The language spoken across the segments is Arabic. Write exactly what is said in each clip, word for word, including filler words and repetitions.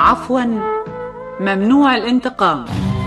عفوا، ممنوع الانتقام.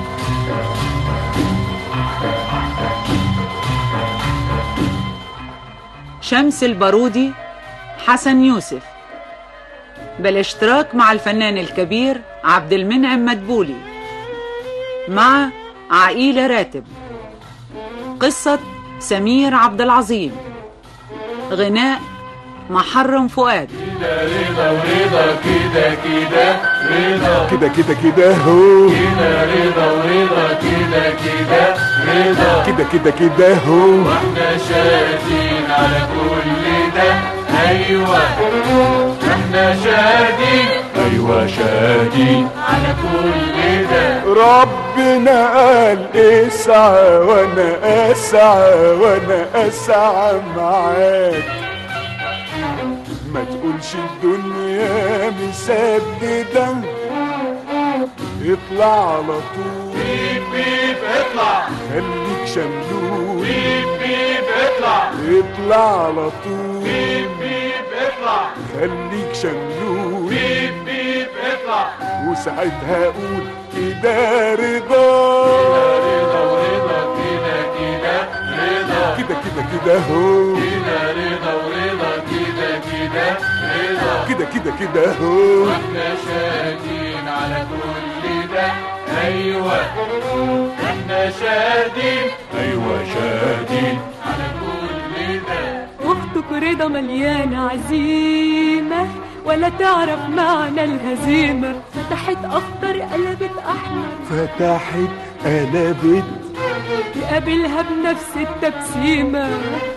شمس البارودي، حسن يوسف، بالاشتراك مع الفنان الكبير عبد المنعم مدبولي، مع عائلة راتب. قصة سمير عبد العظيم، غناء محرم فؤاد. كده رضا ورضا كده كده رضا كده كده كده هو كده رضا ورضا كده كده رضا كده كده كده هو واحنا شاهدين على كل ده. ايوه احنا شاهدين، ايوه شاهدين على كل ده. ربنا قال اسعى وانا اسعى وانا اسعى معاك، ما تقولش الدنيا مسددة، اطلع على طول بيب بيب اطلع، خليك شملول بيب بيب اطلع، اطلع على طول بيب بيب اطلع، خليك شملول بيب بيب اطلع. وساعتها اقول كده رضا رضا ورضا كده كده رضا كده كده كده هو كده رضا ورضا كده كده رضا كده كده كده هو واحنا شاهدين على كل ده. ايوه احنا شاهدين، ايوه شاهدين على كل ده. أختك رضا مليانة عزيمة ولا تعرف معنى الهزيمة، فتحت أخضر قلبت أحمر، فتحت قلبت يقابلها بنفس التبسيمة،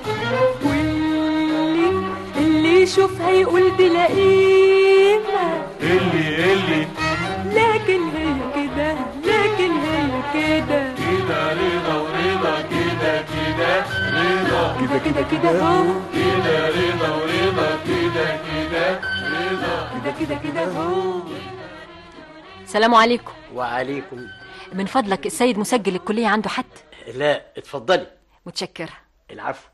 واللي اللي يشوفها يقول دي لا قيمة، اللي اللي لكن هي كده، لكن هي كده كده رضا ورضا كده كده رضا كده كده كده هو كده رضا ورضا كده كده رضا كده كده كده هو. السلام عليكم. وعليكم. من فضلك السيد مسجل الكلية عنده حد؟ لا اتفضلي. متشكرة. العفو.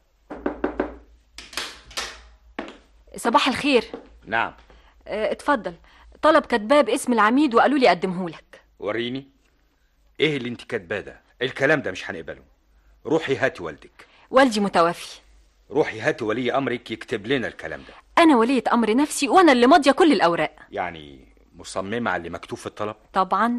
صباح الخير. نعم. اه اتفضل، طلب كتباب اسم العميد وقالوا لي اقدمهولك. وريني ايه اللي انت كاتباه ده. الكلام ده مش هنقبله. روحي هاتي والدك. والدي متوفي. روحي هاتي ولي امرك يكتب لنا الكلام ده. انا ولية امر نفسي وانا اللي ماضيه كل الاوراق. يعني مصممة على اللي مكتوب في الطلب؟ طبعا.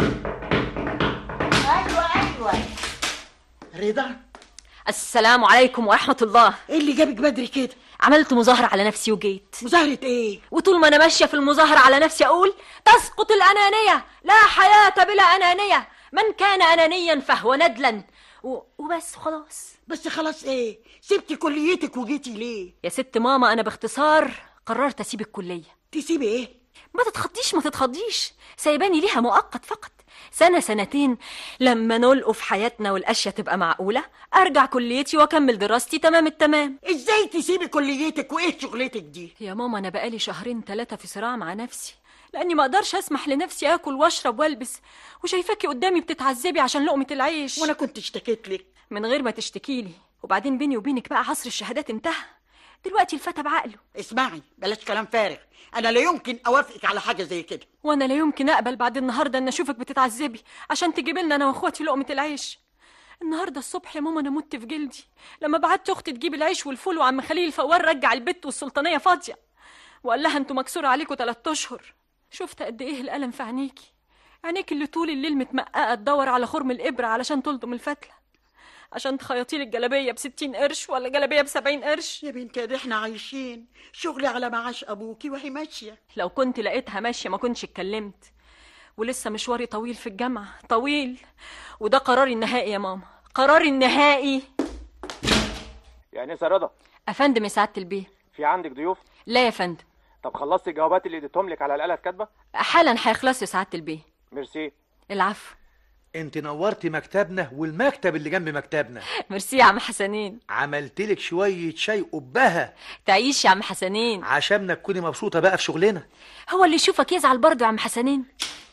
ايوه ايوه رضا. السلام عليكم ورحمة الله. ايه اللي جابك بدري كده؟ عملت مظاهرة على نفسي وجيت. مظاهرة ايه؟ وطول ما انا ماشية في المظاهرة على نفسي اقول تسقط الانانية، لا حياة بلا انانية، من كان انانيا فهو ندلا، و... وبس خلاص. بس خلاص ايه؟ سبتي كليتك وجيتي ليه؟ يا ست ماما انا باختصار قررت اسيب الكلية. تسيبي ايه؟ ما تتخضيش ما تتخضيش، سايباني ليها مؤقت فقط، سنة سنتين لما نلقوا في حياتنا والاشياء تبقى معقولة ارجع كليتي واكمل دراستي تمام التمام. ازاي تسيبي كليتك وايه شغلتك دي؟ يا ماما انا بقالي شهرين ثلاثة في صراع مع نفسي، لاني ما اقدرش اسمح لنفسي اكل واشرب والبس، وشايفاكي قدامي بتتعذبي عشان لقمة العيش. وانا كنت اشتكيت لك من غير ما تشتكيلي. وبعدين بيني وبينك بقى عصر الشهادات انتهى، دلوقتي الفتى بعقله. اسمعي بلاش كلام فارغ، انا لا يمكن اوافقك على حاجه زي كده. وانا لا يمكن اقبل بعد النهارده ان اشوفك بتتعذبي عشان تجيبي لنا انا واخواتي لقمه العيش. النهارده الصبح يا ماما انا مت في جلدي لما بعت اختي تجيب العيش والفول وعم خليل الفوار رجع البت والسلطانيه فاضيه، وقال لها انتوا مكسور عليكم ثلاث اشهر. شفت قد ايه الالم في عينيكي، عينيكي اللي طول الليل متمققه تدور على خرم الابره علشان تلطم الفتله، عشان تخيطي لي الجلابيه بستين قرش ولا جلابيه بسبعين قرش. يا بنتي ادي احنا عايشين شغلي على معاش ابوكي وهي ماشيه. لو كنت لقيتها ماشيه ما كنتش اتكلمت، ولسه مشواري طويل في الجامعه طويل، وده قراري النهائي يا ماما، قراري النهائي. يا انسه رضا. افندم يا سعاده البيه. في عندك ضيوف؟ لا يا فندم. طب خلصتي الجوابات اللي اديتهم لك على الاله الكاتبه؟ حالا هيخلصوا يا سعاده البيه. ميرسي. العفو. انت نورتي مكتبنا والمكتب اللي جنب مكتبنا. ميرسي يا عم حسنين. عملتلك شويه شاي قبها. تعيش يا عم حسنين عشان تكوني مبسوطه بقى في شغلنا. هو اللي يشوفك يزعل برضه يا عم حسنين.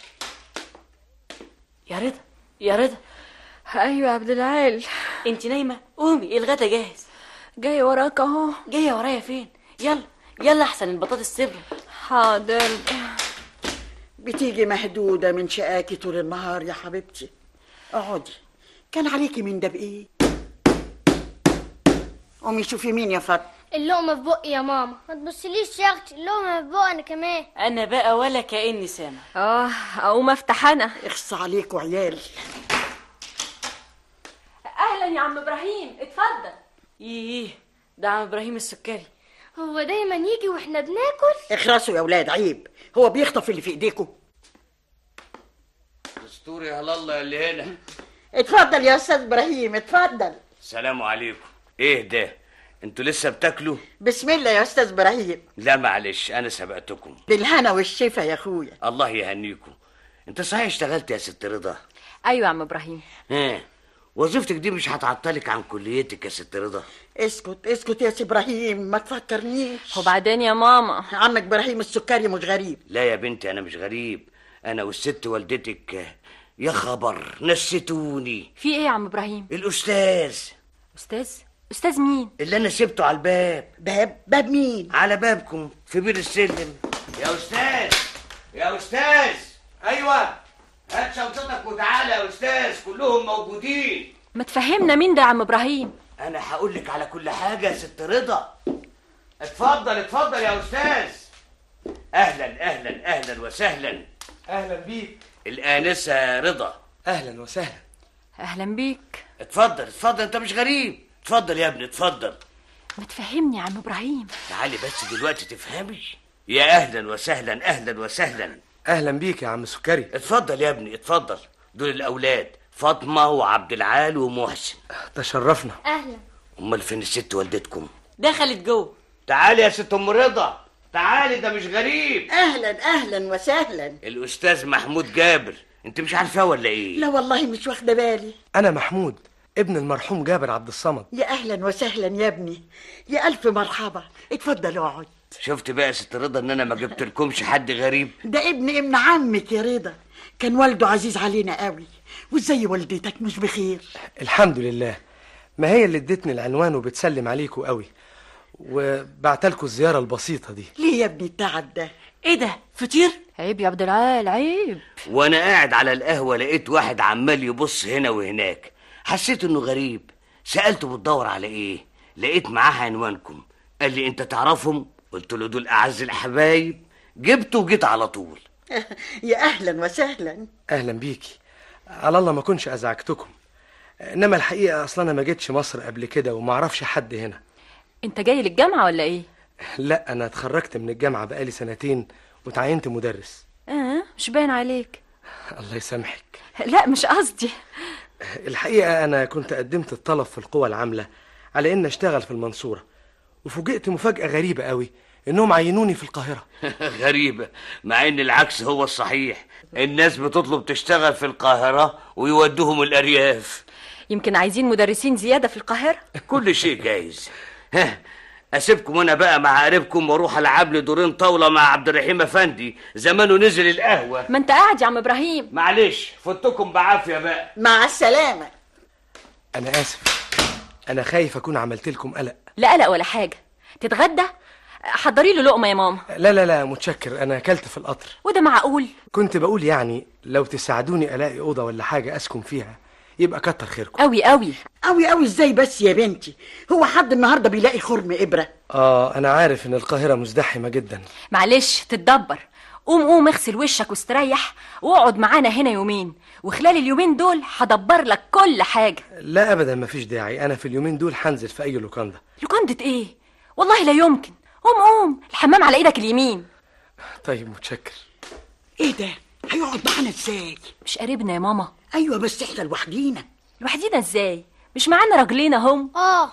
يا رضا يا رضا. ايوه يا عبد العال. انت نايمه؟ قومي الغدا جاهز. جايه وراك اهو. جايه ورايا فين؟ يلا يلا احسن البطاطس سبرة. حاضر. بتيجي مهدودة من شقاكي طول النهار يا حبيبتي. اقعدي، كان عليكي من ده بايه؟ قومي شوفي مين يا فاطمة. اللقمة في بقي يا ماما، ما تبصليش يا اختي، اللقمة في بقي انا كمان. انا بقى ولا كأني سامع. اه اقوم افتح انا. اخص عليكوا عيال. اهلا يا عم ابراهيم، اتفضل. ايه ده عم ابراهيم السكري. هو دايما يجي واحنا بناكل. اخرسوا يا ولاد، عيب، هو بيخطف اللي في ايديكم. دستور يا الله اللي هنا. اتفضل يا استاذ ابراهيم، اتفضل. السلام عليكم. ايه ده، انتوا لسه بتاكلوا؟ بسم الله يا استاذ ابراهيم. لا معلش انا سبقتكم. بالهنا والشفا يا اخويا. الله يهنيكم. انت صحيح اشتغلت يا ست رضا؟ ايوه يا عم ابراهيم. ها، وظيفتك دي مش هتعطلك عن كليتك يا ست رضا؟ اسكت اسكت يا سي ابراهيم، ما تفكرنيش. وبعدين يا ماما؟ عمك ابراهيم السكري مش غريب. لا يا بنتي انا مش غريب، انا والست والدتك. يا خبر نسيتوني. في ايه يا عم ابراهيم؟ الاستاذ. استاذ؟ استاذ مين؟ اللي انا سبته على الباب. باب؟ باب مين؟ على بابكم في بير السلم. يا استاذ، يا استاذ. ايوه، هات شنطتك وتعالى يا استاذ، كلهم موجودين. ما تفهمنا مين ده يا عم ابراهيم؟ انا هقول لك على كل حاجه يا ست رضا. اتفضل اتفضل يا استاذ. اهلا اهلا اهلا وسهلا. اهلا بيك الانسه رضا. اهلا وسهلا. اهلا بيك. اتفضل اتفضل، انت مش غريب. اتفضل يا ابني اتفضل. ما تفهمني يا عم ابراهيم. تعالي بس دلوقتي تفهمي. يا اهلا وسهلا اهلا وسهلا. اهلا بيك يا عم سكري. اتفضل يا ابني اتفضل. دول الاولاد فاطمه وعبد العال ومحسن. تشرفنا. اهلا. امال فين الست والدتكم؟ دخلت جوه. تعالي يا ست ام رضا، تعالي، ده مش غريب. اهلا اهلا وسهلا. الاستاذ محمود جابر، انت مش عارفاه ولا ايه؟ لا والله مش واخده بالي. انا محمود ابن المرحوم جابر عبد الصمد. يا اهلا وسهلا يا ابني، يا الف مرحبا. اتفضل اقعد. شفت بقى يا ست رضا ان انا ما جبت لكمش حد غريب؟ ده ابن ابن عمك يا رضا، كان والده عزيز علينا قوي. وازاي والدتك مش بخير؟ الحمد لله، ما هي اللي ادتني العنوان وبتسلم عليكم قوي، وبعتلكوا الزياره البسيطه دي. ليه يا ابني التعب ده؟ ايه ده فطير؟ عيب يا عبد العال، عيب. وانا قاعد على القهوه لقيت واحد عمال يبص هنا وهناك، حسيت انه غريب. سالته بتدور على ايه، لقيت معاه عنوانكم. قال لي انت تعرفهم؟ قلت له دول اعز الحبايب. جبته وجيت على طول. يا اهلا وسهلا. اهلا بيكي. على الله ما كنش ازعجتكم، انما الحقيقه اصلا انا ما جيتش مصر قبل كده وما اعرفش حد هنا. انت جاي للجامعه ولا ايه؟ لا، انا اتخرجت من الجامعه بقالي سنتين وتعينت مدرس. اه مش باين عليك. الله يسامحك. لا مش قصدي. الحقيقه انا كنت قدمت الطلب في القوى العامله على ان اشتغل في المنصوره، وفوجئت مفاجاه غريبه قوي انهم عينوني في القاهره. غريبه، مع ان العكس هو الصحيح. الناس بتطلب تشتغل في القاهره ويودوهم الارياف. يمكن عايزين مدرسين زياده في القاهره. كل شيء جايز. ها، اسيبكم انا بقى مع قريبكم واروح العب لي دورين طاوله مع عبد الرحيم افندي، زمانه نزل القهوه. ما انت قاعد يا عم ابراهيم. معلش فوتكم بعافيه بقى. مع السلامه. انا اسف، انا خايف اكون عملت لكم قلق. لا قلق ولا حاجه. تتغدى؟ حضري له لقمه يا ماما. لا لا لا متشكر، انا اكلت في القطر. وده معقول؟ كنت بقول يعني لو تساعدوني الاقي اوضه ولا حاجه اسكن فيها يبقى كتر خيركم. قوي قوي قوي قوي. ازاي بس يا بنتي، هو حد النهارده بيلاقي خرم ابره؟ اه انا عارف ان القاهره مزدحمه جدا. معلش تتدبر. قوم قوم اغسل وشك واستريح واقعد معانا هنا يومين، وخلال اليومين دول هدبر لك كل حاجه. لا ابدا مفيش داعي، انا في اليومين دول هنزل في اي لوكاندا. لوكاندا ايه؟ والله لا يمكن. قوم قوم، الحمام على ايدك اليمين. طيب متشكر. ايه ده، هيقعد معانا ازاي؟ مش قريبنا يا ماما. ايوه بس احنا لوحدينا. لوحدينا ازاي؟ مش معانا راجلين اهم. اه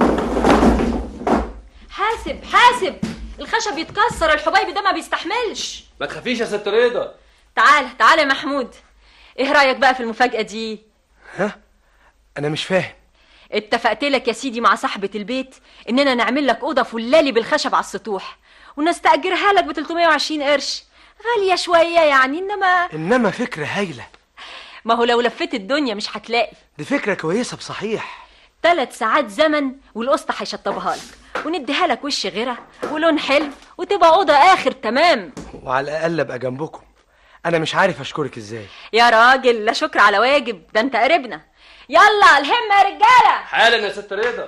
حاسب حاسب، الخشب يتكسر، الحبيب ده ما بيستحملش. ما تخافيش يا ست رضا. تعال تعال يا محمود، ايه رايك بقى في المفاجاه دي؟ ها، انا مش فاهم. اتفقت لك يا سيدي مع صاحبه البيت اننا نعمل لك اوضه فلالي بالخشب على السطوح، ونستاجرها لك ب ثلاثمية وعشرين قرش. غاليه شويه يعني، انما انما فكره هايله. ما هو لو لفيت الدنيا مش هتلاقي. دي فكره كويسه بصحيح. ثلاث ساعات زمن والقسط هيشطبها لك، ونديها لك وش غيرها ولون حلو، وتبقى اوضه اخر تمام. وعلى الاقل ابقى جنبكم. انا مش عارف اشكرك ازاي. يا راجل لا شكر على واجب، ده انت قربنا. يلا الهمة يا رجالة. حالا يا ست رضا.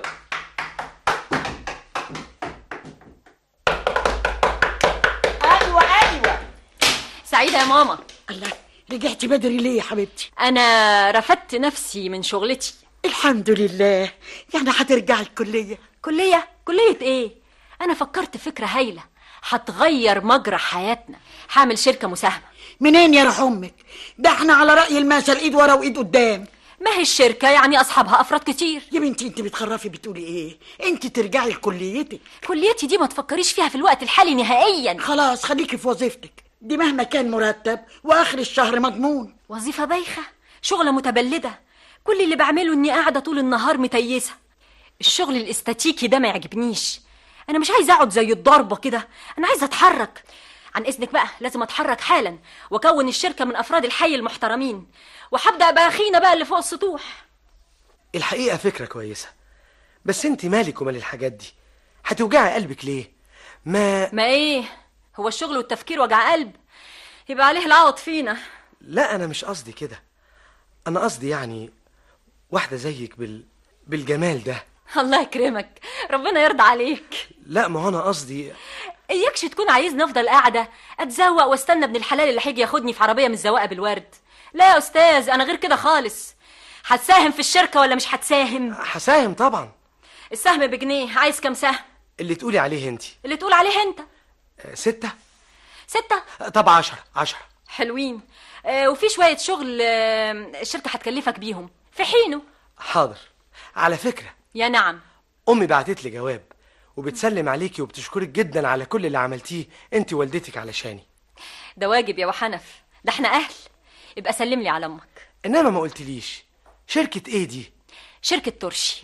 ايوه ايوه. سعيدة يا ماما. الله، رجعتي بدري ليه يا حبيبتي؟ انا رفدت نفسي من شغلتي. الحمد لله. يعني هترجعي الكلية؟ كلية؟ كلية ايه؟ انا فكرت فكرة هايلة هتغير مجرى حياتنا. هعمل شركة مساهمة. منين يا روح امك؟ ده احنا على رأي المثل ايد ورا وايد قدام. ما هي الشركة يعني اصحابها افراد كتير. يا بنتي انت بتخرفي بتقولي ايه؟ انت ترجعي لكليتك. كليتي دي ما تفكريش فيها في الوقت الحالي نهائيا. خلاص خليكي في وظيفتك دي مهما كان مرتب واخر الشهر مضمون. وظيفة بايخة، شغلة متبلدة، كل اللي بعمله اني قاعدة طول النهار متيسة. الشغل الاستاتيكي ده ما يعجبنيش. انا مش عايزة اقعد زي الضربة كده، انا عايزة اتحرك. عن اذنك بقى لازم اتحرك حالا واكون الشركة من افراد الحي المحترمين، وهبدأ باخينا بقى اللي فوق السطوح. الحقيقة فكرة كويسة، بس انت مالك ومال الحاجات دي؟ هتوجعي قلبك ليه؟ ما ما ايه؟ هو الشغل والتفكير وجع قلب؟ يبقى عليه العوض فينا. لا انا مش قصدي كده، انا قصدي يعني واحدة زيك بال... بالجمال ده. الله يكرمك، ربنا يرضى عليك. لا ما هو انا قصدي اياكش تكون عايزني افضل قاعدة اتزوق واستنى ابن الحلال اللي هيجي ياخدني في عربية متزوقة بالورد. لا يا استاذ، انا غير كده خالص. هتساهم في الشركة ولا مش هتساهم؟ هساهم طبعا. السهم بجنيه، عايز كام سهم؟ اللي تقولي عليه انت. اللي تقول عليه انت. آه ستة. ستة؟ طب عشرة. عشرة حلوين. آه وفي شوية شغل آه الشركة هتكلفك بيهم في حينه. حاضر. على فكرة يا نعم، امي بعتت لي جواب وبتسلم عليكي وبتشكرك جدا على كل اللي عملتيه انت والدتك علشاني. ده واجب يا وحنف، ده احنا اهل. يبقى سلم لي على امك. انما ما قلتليش شركة ايه دي؟ شركة ترشي.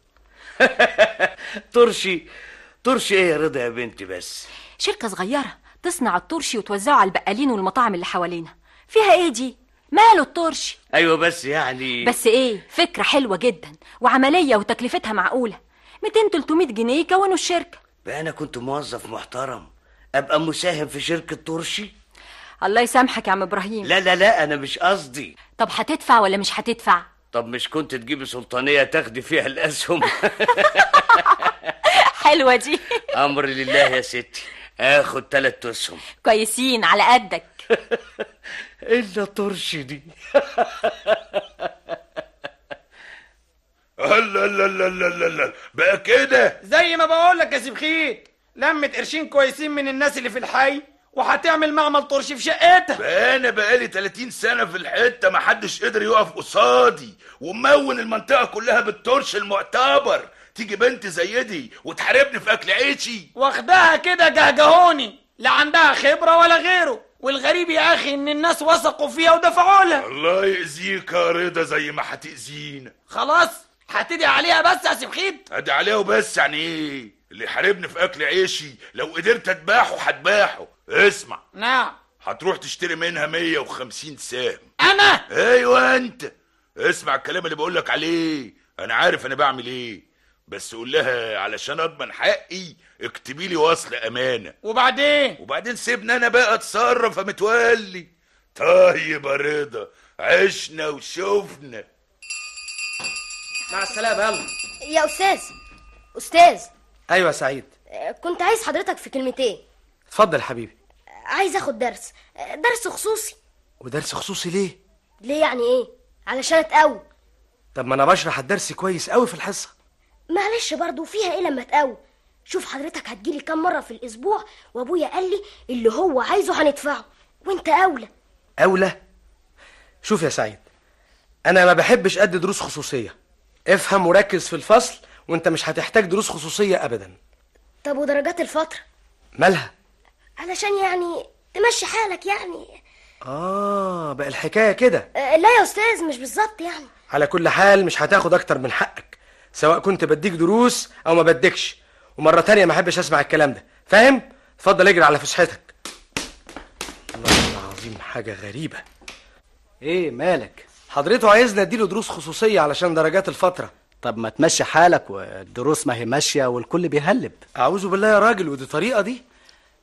ترشي؟ ترشي ايه يا رضا يا بنتي بس؟ شركة صغيرة تصنع الترشي وتوزعه على البقالين والمطاعم اللي حوالينا. فيها ايه دي؟ ماله الترشي؟ ايوه بس يعني بس ايه، فكرة حلوة جدا وعملية وتكلفتها معقولة. مئتين تلتمية جنيه يكونوا الشركة. بقى انا كنت موظف محترم ابقى مساهم في شركة ترشي؟ الله يسامحك يا عم ابراهيم. لا لا لا انا مش قصدي. طب هتدفع ولا مش هتدفع؟ طب مش كنت تجيبي سلطانية تاخدي فيها الاسهم؟ حلوة دي. امر لله يا ستي، اخد تلات اسهم. كويسين على قدك. الا ترشي دي. لا لا لا لا لا لا بقى كده زي ما بقول لك يا سبخيت، لمت قرشين كويسين من الناس اللي في الحي وهتعمل معمل طرش في شقتها. بقى انا بقالي تلاتين سنة في الحتة ما حدش قدر يقف قصادي ومون المنطقة كلها بالترش المعتبر. تيجي بنت زي دي وتحاربني في اكل عيشي؟ واخدها كده جهجهوني، لا عندها خبرة ولا غيره. والغريب يا اخي ان الناس وثقوا فيها ودفعوا لها. الله يأذيك يا رضا زي ما هتأذينا. خلاص هتدعي عليها بس يا سبخيت. ادعي عليها وبس؟ يعني ايه؟ اللي يحاربني في اكل عيشي لو قدرت اتباحه هتباحه. اسمع. نعم. هتروح تشتري منها مية وخمسين سهم. انا؟ ايوه انت. اسمع الكلام اللي بقولك عليه، انا عارف انا بعمل ايه، بس قول لها علشان اضمن حقي اكتبي لي وصل امانه. وبعدين؟ وبعدين سيبني انا بقى اتصرف يا متولي. طيب يا رضا، عشنا وشوفنا. مع السلامه. يلا يا استاذ. استاذ. ايوه يا سعيد. كنت عايز حضرتك في كلمتين. اتفضل حبيبي. عايز اخد درس درس خصوصي. ودرس خصوصي ليه؟ ليه يعني ايه؟ علشان اتقوي. طب ما انا بشرح الدرس كويس قوي في الحصه. معلش برضو فيها ايه لما اتقوي؟ شوف حضرتك هتجيلي كام مره في الاسبوع وابويا قال لي اللي هو عايزه هندفعه وانت اولى. اولى؟ شوف يا سعيد، انا ما بحبش ادي دروس خصوصيه. افهم وركز في الفصل وانت مش هتحتاج دروس خصوصيه ابدا. طب ودرجات الفتره؟ مالها؟ علشان يعني تمشي حالك يعني. اه بقى الحكايه كده. أه لا يا استاذ مش بالظبط يعني. على كل حال مش هتاخد اكتر من حقك، سواء كنت بديك دروس او ما بديكش. ومره تانية ما احبش اسمع الكلام ده، فاهم؟ اتفضل اجري على فسحتك. الله العظيم حاجه غريبه. ايه مالك؟ حضرته عايزنا اديله دروس خصوصيه علشان درجات الفتره. طب ما تمشي حالك والدروس ما هي ماشيه والكل بيهلب. اعوذ بالله يا راجل، ودي طريقه دي؟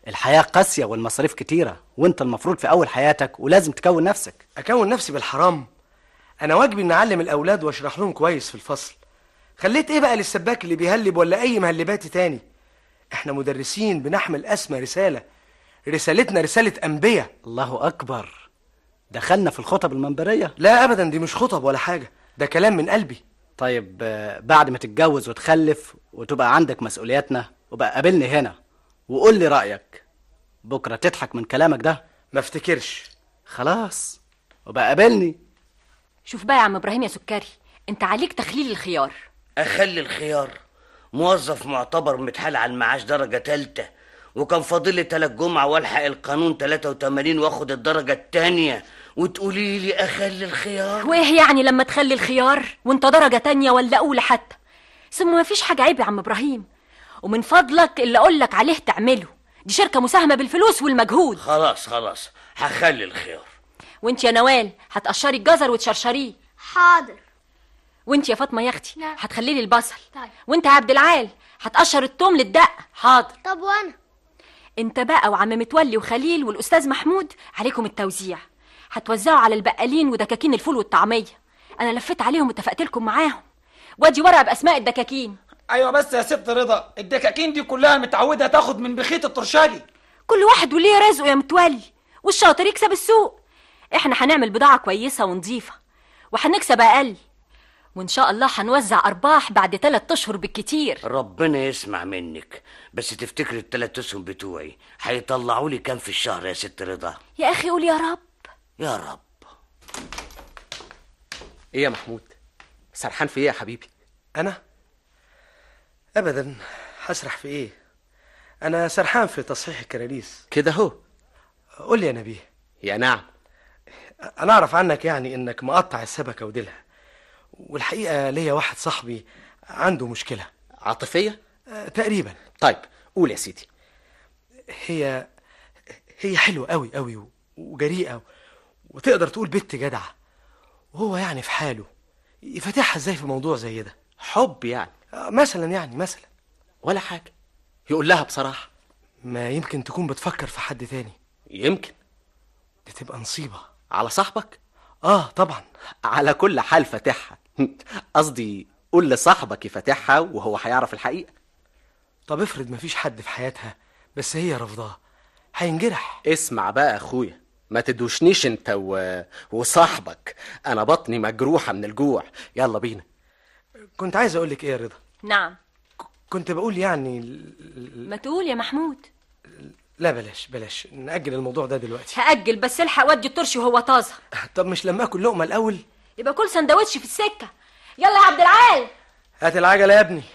الحياة قاسية والمصاريف كتيرة، وانت المفروض في اول حياتك ولازم تكون نفسك. اكون نفسي بالحرام؟ انا واجبي ان اعلم الاولاد واشرح لهم كويس في الفصل. خليت ايه بقى للسباك اللي بيهلب ولا اي مهلبات تاني؟ احنا مدرسين بنحمل اسمى رسالة، رسالتنا رسالة انبياء. الله اكبر، دخلنا في الخطب المنبرية. لا ابدا، دي مش خطب ولا حاجة، ده كلام من قلبي. طيب بعد ما تتجوز وتخلف وتبقى عندك مسؤولياتنا وبقى قابلني هنا وقول لي رأيك. بكرة تضحك من كلامك ده؟ ما افتكرش. خلاص وبقى قابلني. شوف بقى يا عم ابراهيم يا سكري، انت عليك تخليل الخيار. اخلي الخيار؟ موظف معتبر متحال على المعاش درجة تالتة، وكان فاضل لي تلات جمعة والحق القانون تلاتة وتمانين واخد الدرجة التانية، وتقولي لي اخلي الخيار؟ وايه يعني لما تخلي الخيار وانت درجة تانية ولا اولى حتى؟ ثم ما فيش حاجة عيب يا عم ابراهيم، ومن فضلك اللي اقول لك عليه تعمله، دي شركة مساهمة بالفلوس والمجهود. خلاص خلاص هخلي الخيار. وانت يا نوال هتقشري الجزر وتشرشريه. حاضر. وانت يا فاطمه يا اختي هتخلي لي البصل. طيب. وانت يا عبد العال هتقشر التوم للدق. حاضر. طب وانا؟ انت بقى وعم متولي وخليل والاستاذ محمود عليكم التوزيع، هتوزعوا على البقالين ودكاكين الفول والطعميه. انا لفيت عليهم واتفقت لكم معاهم، وادي ورقه باسماء الدكاكين. ايوه بس يا ست رضا، الدكاكين دي كلها متعوده تاخد من بخيت الطرشالي. كل واحد وليه رزقه يا متولي، والشاطر يكسب السوق. احنا هنعمل بضاعه كويسه ونظيفه وهنكسب اقل، وان شاء الله هنوزع ارباح بعد ثلاث اشهر بالكتير. ربنا يسمع منك، بس تفتكر الثلاث اسهم بتوعي هيطلعوا لي كام في الشهر يا ست رضا؟ يا اخي قول يا رب. يا رب. ايه يا محمود، سرحان في ايه يا حبيبي؟ انا ابدا، هسرح في ايه؟ انا سرحان في تصحيح الكراريس كده اهو. قول لي يا نبيه. يا نعم. انا اعرف عنك يعني انك مقطع السبكه وديلها، والحقيقه ليا واحد صاحبي عنده مشكله عاطفيه أه تقريبا. طيب قول يا سيدي. هي هي حلوه قوي قوي وجريئه وتقدر تقول بنت جدعه، وهو يعني في حاله، يفتحها ازاي في موضوع زي ده؟ حب يعني أه مثلا يعني مثلا ولا حاجه. يقول لها بصراحه. ما يمكن تكون بتفكر في حد تاني. يمكن. دي تبقى نصيبه. على صاحبك؟ اه طبعا. على كل حال فاتحها. قصدي قول لصاحبك يفتحها وهو هيعرف الحقيقه. طب افرض مفيش حد في حياتها بس هي رفضاه، هينجرح. اسمع بقى يا اخويا، ما تدوشنيش انت و... وصاحبك، انا بطني مجروحه من الجوع. يلا بينا. كنت عايز اقولك ايه يا رضا؟ نعم. كنت بقول يعني ما تقول يا محمود. لا بلاش بلاش نأجل الموضوع ده دلوقتي. هأجل بس الحق ودي الطرش وهو طازه. طب مش لما اكل لقمه الاول؟ يبقى كل سندوتش في السكه. يلا يا عبد العال. هات العجله يا ابني.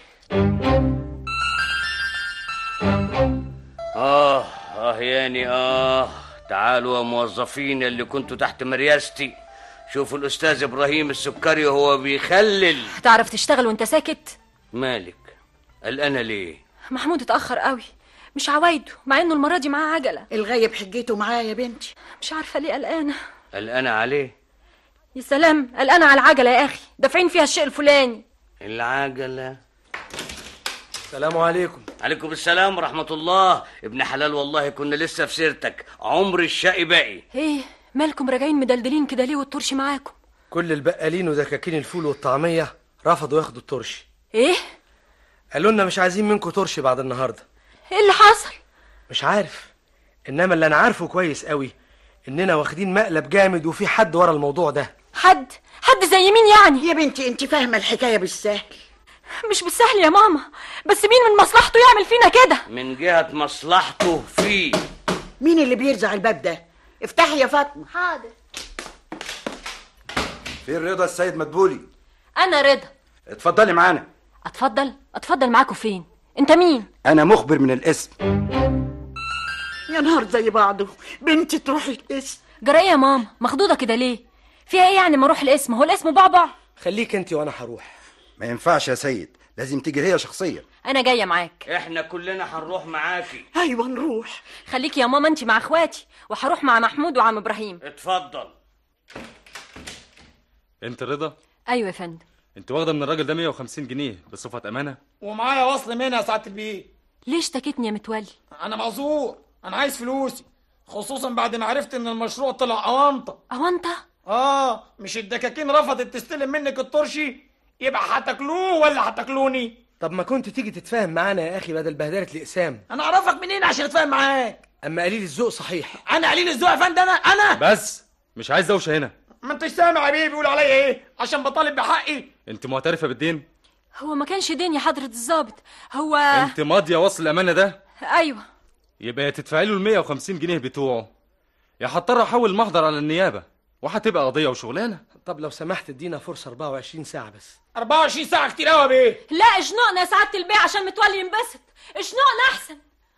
اه اه ياني اه. تعالوا يا موظفين اللي كنتوا تحت مرياستي، شوفوا الاستاذ ابراهيم السكري وهو بيخلل. هتعرف تشتغل وانت ساكت؟ مالك قلقانه ليه؟ محمود اتأخر قوي، مش عوايده، مع انه المره دي معاه عجله. الغايب حجيته معاه يا بنتي. مش عارفه ليه قلقانه. قلقانه عليه؟ يا سلام، قلقانه على العجله يا اخي، دافعين فيها الشيء الفلاني. العجله. السلام عليكم. عليكم السلام ورحمه الله. ابن حلال والله كنا لسه في سيرتك، عمر الشقي باقي. ايه مالكم راجعين مدلدلين كده ليه والطرش معاكم؟ كل البقالين ودكاكين الفول والطعميه رفضوا ياخدوا الطرش. ايه؟ قالوا لنا مش عايزين منكم طرش بعد النهارده. ايه اللي حصل؟ مش عارف، انما اللي انا عارفه كويس قوي اننا واخدين مقلب جامد وفي حد ورا الموضوع ده. حد؟ حد زي مين يعني؟ يا بنتي انت فاهمه الحكايه بالسهل. مش بالسهل يا ماما، بس مين من مصلحته يعمل فينا كده؟ من جهه مصلحته فيه. مين اللي بيرزع الباب ده؟ افتحي يا فاطمه. حاضر. فين رضا السيد مدبولي؟ انا رضا. اتفضلي معانا. اتفضل؟ اتفضل معاكم فين؟ انت مين؟ انا مخبر من الاسم. يا نهار زي بعضه، بنتي تروحي الاسم. جرى ايه يا ماما؟ مخضوضه كده ليه؟ فيها ايه يعني ما اروح الاسم؟ هو الاسم بعبع؟ خليك انت وانا هروح. ما ينفعش يا سيد، لازم تيجي هي شخصيا. انا جايه معاك. احنا كلنا هنروح معاكي. ايوه نروح. خليكي يا ماما انت مع اخواتي، وهروح مع محمود وعم ابراهيم. اتفضل. انت رضا؟ ايوه يا فندم. انت واخده من الراجل ده مية وخمسين جنيه بصفه امانه؟ ومعايا وصل منها يا سعاده البيه. ليه اشتكيتني يا متولي؟ انا معذور، انا عايز فلوسي، خصوصا بعد ما عرفت ان المشروع طلع اونطه. اونطه؟ اه، مش الدكاكين رفضت تستلم منك الترشي، يبقى هتاكلوه ولا هتاكلوني؟ طب ما كنت تيجي تتفاهم معانا يا اخي بدل بهدله الاقسام. انا اعرفك منين عشان اتفاهم معاك؟ اما قليل الذوق صحيح. انا قليل الذوق يا فندم؟ انا انا بس مش عايز دوشه هنا. ما انتش سامع يا بيه بيقول عليا ايه عشان بطالب بحقي؟ انت معترفه بالدين؟ هو ما كانش دين يا حضرة الضابط، هو انت ماضيه وصل الامانه ده؟ ايوه. يبقى تدفعي له ال مية وخمسين جنيه بتوعه، يا هضطر احول المحضر على النيابه وهتبقى قضيه وشغلانه. طب لو سمحت ادينا فرصه أربعة وعشرين ساعه بس. أربعة وعشرين ساعه كتير قوي يا بيه. لا اشنقنا يا سعاده البيع عشان متولي ينبسط، اشنقنا احسن.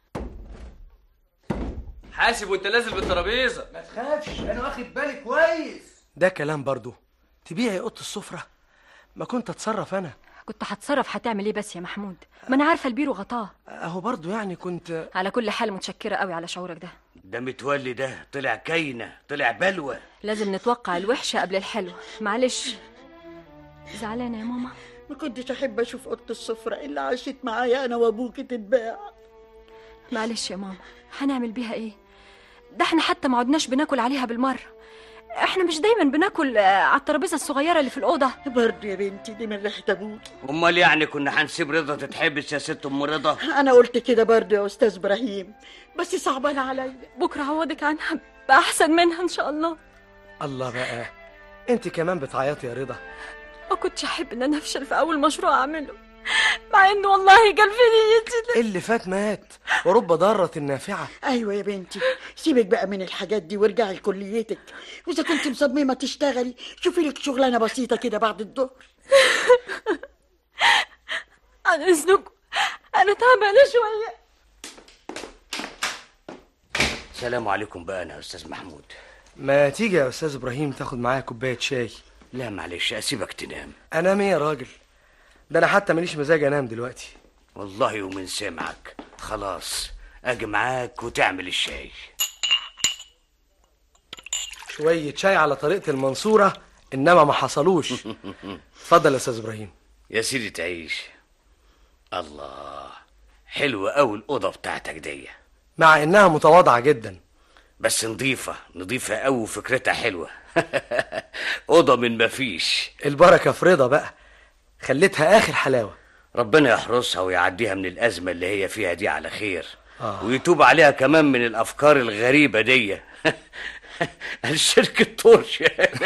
حاسب وانت نازل بالترابيزه. ما تخافش انا واخد بالي كويس. ده كلام برضو؟ تبيعي اوضه السفره؟ ما كنت اتصرف انا. كنت هتصرف هتعمل ايه بس يا محمود؟ ما انا عارفه البيرو غطاه. اهو برضو يعني كنت. على كل حال متشكره قوي على شعورك ده. ده متولي ده طلع كاينه، طلع بلوه. لازم نتوقع الوحشه قبل الحلوه. معلش زعلانه يا ماما. ما كنتش احب اشوف اوضه السفره اللي عاشت معايا انا وابوك تتباع. معلش يا ماما، هنعمل بيها ايه؟ ده احنا حتى ما عدناش بناكل عليها بالمره. احنا مش دايما بناكل على الترابيزه الصغيره اللي في الاوضه. برضه يا بنتي دي من ريحه ابوك. امال يعني كنا هنسيب رضا تتحبس يا ست ام رضا؟ انا قلت كده برضه يا استاذ ابراهيم، بس صعبان عليا. بكره عوضك عنها باحسن منها ان شاء الله. الله بقى، انت كمان بتعيطي يا رضا. ما كنتش احب ان انا افشل في اول مشروع اعمله، مع انه والله كان في نيتي. اللي فات مات ورب ضارة نافعة. ايوه يا بنتي، سيبك بقى من الحاجات دي وارجعي لكليتك، واذا كنت مصممه تشتغلي شوفي لك شغلانه بسيطه كده بعد الظهر. عن اذنكم انا تعبانه شويه. السلام عليكم بقى انا يا استاذ محمود. ما تيجي يا استاذ ابراهيم تاخد معايا كوبايه شاي؟ لا معلش اسيبك تنام. انام ايه يا راجل؟ ده انا حتى ماليش مزاج انام دلوقتي. والله ومن سمعك. خلاص اجي معاك وتعمل الشاي. شويه شاي على طريقه المنصوره انما ما حصلوش. اتفضل يا استاذ ابراهيم. يا سيدي تعيش. الله، حلوه قوي الاوضه بتاعتك دي، مع انها متواضعه جدا بس نظيفه نظيفه قوي وفكرتها حلوه. اوضه من ما فيش. البركه في رضا بقى، خليتها اخر حلاوه. ربنا يحرسها ويعديها من الازمه اللي هي فيها دي على خير. آه. ويتوب عليها كمان من الافكار الغريبه دي. الشركه تورش.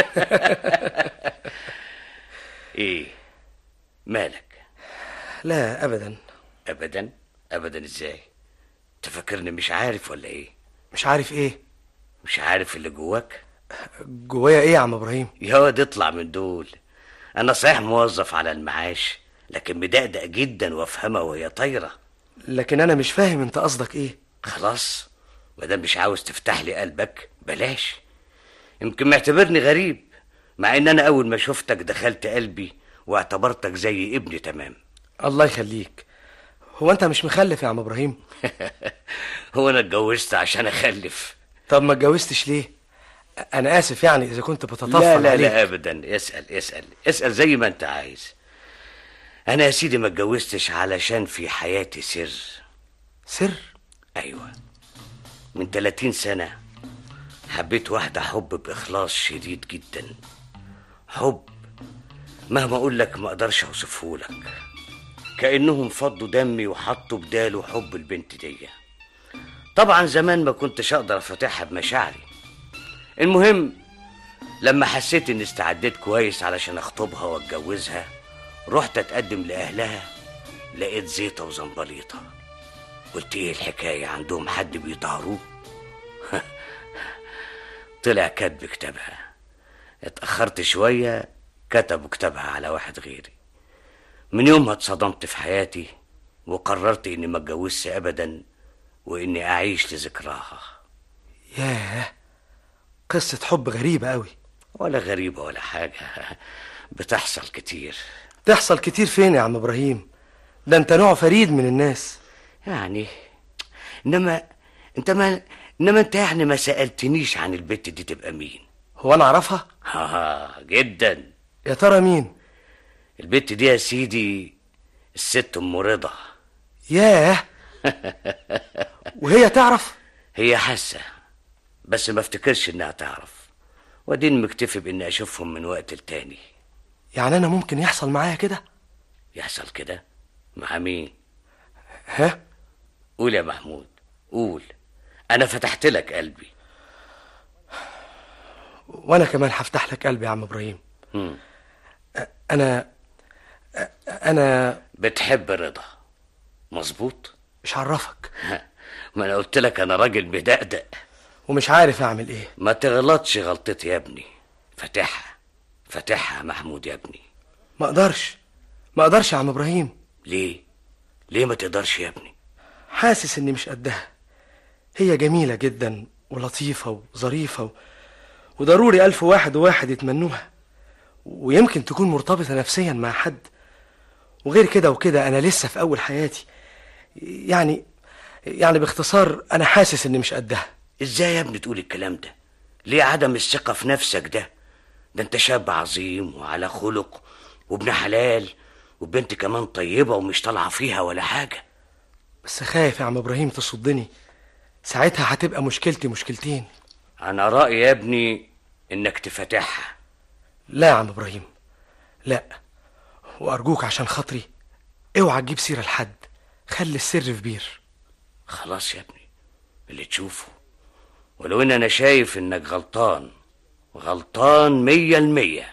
ايه مالك؟ لا ابدا. ابدا ابدا ازاي؟ تفكرني مش عارف ولا ايه؟ مش عارف ايه؟ مش عارف اللي جواك. جوايا ايه يا عم ابراهيم؟ يا واد اطلع من دول. انا صحيح موظف على المعاش، لكن مدقدق جدا وافهمها وهي طايره. لكن انا مش فاهم انت قصدك ايه. خلاص مادام مش عاوز تفتح لي قلبك بلاش. يمكن معتبرني غريب، مع ان انا اول ما شفتك دخلت قلبي واعتبرتك زي ابني تمام. الله يخليك. هو انت مش مخلف يا عم ابراهيم؟ هو انا اتجوزت عشان اخلف؟ طب ما اتجوزتش ليه؟ انا اسف يعني اذا كنت بتطفل لا لا عليك. لا ابدا، اسال اسال اسال زي ما انت عايز. انا يا سيدي ما اتجوزتش علشان في حياتي سر. سر؟ ايوه، من تلاتين سنه حبيت واحده حب باخلاص شديد جدا. حب مهما اقول لك ما اقدرش اوصفه لك. كانهم فضوا دمي وحطوا بداله حب البنت دي. طبعا زمان ما كنتش اقدر افتحها بمشاعري. المهم لما حسيت اني استعديت كويس علشان اخطبها واتجوزها، رحت اتقدم لاهلها، لقيت زيطه وزنبليطه. قلت ايه الحكايه، عندهم حد بيطهروه؟ طلع كاتب كتابها. اتاخرت شويه كتبوا كتابها على واحد غيري. من يومها اتصدمت في حياتي وقررت اني ما اتجوزش ابدا واني اعيش لذكراها. ياه، قصة حب غريبة قوي. ولا غريبة ولا حاجة، بتحصل كتير. تحصل كتير فين يا عم ابراهيم؟ ده انت نوع فريد من الناس. يعني انما انت ما انما انت يعني ما سألتنيش عن البت دي تبقى مين. هو انا اعرفها؟ ها جدا. يا ترى مين؟ البت دي يا سيدي الست ام رضا. ياه. وهي تعرف؟ هي حاسة، بس ما افتكرش انها تعرف، ودين مكتفي باني اشوفهم من وقت لتاني. يعني انا ممكن يحصل معايا كده؟ يحصل كده؟ مع مين؟ ها؟ قول يا محمود، قول. انا فتحت لك قلبي. وانا كمان هفتح لك قلبي يا عم ابراهيم. مم. انا انا بتحب رضا، مظبوط؟ مش عرفك. ما انا قلت لك انا راجل بدقدق ومش عارف اعمل ايه. ما تغلطش غلطتي يا ابني، فاتحها فاتحها يا محمود يا ابني. ما اقدرش ما اقدرش يا عم ابراهيم. ليه ليه ما تقدرش يا ابني؟ حاسس اني مش قدها. هي جميلة جدا ولطيفة وظريفة و... وضروري ألف واحد وواحد يتمنوها، ويمكن تكون مرتبطة نفسيا مع حد. وغير كده وكده أنا لسه في أول حياتي. يعني يعني باختصار أنا حاسس إني مش قدها. إزاي يا ابني تقول الكلام ده؟ ليه عدم الثقة في نفسك ده؟ ده أنت شاب عظيم وعلى خلق وابن حلال، وبنت كمان طيبة ومش طالعة فيها ولا حاجة. بس خايف يا عم إبراهيم تصدني، ساعتها هتبقى مشكلتي مشكلتين. أنا رأيي يا ابني إنك تفتحها. لا يا عم إبراهيم، لا، وأرجوك عشان خاطري اوعى تجيب سيرة لحد، خلي السر في بير. خلاص يا ابني، اللي تشوفه، ولو إن أنا شايف إنك غلطان غلطان مية المية.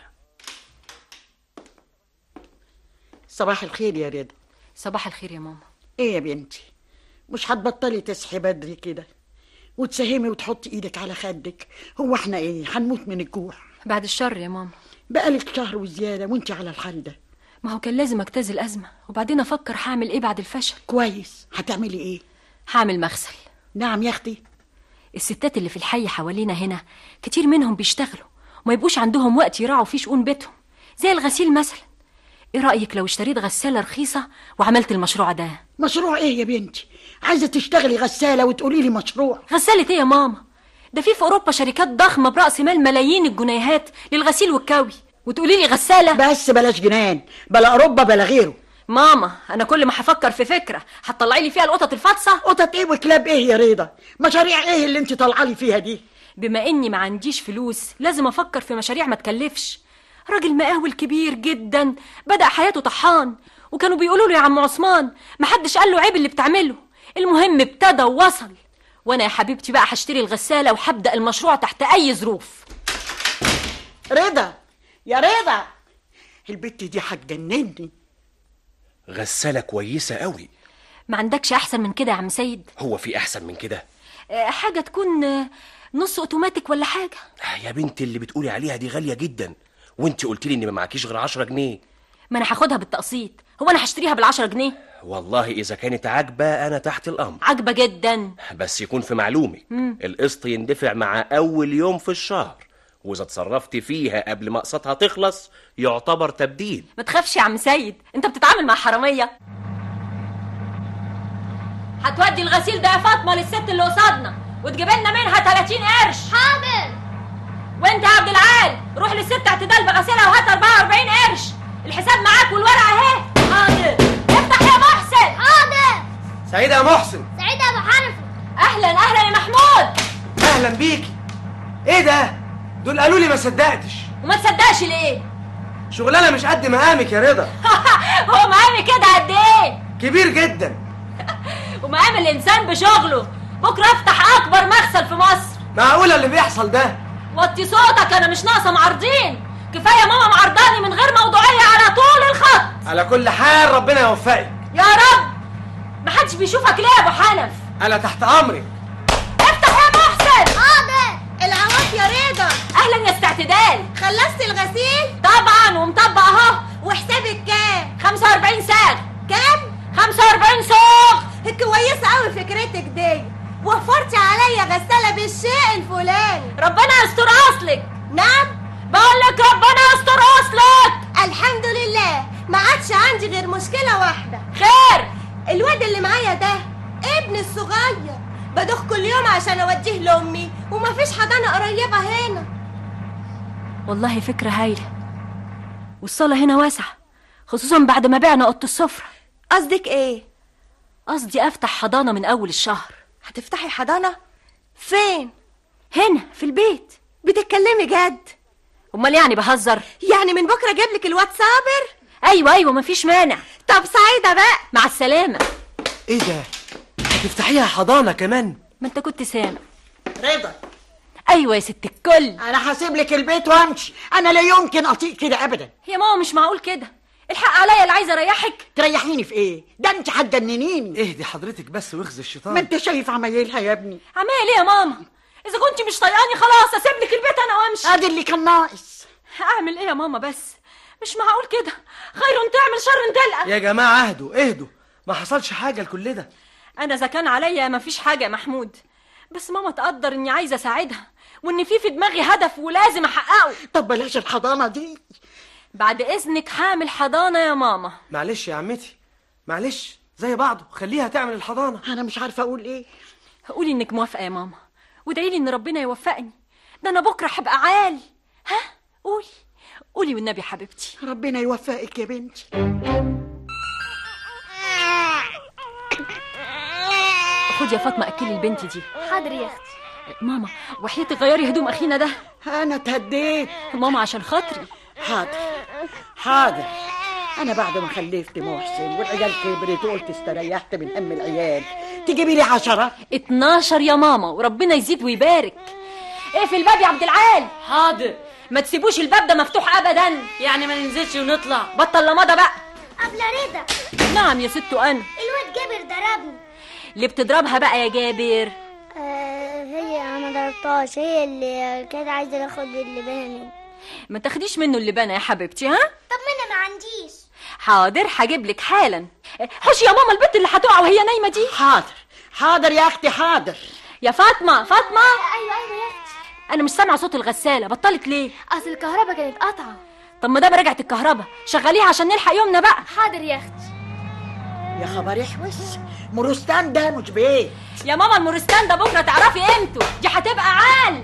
صباح الخير يا رضا. صباح الخير يا ماما. ايه يا بنتي، مش هتبطلي تصحي بدري كده وتساهمي وتحطي ايدك على خدك؟ هو احنا ايه هنموت من الجوع؟ بعد الشر يا ماما. بقالك شهر وزياده وانت على الحال ده. ما هو كان لازم اجتاز الازمه، وبعدين افكر هعمل ايه بعد الفشل. كويس، هتعملي ايه؟ هعمل مغسل. نعم يا اختي. الستات اللي في الحي حوالينا هنا كتير منهم بيشتغلوا وما يبقوش عندهم وقت يراعوا فيه شؤون بيتهم، زي الغسيل مثلا. ايه رايك لو اشتريت غساله رخيصه وعملت المشروع ده؟ مشروع ايه يا بنتي؟ عايزه تشتغلي غساله وتقولي لي مشروع؟ غساله ايه يا ماما؟ ده في في اوروبا شركات ضخمه براس مال ملايين الجنيهات للغسيل والكوي، وتقولي لي غساله؟ بس بلاش جنان، بلا اوروبا بلا غيره. ماما انا كل ما هفكر في فكره هتطلعي لي فيها القطط الفاطسه. قطط ايه وكلاب ايه يا رضا؟ مشاريع ايه اللي انت طالعه لي فيها دي؟ بما اني ما عنديش فلوس لازم افكر في مشاريع ما تكلفش. راجل مقاول كبير جدا بدأ حياته طحان، وكانوا بيقولوا له يا عم عثمان محدش قال له عيب اللي بتعمله. المهم ابتدى ووصل، وانا يا حبيبتي بقى هشتري الغساله وهبدأ المشروع تحت اي ظروف. رضا يا رضا، البت دي هتجنني. غسالة كويسة قوي. ما عندكش احسن من كده يا عم سيد؟ هو في احسن من كده؟ أه حاجه تكون نص اوتوماتيك ولا حاجه. يا بنتي اللي بتقولي عليها دي غالية جدا، وانت قلت لي ان ما معكيش غير عشرة جنيه. ما انا هاخدها بالتقسيط، هو انا هشتريها بالعشرة جنيه؟ والله اذا كانت عاجبة انا تحت الامر. عاجبة جدا، بس يكون في معلومك مم. القسط يندفع مع اول يوم في الشهر، واذا اتصرفتي فيها قبل ما قسطها تخلص يعتبر تبديل. ما تخافش يا عم سيد، انت بتتعامل مع حرامية. هتودي الغسيل ده يا فاطمة للست اللي قصادنا وتجيب لنا منها تلاتين قرش. حاضر. وانت يا عبد العال روح للست اعتدال بغسيلها وهات أربعة وأربعين قرش. الحساب معاك والورقة اهي. حاضر. افتح يا محسن. حاضر. سعيدة يا محسن. سعيدة يا ابو حنفي. اهلا اهلا يا محمود. اهلا بيكي. ايه ده؟ دول قالوا لي ما صدقتش. وما تصدقش ليه؟ شغلانه مش قد مقامك يا رضا. هو مقامي كده قد ايه؟ كبير جدا. ومقام الانسان بشغله. بكره افتح اكبر مغسل في مصر. معقوله اللي بيحصل ده؟ وطي صوتك، انا مش ناقصه معارضين. كفايه ماما معرضاني من غير موضوعيه على طول الخط. على كل حال ربنا يوفقك يا رب. محدش بيشوفك ليه يا ابو حنف؟ انا تحت امرك. افتح يا محسن. حاضر. العوض يا رضا. اهلا يا استعتدال. خلصت الغسيل؟ طبعا ومطبق اهو. وحسابك كام؟ خمسة وأربعين ساغ. كام؟ خمسة وأربعين ساغ. كويسه قوي فكرتك دي، وفرتي عليا غساله بالشيء الفلاني. ربنا يستر اصلك. نعم بقول لك ربنا يستر اصلك. الحمد لله ما عادش عندي غير مشكله واحده. خير؟ الواد اللي معايا ده ابني الصغير، بدوخ كل يوم عشان اوديه لامي ومفيش حضانه قريبه هنا. والله فكره هايله، والصاله هنا واسعه خصوصا بعد ما بعنا اوضه السفره. قصدك ايه؟ قصدي افتح حضانه من اول الشهر. هتفتحي حضانه؟ فين؟ هنا في البيت. بتتكلمي جد؟ امال يعني بهزر؟ يعني من بكره اجيب لك الواد صابر؟ ايوه ايوه مفيش مانع. طب سعيده بقى. مع السلامه. ايه ده؟ هتفتحيها حضانه كمان؟ ما انت كنت سامع. رضا. ايوه يا ست الكل. انا هسيب لك البيت وامشي، انا لا يمكن اطيق كده ابدا. يا ماما مش معقول كده، الحق عليا اللي عايزه اريحك. تريحيني في ايه؟ ده انت هتجننيني. اهدي حضرتك بس واخذي الشيطان. ما انت شايف عمايلها يا ابني. عمايل ايه يا ماما؟ اذا كنت مش طايقاني خلاص اسيب لك البيت انا وامشي. ادي اللي كان ناقص. اعمل ايه يا ماما بس؟ مش معقول كده، خير تعمل شر تلقى. يا جماعه اهدوا اهدوا، ما حصلش حاجه لكل ده. انا اذا كان عليا ما فيش حاجه يا محمود، بس ماما تقدر اني عايزه اساعدها وان في في دماغي هدف ولازم احققه. طب بلاش الحضانه دي. بعد اذنك حامل حضانه يا ماما. معلش يا عمتي، معلش زي بعضه، خليها تعمل الحضانه. انا مش عارفه اقول ايه. قولي انك موافقه يا ماما، وادعي لي ان ربنا يوفقني، ده انا بكره هبقى عالي. ها قولي قولي والنبي حبيبتي. ربنا يوفقك يا بنتي. خدي يا فاطمه اكلي البنت دي. حاضر يا اختي. ماما وحياتي غيري هدوم اخينا ده. انا اتهديت ماما عشان خاطري. حاضر حاضر. انا بعد ما خلفت محسن والعيال كبرت وقلت استريحت من هم العيال، تجيبي لي عشرة؟ اتناشر يا ماما وربنا يزيد ويبارك. اقفل الباب يا عبد العال. حاضر. ما تسيبوش الباب ده مفتوح ابدا. يعني ما ننزلش ونطلع؟ بطل لمضه بقى. قبل رضا. نعم يا ست انا. الواد جابر ضربني. اللي بتضربها بقى يا جابر؟ آه هي ما ضربتهاش، هي اللي كانت عايزه تاخد اللبانه مني. ما تاخديش منه اللبانه يا حبيبتي. ها طب ما انا ما عنديش. حاضر هجيب لك حالا. حشي يا ماما البت اللي هتقع وهي نايمه دي. حاضر حاضر يا اختي حاضر. يا فاطمه فاطمه. ايوه ايوه يا اختي. انا مش سامعه صوت الغساله، بطلت ليه؟ اصل الكهرباء كانت قاطعه. طب ما ده رجعت الكهرباء، شغليها عشان نلحق يومنا بقى. حاضر يا اختي. يا خبر احوش، مورستان ده مش بيت يا ماما. المورستان ده بكره تعرفي قيمته، دي هتبقى عال.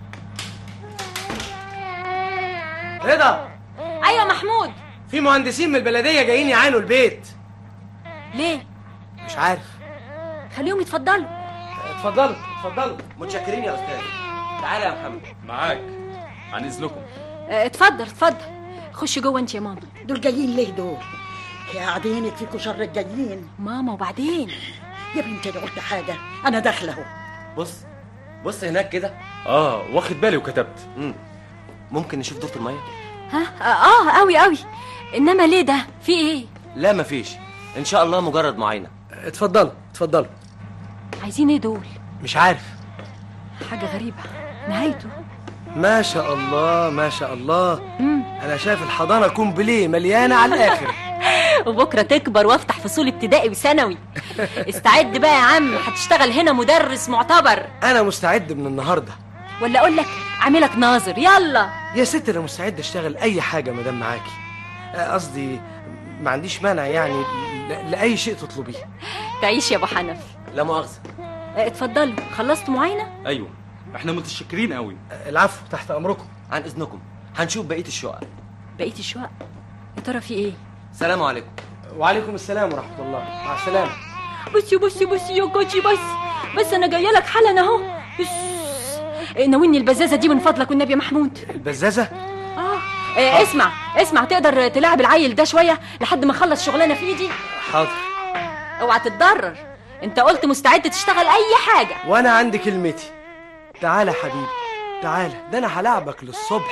رضا. ايوه محمود. في مهندسين من البلديه جايين يعاينوا البيت. ليه؟ مش عارف. خليهم يتفضلوا. اتفضلوا اتفضلوا. متشكرين يا استاذ. تعالى يا محمد. معاك عن اذنكم. اه اتفضل اتفضل. خش جوه انت يا ماما. دول جايين ليه دول؟ يا قاعدينك فيكوا شر الجايين. ماما وبعدين؟ يا بنتي انا قلت حاجه، انا داخله اهو. بص بص هناك كده. اه واخد بالي وكتبت. امم ممكن نشوف دورة الميه؟ ها اه قوي قوي. انما ليه ده؟ في ايه؟ لا مفيش، ان شاء الله مجرد معاينه. اتفضلوا اتفضلوا. عايزين ايه دول؟ مش عارف. حاجه غريبه. نهايته ما شاء الله ما شاء الله. مم. انا شايف الحضانه كومبليه مليانه على الاخر. وبكره تكبر وافتح فصول ابتدائي وثانوي. استعد بقى يا عم، هتشتغل هنا مدرس معتبر. انا مستعد من النهارده. ولا اقول لك اعملك ناظر؟ يلا يا ست انا مستعد اشتغل اي حاجه ما دام معاكي. قصدي ما عنديش مانع يعني ل- لاي شيء تطلبيه. تعيش يا ابو حنف. لا مؤاخذه. اتفضلوا. خلصتوا معاينه؟ ايوه احنا متشكرين قوي. العفو تحت امركم. عن اذنكم هنشوف بقيه الشقق. بقيه الشقق يا ترى في ايه؟ سلام عليكم. وعليكم السلام ورحمه الله. مع السلامه. بصي بصي بصي يا كوتشي. بس بس انا جايه لك حالا اهو. بس ناولني البزازه دي من فضلك والنبي يا محمود. البزازه؟ اه إيه اسمع اسمع، تقدر تلاعب العيل ده شويه لحد ما اخلص شغلانه في ايدي؟ حاضر. اوعى تتضرر، انت قلت مستعد تشتغل اي حاجه. وانا عندي كلمتي. تعالى يا حبيبي تعالى، ده انا هلاعبك للصبح.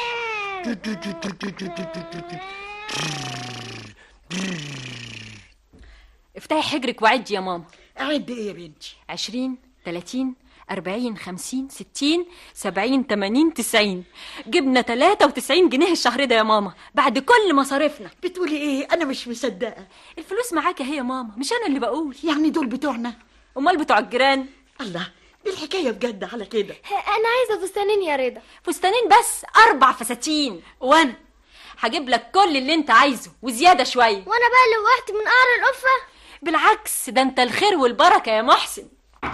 افتحي حجرك وعدي يا ماما. اعد ايه يا بنتي؟ عشرين تلاتين أربعين خمسين ستين سبعين تمانين تسعين. جبنا تلاتة وتسعين جنيه الشهر ده يا ماما بعد كل مصاريفنا. بتقولي ايه؟ انا مش مصدقه. الفلوس معاك اهي يا ماما، مش انا اللي بقول. يعني دول بتوعنا؟ امال بتوع الجيران. الله، دي الحكايه بجد على كده. انا عايزه فستانين يا رضا. فستانين بس؟ اربع فساتين. وانا هجيب لك كل اللي انت عايزه وزياده شويه. وانا بقى اللي وقعت من قعر القفه؟ بالعكس، ده انت الخير والبركه يا محسن.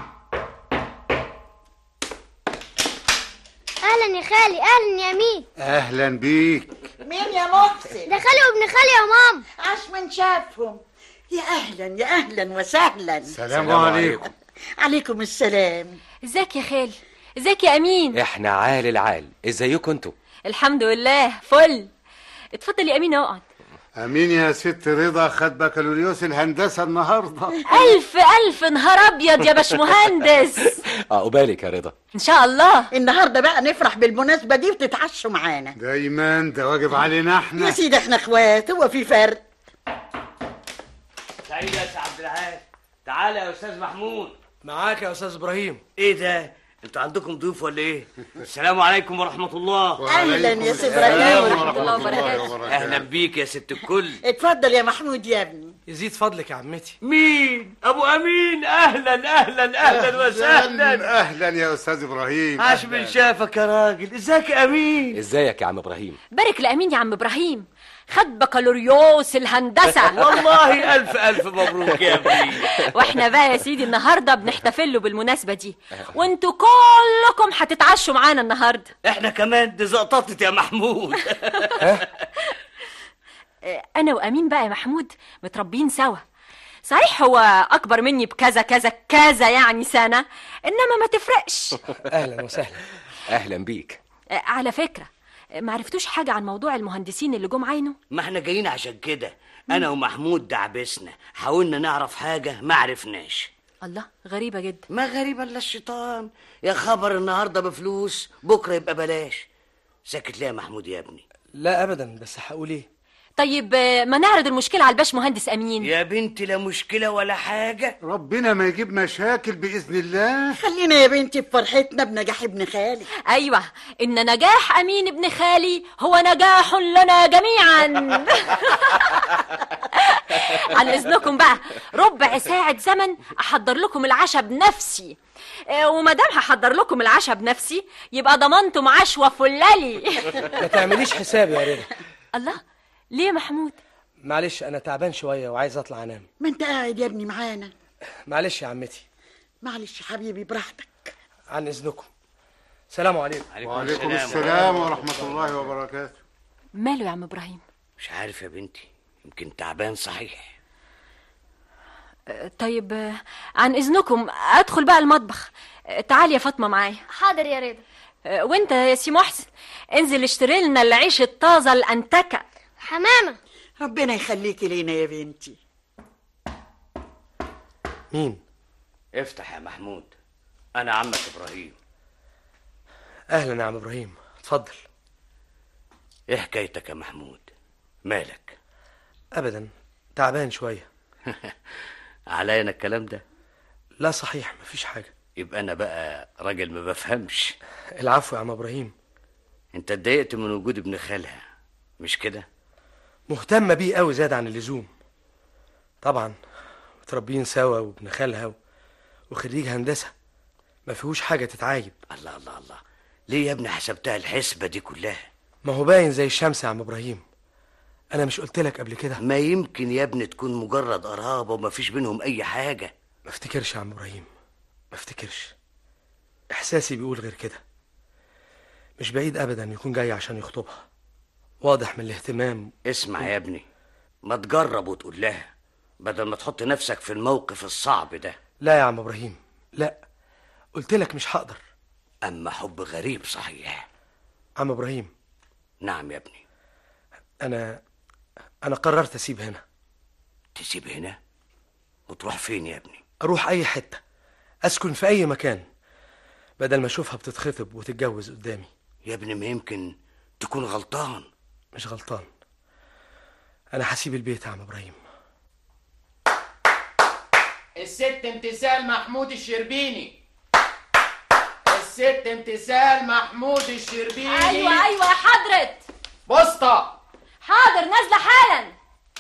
اهلا يا خالي. اهلا يا مين. اهلا بيك. مين يا محسن؟ ده خالي وابن خالي يا ماما. عاش من شافهم. يا اهلا يا اهلا وسهلا. السلام عليكم. عليكم السلام. ازيك يا خالي؟ ازيك يا امين؟ احنا عال العال، ازيكم انتوا؟ الحمد لله فل. اتفضل يا امين اقعد. امين يا ست رضا خد بكالوريوس الهندسه النهارده. الف الف نهار ابيض يا باشمهندس. عقبالك يا رضا. ان شاء الله. النهارده بقى نفرح بالمناسبه دي وتتعشوا معانا. دايما ده واجب علينا احنا يا سيدي، احنا اخوات، هو في فرق؟ سعيد يا سي عبد العال، تعالى يا استاذ محمود. معاك يا استاذ ابراهيم. ايه ده؟ انتوا عندكم ضيوف ولا ايه؟ السلام عليكم ورحمه الله. اهلا يا سي ابراهيم ورحمه الله وبركاته. اهلا بيك يا ست الكل. اتفضل يا محمود يا ابني. يزيد فضلك يا عمتي. مين؟ ابو امين. اهلا اهلا اهلا وسهلا. اهلا يا استاذ ابراهيم. عاش من شافك يا راجل. ازيك يا امين؟ ازيك يا عم ابراهيم؟ بارك لامين يا عم ابراهيم، خد بكالوريوس الهندسه. والله الف الف مبروك يا ابني. واحنا بقى يا سيدي النهارده بنحتفل له بالمناسبه دي، وانتوا كلكم هتتعشوا معانا النهارده. احنا كمان دي زقططت يا محمود. انا وامين بقى يا محمود متربيين سوا. صحيح هو اكبر مني بكذا كذا كذا يعني سنه، انما ما تفرقش. اهلا وسهلا. اهلا بيك. على فكره، ما عرفتوش حاجه عن موضوع المهندسين اللي جم عينه؟ ما احنا جايين عشان كده، انا ومحمود دعبسنا، حاولنا نعرف حاجه ما عرفناش. الله، غريبه جدا. ما غريبه الا الشيطان. يا خبر النهارده بفلوس بكره يبقى بلاش. ساكت ليه يا محمود يا ابني؟ لا ابدا، بس هقول ايه؟ طيب ما نعرض المشكله على الباش مهندس امين. يا بنتي لا مشكله ولا حاجه، ربنا ما يجيب مشاكل باذن الله. خلينا يا بنتي بفرحتنا بنجاح ابن خالي. ايوه، ان نجاح امين ابن خالي هو نجاح لنا جميعا. عن اذنكم بقى ربع ساعه زمن احضر لكم العشاء بنفسي، وما دام هحضر لكم العشاء بنفسي يبقى ضمنتم عشوه فلالي. ما تعمليش حسابي يا رضا. الله، ليه يا محمود؟ معلش انا تعبان شويه وعايز اطلع انام. ما انت قاعد يا ابني معانا. معلش يا عمتي. معلش حبيبي براحتك. عن اذنكم. سلام عليكم. وعليكم السلام ورحمه الله وبركاته. ماله يا عم ابراهيم؟ مش عارف يا بنتي، يمكن تعبان صحيح. طيب عن اذنكم ادخل بقى المطبخ. تعالي يا فاطمه معايا. حاضر يا رضا. وانت يا سي محسن انزل اشتري لنا العيش الطازه الانتكه. حمامه. ربنا يخليكي لينا يا بنتي. مين؟ افتح يا محمود، انا عمك ابراهيم. اهلا يا عم ابراهيم، اتفضل. ايه حكايتك يا محمود؟ مالك؟ ابدا، تعبان شويه. عليا انا الكلام ده؟ لا صحيح مفيش حاجه. يبقى انا بقى راجل ما بفهمش. العفو يا عم ابراهيم. انت اتضايقت من وجود ابن خالها مش كده؟ مهتمه بيه قوي زاد عن اللزوم. طبعا متربيين سوا وابن خالها وخريج هندسه، ما فيهوش حاجه تتعايب. الله الله الله، ليه يا ابني حسبتها الحسبه دي كلها؟ ما هو باين زي الشمس يا عم ابراهيم. انا مش قلت لك قبل كده؟ ما يمكن يا ابني تكون مجرد قرابه وما فيش بينهم اي حاجه. ما افتكرش يا عم ابراهيم، ما افتكرش. احساسي بيقول غير كده. مش بعيد ابدا يكون جاي عشان يخطبها، واضح من الاهتمام. اسمع يا ابني، ما تجرب وتقول لها بدل ما تحط نفسك في الموقف الصعب ده. لا يا عم ابراهيم، لا، قلت لك مش هقدر. اما حب غريب صحيح. عم ابراهيم. نعم يا ابني. انا انا قررت اسيب هنا. تسيب هنا؟ وتروح فين يا ابني؟ اروح اي حته، اسكن في اي مكان، بدل ما اشوفها بتتخطب وتتجوز قدامي. يا ابني ما يمكن تكون غلطان. مش غلطان، انا هسيب البيت يا عم ابراهيم. الست امتثال محمود الشربيني. الست امتثال محمود الشربيني. ايوه ايوه يا حضرة. بسطة. حاضر، نازله حالا.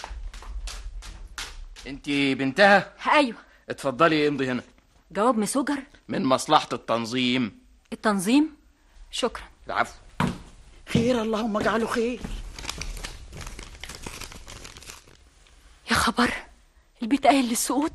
انتي بنتها؟ ايوه. اتفضلي امضي هنا. جواب مسجر من مصلحة التنظيم. التنظيم؟ شكرا. العفو. خير، اللهم اجعله خير. يا خبر، البيت قايل للسقوط.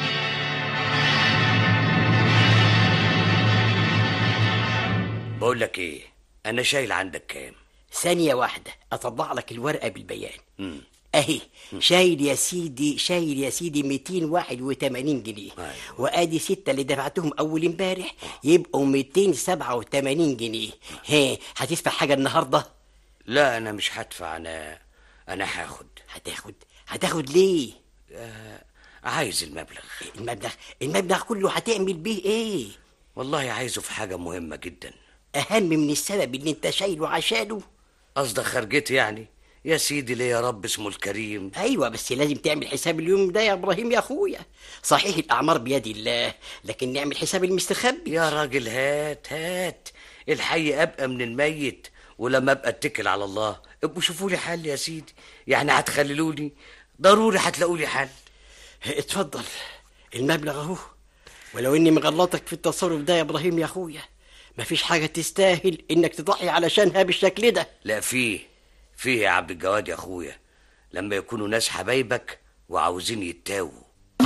بقول لك ايه، انا شايل عندك كام؟ ثانية واحدة أطبع لك الورقة بالبيان. مم. اهي شايل يا سيدي شايل يا سيدي مئتين وواحد وثمانين جنيه. أيوة. وادي ستة اللي دفعتهم اول امبارح يبقوا مئتين وسبعة وثمانين جنيه. ها هتدفع حاجه النهارده؟ لا انا مش هدفع، انا انا هاخد. هتاخد؟ هتاخد ليه؟ آه عايز المبلغ. المبلغ المبلغ كله هتعمل بيه ايه؟ والله عايزه في حاجه مهمه جدا، اهم من السبب اللي انت شايله عشانه. قصدك خرجتي يعني؟ يا سيدي ليه يا رب اسمه الكريم. ايوه بس لازم تعمل حساب اليوم ده يا ابراهيم يا اخويا. صحيح الاعمار بيد الله، لكن نعمل حساب المستخبي. يا راجل هات هات، الحي ابقى من الميت، ولما ابقى اتكل على الله ابقوا شوفوا لي حل يا سيدي. يعني هتخللوني؟ ضروري هتلاقوا لي حل. اتفضل المبلغ اهو، ولو اني مغلطك في التصرف ده يا ابراهيم يا اخويا، مفيش حاجه تستاهل انك تضحي علشانها بالشكل ده. لا فيه فيه يا عبد الجواد يا اخويا، لما يكونوا ناس حبايبك وعاوزين يتاووا.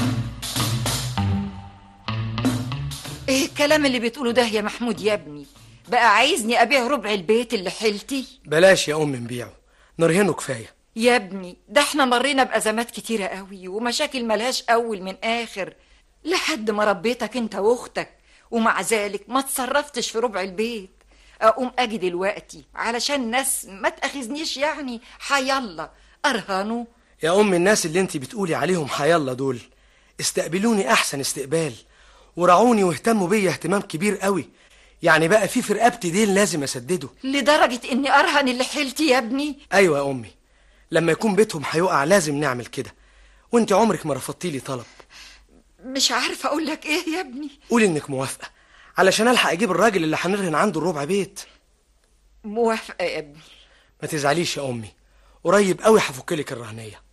ايه الكلام اللي بتقوله ده يا محمود يا ابني؟ بقى عايزني ابيع ربع البيت اللي حيلتي؟ بلاش يا ام نبيعه، نرهنه كفايه يا ابني. ده احنا مرينا بأزمات كتيرة قوي ومشاكل ملهاش أول من آخر لحد ما ربيتك انت واختك، ومع ذلك ما تصرفتش في ربع البيت. اقوم اجي دلوقتي علشان ناس ما تاخذنيش يعني حيالله ارهنوا. يا ام الناس اللي انت بتقولي عليهم حيالله دول استقبلوني احسن استقبال، ورعوني واهتموا بيا اهتمام كبير قوي، يعني بقى في في رقبتي دين لازم اسدده. لدرجه اني ارهن اللي حيلتي يا ابني؟ ايوه يا امي، لما يكون بيتهم هيقع لازم نعمل كده، وانت عمرك ما رفضتي لي طلب. مش عارفه اقول لك ايه يا ابني. قولي انك موافقه علشان الحق اجيب الراجل اللي هنرهن عنده الربع بيت. موافقه يا ابني. ما تزعليش يا امي، قريب قوي هفكلك الرهنيه.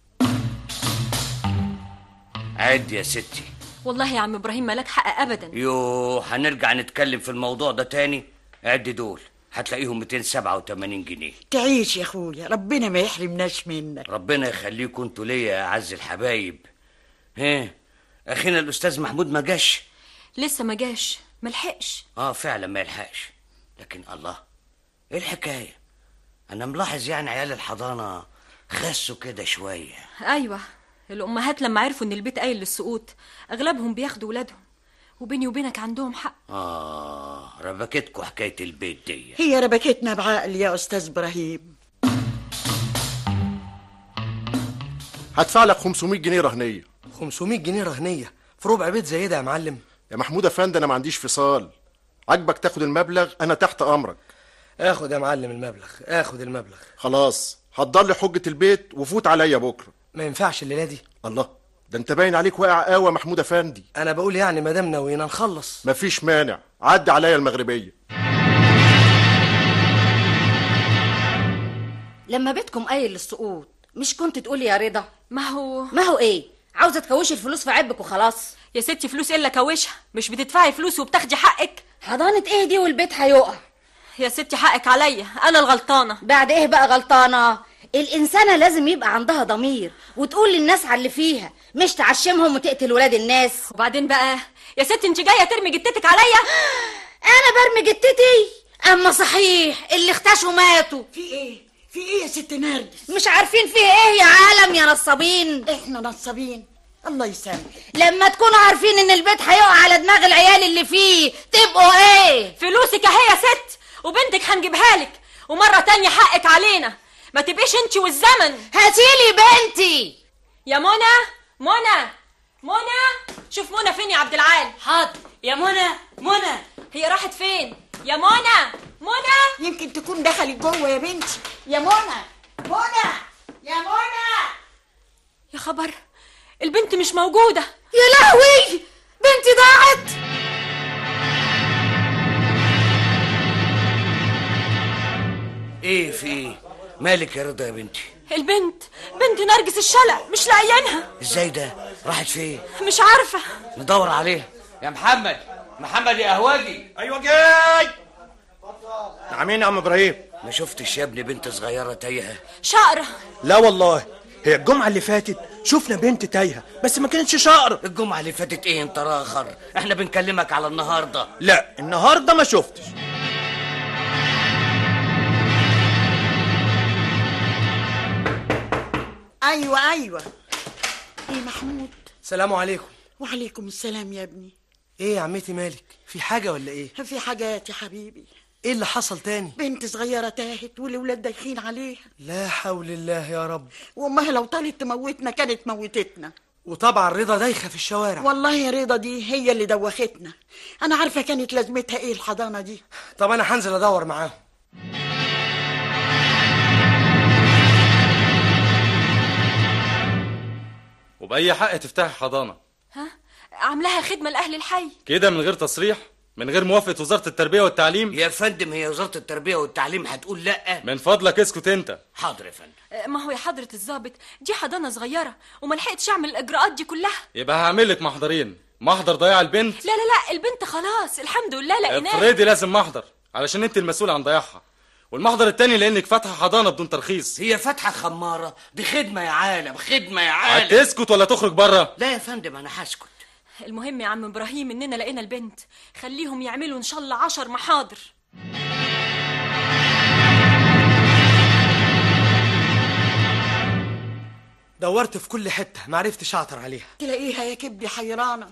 عد يا ستي. والله يا عم ابراهيم مالك حق ابدا. يو هنرجع نتكلم في الموضوع ده تاني. عد دول هتلاقيهم مئتين وسبعة وثمانين جنيه. تعيش يا اخويا، ربنا ما يحرمناش منك. ربنا يخليكم انتوا ليا يا اعز الحبايب. ها اخينا الاستاذ محمود ما جاش؟ لسه ما جاش، ملحقش. اه فعلا ما يلحقش، لكن الله ايه الحكايه؟ انا ملاحظ يعني عيال الحضانه خسوا كده شويه. ايوه الامهات لما عرفوا ان البيت قايل للسقوط اغلبهم بياخدوا ولادهم، وبيني وبينك عندهم حق. اه ربكتكوا حكايه البيت دي. هي ربكتنا بعقل يا استاذ ابراهيم. هدفع لك خمسمائة جنيه رهنيه. خمسمائة جنيه رهنيه في ربع بيت زي ده يا معلم؟ يا محمود افندي انا ما عنديش فصال، عجبك تاخد المبلغ انا تحت امرك. اخد يا معلم المبلغ، اخد المبلغ. خلاص حضر لي حجه البيت وفوت عليا بكره. ما ينفعش الليله دي. الله ده انت باين عليك واقع قوي يا محمود افندي. انا بقول يعني ما دام ناويين نخلص. مفيش مانع، عدي عليا المغربيه. لما بيتكم قايل للسقوط مش كنت تقولي يا رضا؟ ما هو ما هو ايه؟ عاوزه تكوشي الفلوس في عبك وخلاص. يا ستي فلوس الا كوشها، مش بتدفعي فلوس وبتاخدي حقك؟ حضانه ايه دي والبيت هيقع؟ يا ستي حقك عليا، انا الغلطانه. بعد ايه بقى غلطانه؟ الانسانه لازم يبقى عندها ضمير وتقول للناس على اللي فيها، مش تعشمهم وتقتل ولاد الناس. وبعدين بقى يا ستي انت جايه ترمي جتتك عليا؟ انا برمي جتتي؟ اما صحيح اللي اختشوا ماتوا. في ايه في ايه يا ست نرجس؟ مش عارفين فيه ايه يا عالم يا نصابين. احنا نصابين؟ الله يسامح. لما تكونوا عارفين ان البيت هيقع على دماغ العيال اللي فيه تبقوا ايه؟ فلوسك اهي يا ست، وبنتك هنجيبها لك، ومره تانية حقك علينا، ما تبقيش انت والزمن. هاتيلي بنتي يا منى. منى منى شوف منى فين يا عبد العال. حاضر يا منى. منى هي راحت فين يا منى؟ منى يمكن تكون دخلت جوه يا بنتي. يا منى. منى يا منى. يا خبر البنت مش موجوده. يا لهوي بنتي ضاعت. ايه في ايه؟ مالك يا رضا يا بنتي؟ البنت بنت نرجس الشلق مش لاقيينها. ازاي ده؟ راحت فين؟ مش عارفه. ندور عليها. يا محمد محمد يا قهوجي. ايوه جاي. نعمين يا عم ابراهيم. ما شفتش يا ابني بنت صغيره تايهه؟ شقره. لا والله، هي الجمعه اللي فاتت شفنا بنت تايهه بس ما كانتش شقره. الجمعه اللي فاتت ايه انت راخر؟ احنا بنكلمك على النهارده. لا النهارده ما شفتش. ايوه ايوه. ايه محمود؟ سلام عليكم. وعليكم السلام يا ابني. ايه يا عمتي مالك؟ في حاجة ولا ايه؟ في حاجات يا حبيبي. ايه اللي حصل تاني؟ بنت صغيرة تاهت والولاد دايخين عليها. لا حول الله يا رب. وامها لو طالت تموتنا كانت موتتنا. وطبعا رضا دايخة في الشوارع. والله يا رضا دي هي اللي دوختنا. انا عارفة كانت لازمتها ايه الحضانة دي. طب انا هنزل ادور معاهم. وبأي حق تفتحي حضانة؟ ها؟ عاملاها خدمة لأهل الحي كده من غير تصريح؟ من غير موافقة وزارة التربية والتعليم؟ يا فندم هي وزارة التربية والتعليم هتقول لأ؟ من فضلك اسكت انت. حاضر يا فندم. ما هو يا حضرة الضابط دي حضانة صغيرة وما لحقتش اعمل الإجراءات دي كلها. يبقى هعمل لك محضرين، محضر ضياع البنت. لا لا لا البنت خلاص الحمد لله لقيناها. افرضي لازم محضر علشان انت المسؤول عن ضياعها، والمحضر التاني لانك فاتحه حضانه بدون ترخيص. هي فاتحه خماره، دي خدمه يا عالم، خدمه يا عالم. هتسكت ولا تخرج بره؟ لا يا فندم انا هسكت. المهم يا عم ابراهيم اننا لقينا البنت، خليهم يعملوا ان شاء الله عشر محاضر. دورت في كل حته ما عرفتش اعثر عليها. تلاقيها يا كبدي حيرانه.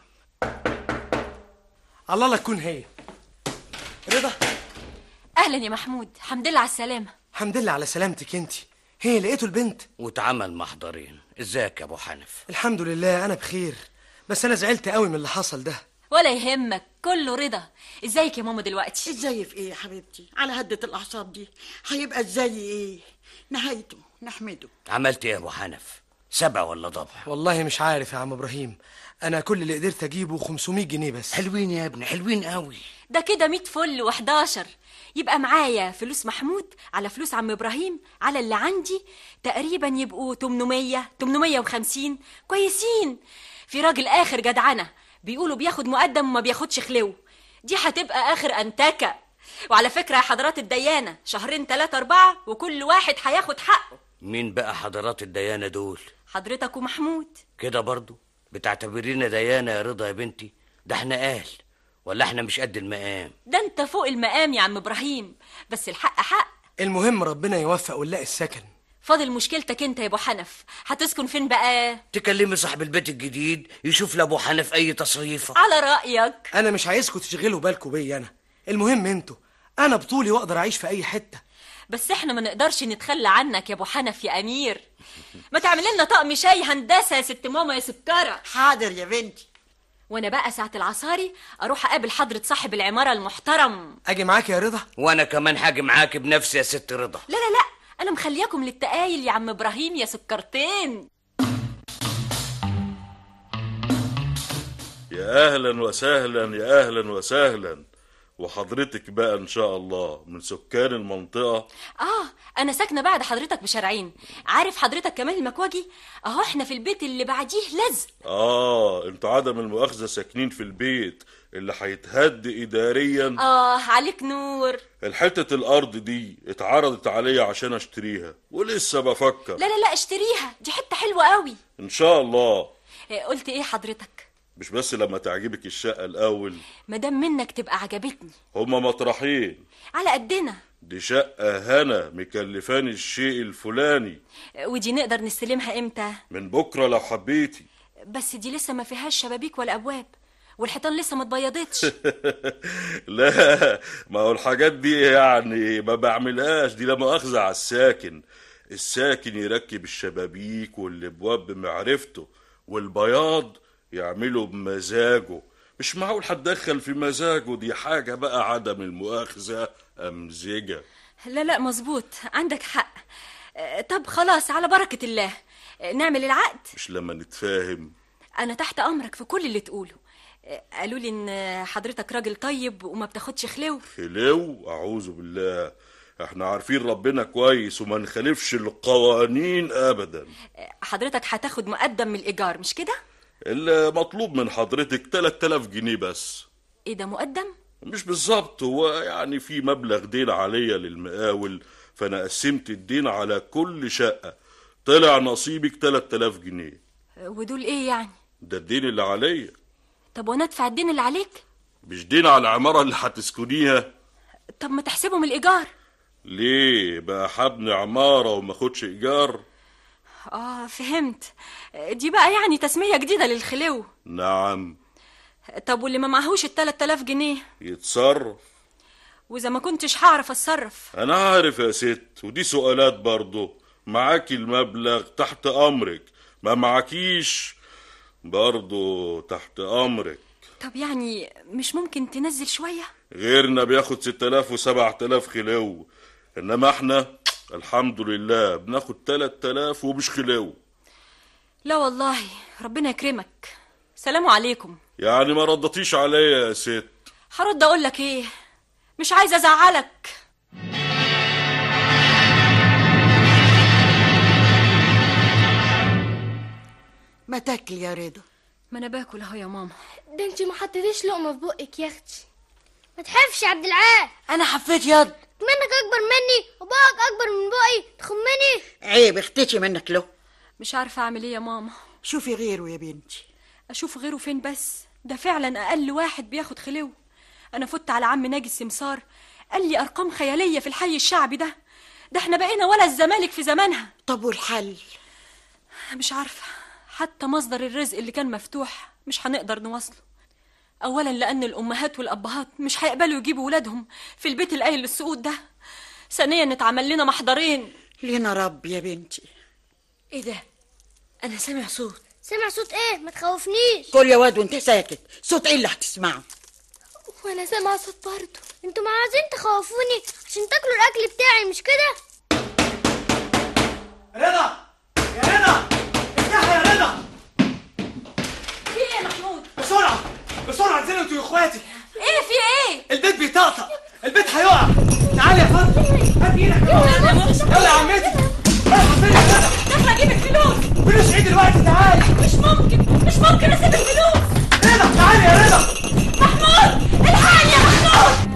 الله لا تكون هي. رضا اهلا يا محمود، حمد لله على السلامه. حمد لله على سلامتك انت. هي لقيتوا البنت واتعمل محضرين. ازيك يا ابو حنف؟ الحمد لله انا بخير، بس انا زعلت قوي من اللي حصل ده. ولا يهمك كله رضا. ازيك يا ماما دلوقتي؟ ازاي في ايه يا حبيبتي؟ على هدة الاعصاب دي هيبقى ازاي ايه؟ نهايته نحمده. عملت ايه يا ابو حنف؟ سبع ولا ضبع؟ والله مش عارف يا عم ابراهيم، انا كل اللي قدرت اجيبه خمسمية جنيه بس. حلوين يا ابني حلوين قوي. ده كده مية فل وحداشر. يبقى معايا فلوس محمود على فلوس عم ابراهيم على اللي عندي تقريبا يبقوا تمنمية تمنمية وخمسين. كويسين. في راجل اخر جدعنه بيقولوا بياخد مقدم وما بياخدش خلو. دي هتبقى اخر انتكه. وعلى فكره يا حضرات الديانه شهرين تلاتة اربعة وكل واحد هياخد حقه. مين بقى حضرات الديانه دول؟ حضرتك ومحمود. كده برضو بتعتبرينا ديانه يا رضا يا بنتي؟ ده احنا اهل ولا احنا مش قد المقام؟ ده انت فوق المقام يا عم ابراهيم، بس الحق حق. المهم ربنا يوفق ونلاقي السكن. فاضل مشكلتك انت يا ابو حنف، هتسكن فين بقى؟ تكلمي صاحب البيت الجديد يشوف لابو حنف اي تصريفه. على رايك. انا مش عايزكم تشغلوا بالكم بيا انا، المهم انتوا، انا بطولي واقدر اعيش في اي حته. بس احنا ما نقدرش نتخلى عنك يا ابو حنف يا امير. ما تعمل لنا طقم شاي هندسه يا ست ماما يا سكره. حاضر يا بنتي. وانا بقى ساعه العصاري اروح اقابل حضره صاحب العماره المحترم. اجي معاك يا رضا؟ وانا كمان هاجي معاك بنفسي يا ست رضا. لا لا لا انا مخلياكم للتقايل يا عم ابراهيم يا سكرتين. يا اهلا وسهلا يا اهلا وسهلا. وحضرتك بقى ان شاء الله من سكان المنطقه؟ اه انا ساكنه بعد حضرتك بشارعين. عارف حضرتك كمان المكواجي اهو احنا في البيت اللي بعديه لزق. اه انتوا عدم المؤاخذه ساكنين في البيت اللي هيتهد اداريا. اه عليك نور. الحته الارض دي اتعرضت عليا عشان اشتريها ولسه بفكر. لا لا لا اشتريها، دي حته حلوه قوي ان شاء الله. قلت ايه حضرتك؟ مش بس لما تعجبك الشقه الاول؟ مادام منك تبقى عجبتني. هما مطرحين على قدنا. دي شقه هنا مكلفاني الشيء الفلاني. ودي نقدر نستلمها امتى؟ من بكره لو حبيتي. بس دي لسه ما فيهاش شبابيك ولا ابواب، والحيطان لسه ما اتبيضتش. لا ما هو الحاجات دي يعني ما بعملهاش، دي لا مؤاخذه على الساكن. الساكن يركب الشبابيك والابواب بمعرفته، والبياض يعمله بمزاجه. مش معقول هتدخل في مزاجه، دي حاجه بقى عدم المؤاخذه امزجه. لا لا مظبوط عندك حق. طب خلاص على بركه الله نعمل العقد. مش لما نتفاهم؟ انا تحت امرك في كل اللي تقوله. قالوا لي ان حضرتك راجل طيب وما بتاخدش خلو. خلو؟ اعوذ بالله، احنا عارفين ربنا كويس وما نخالفش القوانين ابدا. حضرتك هتاخد مقدم من الايجار مش كده؟ المطلوب من حضرتك تلاتة آلاف جنيه بس. ايه ده مقدم؟ مش بالظبط، هو يعني في مبلغ دين عليا للمقاول، فانا قسمت الدين على كل شقه، طلع نصيبك تلاتة آلاف جنيه. ودول ايه يعني؟ ده الدين اللي عليا. طب وانا ادفع الدين اللي عليك؟ مش دين على العماره اللي هتسكنيها؟ طب ما تحسبهم الايجار. ليه بقى حبني عماره وما اخدش ايجار؟ اه فهمت. دي بقى يعني تسمية جديدة للخلو. نعم. طب واللي ما معهوش التلات تلاف جنيه يتصرف. واذا ما كنتش هعرف اتصرف؟ انا عارف يا ست، ودي سؤالات برضه. معاكي المبلغ تحت امرك، ما معكيش برضه تحت امرك. طب يعني مش ممكن تنزل شوية؟ غيرنا بياخد ست تلاف وسبع تلاف خلو، انما احنا الحمد لله بناخد تلات تلاف ومش خلو. لا والله ربنا يكرمك. سلام عليكم. يعني ما ردتيش عليا يا ست؟ هرد اقول لك ايه؟ مش عايزه ازعلك. ما تاكل يا رضا. ما انا باكل اهو يا ماما. ده انت ما حطيتيش لقمه في بقك يا اختي. ما تحفش يا عبد العال. انا حفيت ياض. منك اكبر مني وبقك اكبر من بقي، تخمني. عيب اختشي منك له. مش عارفه اعمل ايه يا ماما. شوفي غيره يا بنتي. اشوف غيره فين بس؟ ده فعلا اقل واحد بياخد خلو. انا فت على عم ناجي السمسار، قال لي ارقام خياليه في الحي الشعبي ده. ده احنا بقينا ولا الزمالك في زمانها. طب والحل؟ مش عارفه. حتى مصدر الرزق اللي كان مفتوح مش هنقدر نواصله. اولا لان الامهات والابهات مش هيقبلوا يجيبوا ولادهم في البيت القايل للسقوط ده. ثانيا اتعمل لنا محضرين. لينا رب يا بنتي. ايه ده؟ انا سامع صوت. سامع صوت ايه؟ ما تخوفنيش. قول يا واد وانت ساكت. صوت ايه اللي هتسمعه؟ وانا سامع صوت برضه. انتوا ما عايزين تخوفوني عشان تاكلوا الاكل بتاعي مش كده؟ رضا يا رضا، افتحي يا رضا. في ايه يا محمود؟ بسرعه بسرعه انزلوا انتوا يا اخواتي. ايه في ايه؟ البيت بيطقطق، البيت هيقع. تعالي يا فندم، هات ايدك. يلا يا عمتي. رايحه فين يا رضا؟ داخله اجيب الفلوس. فلوس ايه دلوقتي؟ تعالي. مش ممكن مش ممكن اسيب الفلوس. رضا تعالي يا رضا. محمود الحقني يا محمود.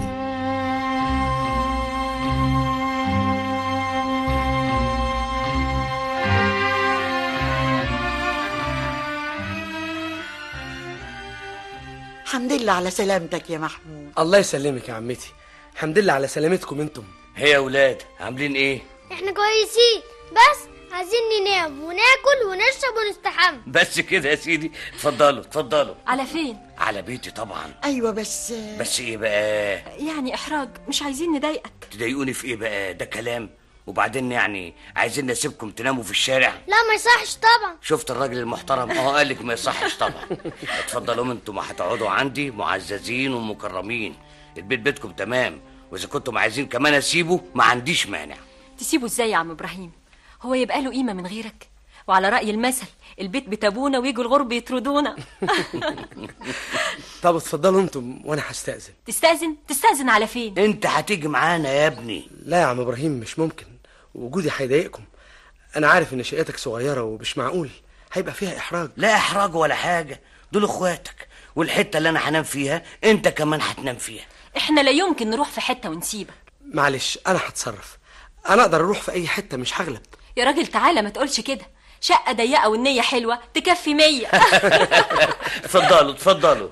الحمد لله على سلامتك يا محمود. الله يسلمك يا عمتي. الحمد لله على سلامتكم انتم. هي يا ولاد عاملين ايه؟ احنا كويسين، بس عايزين ننام وناكل ونشرب ونستحمى. بس كده يا سيدي. اتفضلوا اتفضلوا. على فين؟ على بيتي طبعا. ايوه بس بس ايه بقى؟ يعني احراج، مش عايزين نضايقك. تضايقوني في ايه بقى؟ ده كلام. وبعدين يعني عايزين نسيبكم تناموا في الشارع؟ لا ما يصحش طبعا. شفت الراجل المحترم؟ اه قالك ما يصحش طبعا. اتفضلوا انتم، هتقعدوا عندي معززين ومكرمين. البيت بيتكم تمام، واذا كنتم عايزين كمان اسيبه ما عنديش مانع. تسيبه ازاي يا عم ابراهيم؟ هو يبقى له قيمه من غيرك؟ وعلى راي المثل البيت بتابونا ويجوا الغرب يطردونا. طب اتفضلوا انتم وانا هستأذن. تستأذن؟ تستأذن على فين؟ انت هتيجي معانا يا ابني. لا يا عم ابراهيم مش ممكن، وجودي هيضايقكم. انا عارف ان شقتك صغيره ومش معقول هيبقى فيها احراج. لا احراج ولا حاجه، دول اخواتك، والحته اللي انا هنام فيها انت كمان هتنام فيها. احنا لا يمكن نروح في حته ونسيبك. معلش انا هتصرف، انا اقدر اروح في اي حته مش هغلب. يا راجل تعالى ما تقولش كده. شقه ضيقه والنيه حلوه تكفي مية. اتفضلوا اتفضلوا.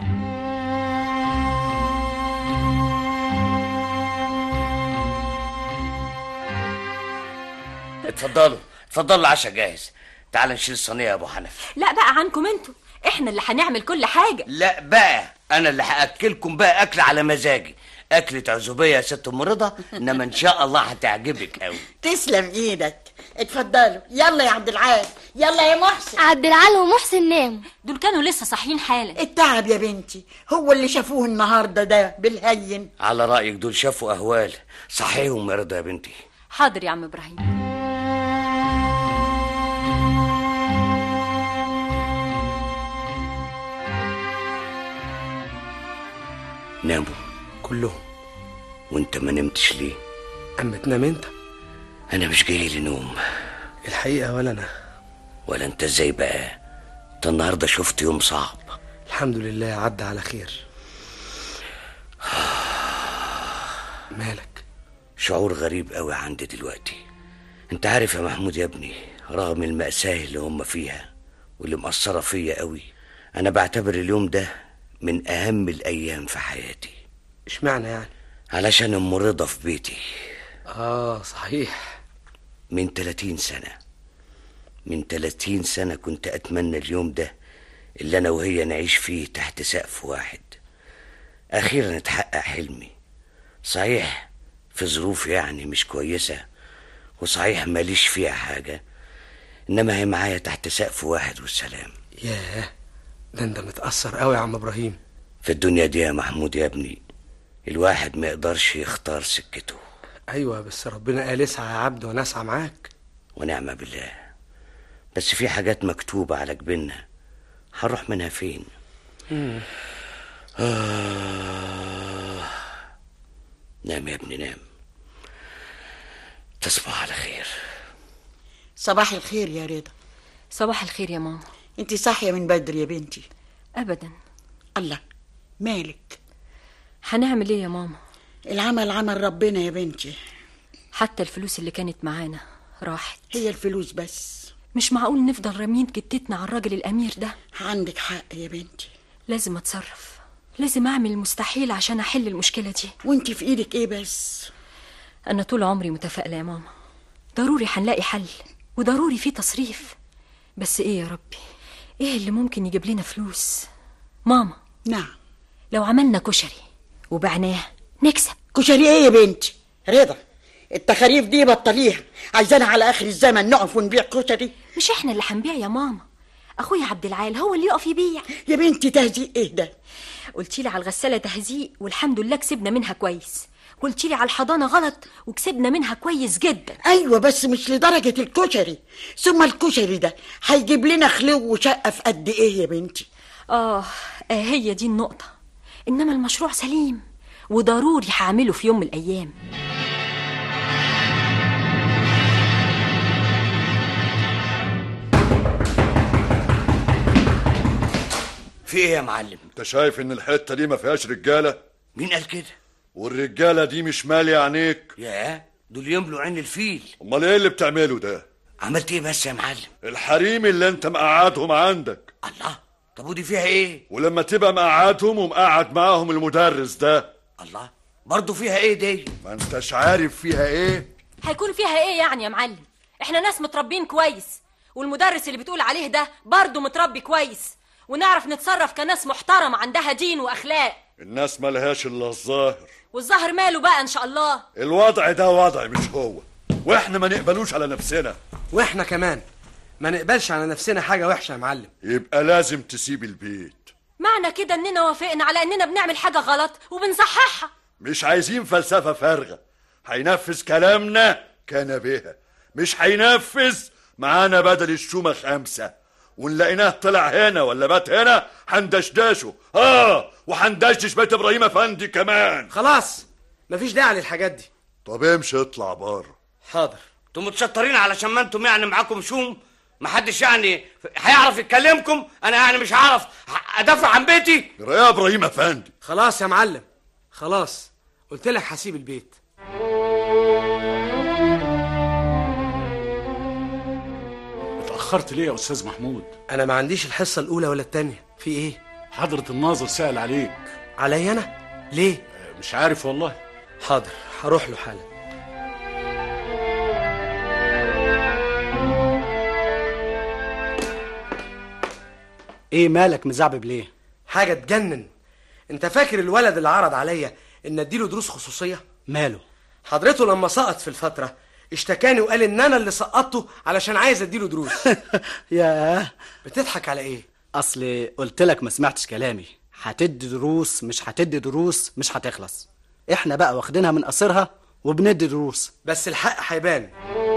اتفضلوا اتفضلوا، العشاء جاهز. تعال نشيل الصينيه يا ابو حنفي. لا بقى عنكم انتوا، احنا اللي هنعمل كل حاجه. لا بقى انا اللي هاكلكم بقى اكل على مزاجي. اكلة عزوبيه يا ست ام رضا، انما ان شاء الله هتعجبك قوي. تسلم ايدك. اتفضلوا. يلا يا عبد العال، يلا يا محسن. عبد العال ومحسن ناموا. دول كانوا لسه صاحيين حالا. التعب يا بنتي هو اللي شافوه النهارده ده بالهين. على رايك دول شافوا اهوال. صحيهم يا رضا يا بنتي. حاضر يا عم ابراهيم. ناموا كلهم. وانت ما نمتش ليه؟ اما تنام انت. انا مش جاي لي نوم الحقيقه، ولا انا ولا انت. ازاي بقى؟ انت النهارده شفت يوم صعب. الحمد لله عدى على خير. مالك؟ شعور غريب قوي عندي دلوقتي. انت عارف يا محمود يا ابني، رغم المأساة اللي هم فيها واللي مأثرة فيا قوي، انا بعتبر اليوم ده من اهم الايام في حياتي. اشمعنى يعني؟ علشان ام رضا في بيتي. اه صحيح. من تلاتين سنة من تلاتين سنة كنت أتمنى اليوم ده اللي أنا وهي نعيش فيه تحت سقف واحد. أخيرا اتحقق حلمي. صحيح في ظروف يعني مش كويسة، وصحيح ماليش فيها حاجة، إنما هي معايا تحت سقف واحد والسلام. ياه، ده انت متأثر قوي يا عم إبراهيم. في الدنيا دي يا محمود يا ابني الواحد ما يقدرش يختار سكته. أيوة بس ربنا قال اسعى يا عبد وأنا أسعى معاك. ونعم بالله، بس في حاجات مكتوبة على جبيننا هنروح منها فين؟ مم. آه. نام يا ابني نام، تصبح على خير. صباح الخير يا رضا. صباح الخير يا ماما. انت صاحية من بدري يا بنتي. أبدا. الله، مالك؟ هنعمل ايه يا ماما؟ العمل عمل ربنا يا بنتي. حتى الفلوس اللي كانت معانا راحت. هي الفلوس بس؟ مش معقول نفضل رامين جدتنا على الراجل الأمير ده. عندك حق يا بنتي. لازم أتصرف، لازم أعمل المستحيل عشان أحل المشكلة دي. وانت في إيدك إيه بس؟ أنا طول عمري متفائلة يا ماما، ضروري هنلاقي حل وضروري في تصريف. بس إيه يا ربي، إيه اللي ممكن يجيب لنا فلوس؟ ماما. نعم. لو عملنا كشري وبعناه نكسب. كشري إيه يا بنتي؟ رضا، التخاريف دي بطليها. عايزانا على آخر الزمن نقف ونبيع كشري؟ مش إحنا اللي هنبيع يا ماما، أخويا عبد العال هو اللي يقف يبيع. يا بنتي تهزيق إيه ده؟ قلتيلي على الغسالة تهزيق والحمد لله كسبنا منها كويس، قلتيلي على الحضانة غلط وكسبنا منها كويس جدا. أيوة بس مش لدرجة الكشري. ثم الكشري ده هيجيب لنا خلو وشقة في قد إيه يا بنتي؟ آه, آه هي دي النقطة. إنما المشروع سليم وضروري هعمله في يوم من الأيام. في ايه يا معلم؟ انت شايف ان الحته دي ما فيهاش رجاله؟ مين قال كده؟ والرجاله دي مش ماليه عينيك؟ ياه، دول يملوا عين الفيل. امال ايه اللي بتعمله ده؟ عملت ايه بس يا معلم؟ الحريم اللي انت مقعدهم عندك. الله، طب ودي فيها ايه؟ ولما تبقى مقعدهم ومقعد معاهم المدرس ده. الله، برضه فيها ايه دي؟ ما انتش عارف فيها ايه؟ هيكون فيها ايه يعني يا معلم؟ احنا ناس متربين كويس، والمدرس اللي بتقول عليه ده برضه متربي كويس، ونعرف نتصرف كناس محترمة عندها دين واخلاق. الناس مالهاش الا الظاهر، والظاهر ماله بقى ان شاء الله. الوضع ده وضع مش هو، واحنا ما نقبلوش على نفسنا. واحنا كمان ما نقبلش على نفسنا حاجة وحشة يا معلم. يبقى لازم تسيب البيت. معنى كده اننا وافقنا على اننا بنعمل حاجة غلط وبنصححها. مش عايزين فلسفة فارغة. هينفذ كلامنا كان بها، مش هينفذ معانا بدل الشومة خمسة، ونلاقيناه طلع هنا ولا بات هنا هندشدشه. اه وهندشدش بيت ابراهيم افندي كمان. خلاص مفيش داعي للحاجات دي. طب امشي اطلع بره. حاضر. انتوا متشطرين علشان ما انتم يعني معاكم شوم، محدش يعني هيعرف يتكلمكم. انا يعني مش هعرف ادافع عن بيتي. يا ابراهيم افندي. خلاص يا معلم خلاص، قلت لك هسيب البيت. اتأخرت ليه يا أستاذ محمود؟ أنا ما عنديش الحصة الأولى ولا التانية. في إيه؟ حضرة الناظر سأل عليك. علي أنا؟ ليه؟ مش عارف والله. حاضر هروح له حالا. إيه مالك مزعبب ليه؟ حاجة تجنن. أنت فاكر الولد اللي عرض عليا إن أديله دروس خصوصية؟ ماله؟ حضرته لما سقط في الفترة اشتكاني وقال ان انا اللي سقطته علشان عايز اديله دروس. ياه، بتضحك على ايه؟ اصل قلت لك ما سمعتش كلامي. هتدي دروس مش هتدي دروس مش هتخلص. احنا بقى واخدينها من قصرها وبندي دروس. بس الحق هيبان.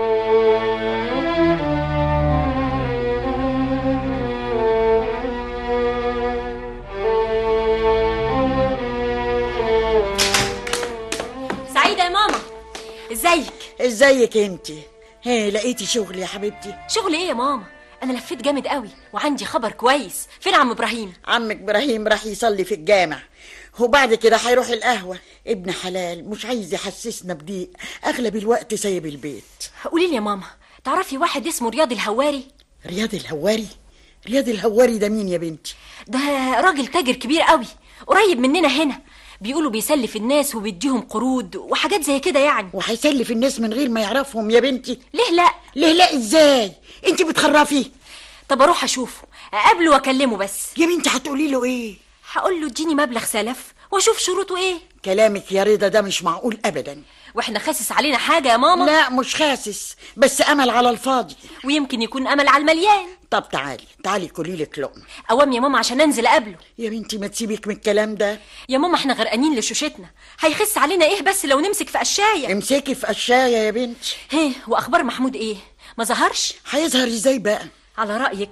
سعيدة يا ماما. ازيك؟ ازيك انتي؟ هي لقيتي شغل يا حبيبتي؟ شغل ايه يا ماما؟ انا لفيت جامد قوي وعندي خبر كويس. فين عم ابراهيم؟ عمك ابراهيم راح يصلي في الجامع، وبعد كده هيروح القهوة. ابن حلال مش عايز يحسسنا بضيق، اغلب الوقت سايب البيت. قولي لي يا ماما، تعرفي واحد اسمه رياض الهواري؟ رياض الهواري؟ رياض الهواري ده مين يا بنتي؟ ده راجل تاجر كبير قوي قريب مننا هنا، بيقولوا بيسلف الناس وبيديهم قروض وحاجات زي كده يعني. وهيسلف الناس من غير ما يعرفهم يا بنتي؟ ليه لا؟ ليه لا ازاي؟ انت بتخرفي. طب اروح اشوفه، اقابله واكلمه. بس يا بنتي هتقولي له ايه؟ هقول له اديني مبلغ سلف واشوف شروطه ايه. كلامك يا رضا ده مش معقول ابدا. واحنا خاسس علينا حاجه يا ماما؟ لا مش خاسس، بس امل على الفاضي. ويمكن يكون امل على المليان. طب تعالي تعالي كلي لك لقمه. اوام يا ماما عشان انزل اقابله. يا بنتي ما تسيبك من الكلام ده يا ماما، احنا غرقانين لشوشتنا، هيخس علينا ايه بس لو نمسك في قشايه. امسكي في قشايه يا بنتي. هيه، واخبار محمود ايه؟ ما ظهرش؟ هيظهر ازاي بقى؟ على رايك.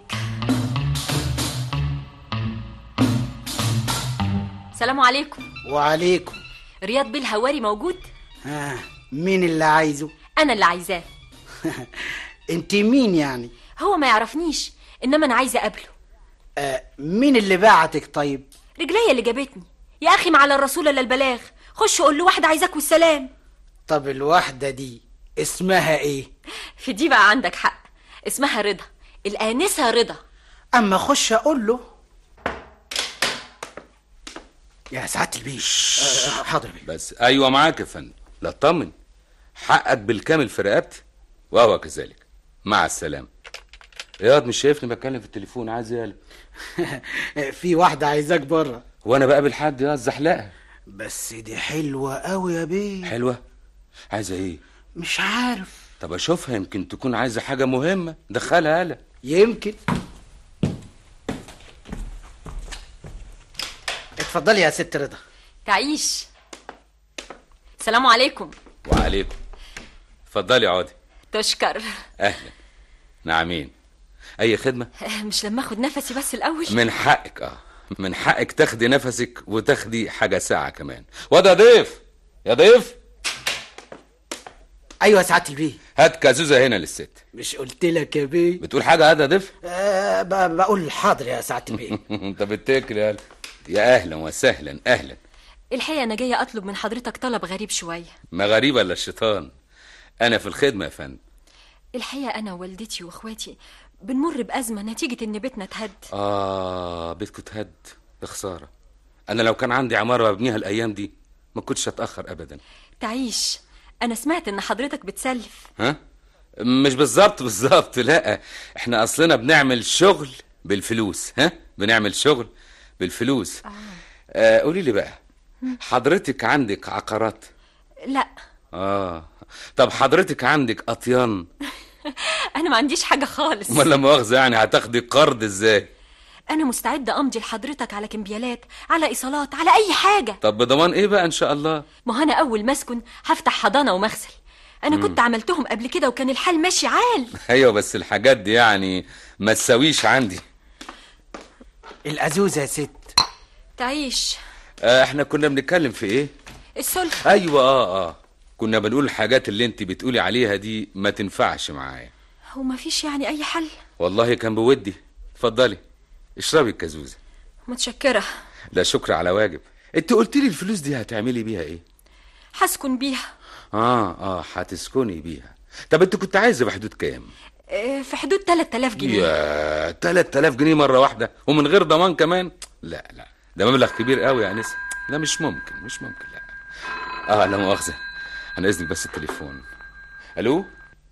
السلام عليكم. وعليكم. رياض بيه الهواري موجود؟ ها، مين اللي عايزه؟ انا اللي عايزاه. انت مين يعني؟ هو ما يعرفنيش، انما انا عايزه اقابله. آه، مين اللي بعتك طيب؟ رجليا اللي جابتني يا اخي، ما على الرسول الا البلاغ. خش قول له واحده عايزاك والسلام. طب الواحده دي اسمها ايه؟ في دي بقى عندك حق، اسمها رضا، الانسه رضا. اما خش اقول له. يا سعاده البيه. آه حاضر بيه. بس ايوه معاك يا فندم. لا اطمن، حقك بالكامل في رقبتي وهو كذلك. مع السلامه. رياض مش شايفني بتكلم في التليفون، عايز يقلب. في واحده عايزاك بره. وانا بقابل حد يا الزحلقه؟ بس دي حلوه قوي يا بيه. حلوه؟ عايزه ايه؟ مش عارف. طب اشوفها، يمكن تكون عايزه حاجه مهمه. دخلها هلا. يمكن. اتفضلي يا ست رضا. تعيش. السلام عليكم. وعليكم. اتفضلي اقعدي. تشكر. اهلا. نعمين. اي خدمه؟ مش لما اخد نفسي بس الاول؟ من حقك. اه من حقك تاخدي نفسك وتاخدي حاجه ساعه كمان. وده ضيف يا ضيف. ايوه سعاده البيه. هات كازوزه هنا للست. مش قلت لك يا بيه؟ بتقول حاجه هذا ضيف؟ أه بقول حاضر يا سعاده البيه. انت بتاكل يا يا اهلا وسهلا. اهلا. الحقيقه انا جايه اطلب من حضرتك طلب غريب شويه. ما غريب الا الشيطان. انا في الخدمه يا فندم. الحقيقه انا ووالدتي واخواتي بنمر بازمه نتيجه ان بيتنا اتهد. اه بيتكم اتهد؟ بخساره. انا لو كان عندي عماره ببنيها الايام دي ما كنتش اتاخر ابدا. تعيش. انا سمعت ان حضرتك بتسلف. ها؟ مش بالظبط بالظبط، لا احنا اصلنا بنعمل شغل بالفلوس. ها؟ بنعمل شغل بالفلوس. اه, آه قولي لي بقى، حضرتك عندك عقارات؟ لا. اه طب حضرتك عندك اطيان؟ انا ما عنديش حاجه خالص. ولا مؤاخذه، يعني هتاخدي قرض ازاي؟ انا مستعده امضي لحضرتك على كمبيالات، على ايصالات، على اي حاجه. طب بضمان ايه بقى ان شاء الله؟ ما هو انا اول ما اسكن هفتح حضانه ومغسل. انا مم. كنت عملتهم قبل كده وكان الحال ماشي عال. ايوه بس الحاجات دي يعني ما تساويش عندي. الازوزه يا ست. تعيش. آه احنا كنا بنتكلم في ايه؟ السلف. ايوه اه اه كنا بنقول الحاجات اللي انت بتقولي عليها دي ما تنفعش معايا. هو ما فيش يعني اي حل؟ والله كان بودي. اتفضلي اشربي الكازوزه. متشكره. لا شكر على واجب. انت قلت لي الفلوس دي هتعملي بيها ايه؟ هسكن بيها. اه اه هتسكني بيها. طب انت كنت عايزه بحدود كام؟ اه في حدود تلات آلاف جنيه. يا تلات آلاف جنيه مره واحده ومن غير ضمان كمان؟ لا لا ده مبلغ كبير قوي يا انسه. لا مش ممكن مش ممكن. لا اه لا مؤاخذه، انا اذنك بس التليفون. الو.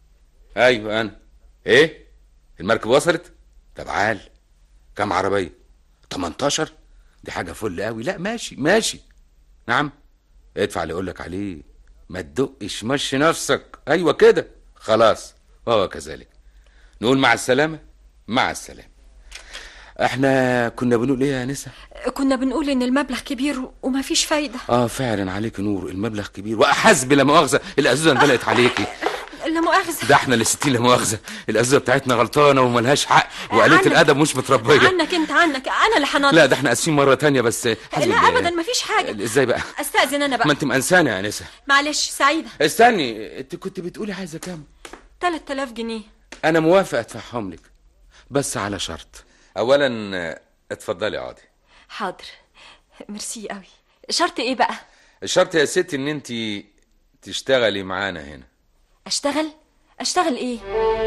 ايوه انا. ايه المركب وصلت؟ طب عال. كام عربيه؟ تمنتاشر؟ دي حاجه فل قوي. لا ماشي ماشي. نعم ادفع اللي اقولك عليه، ما تدقش، مشي نفسك. ايوه كده خلاص. وهو كذلك. نقول مع السلامه. مع السلامه. احنا كنا بنقول ايه يا نسا؟ كنا بنقول ان المبلغ كبير وما فيش فايده. اه فعلا عليك نور، المبلغ كبير. واحسب لا مؤاخذه الازوزه اندلقت عليكي. لا مؤاخذه. ده احنا اللي ستين لا مؤاخذه، الازوزه بتاعتنا غلطانه وملهاش حق وقليله الادب مش متربيه. عنك انت عنك انا اللي حناضل. لا ده احنا اسفين مره تانية بس. لا ابدا ما فيش حاجه. ازاي بقى؟ استاذن انا بقى. ما انت مأنسانه يا انسه. معلش سعيده. استني، انت كنت بتقولي عايزه كام؟ تلات آلاف جنيه. انا موافق ادفعهم لك بس على شرط. اولا اتفضلي اقعدي. حاضر ميرسي قوي. شرط ايه بقى؟ الشرط يا ستي ان انت تشتغلي معانا هنا. اشتغل؟ اشتغل ايه؟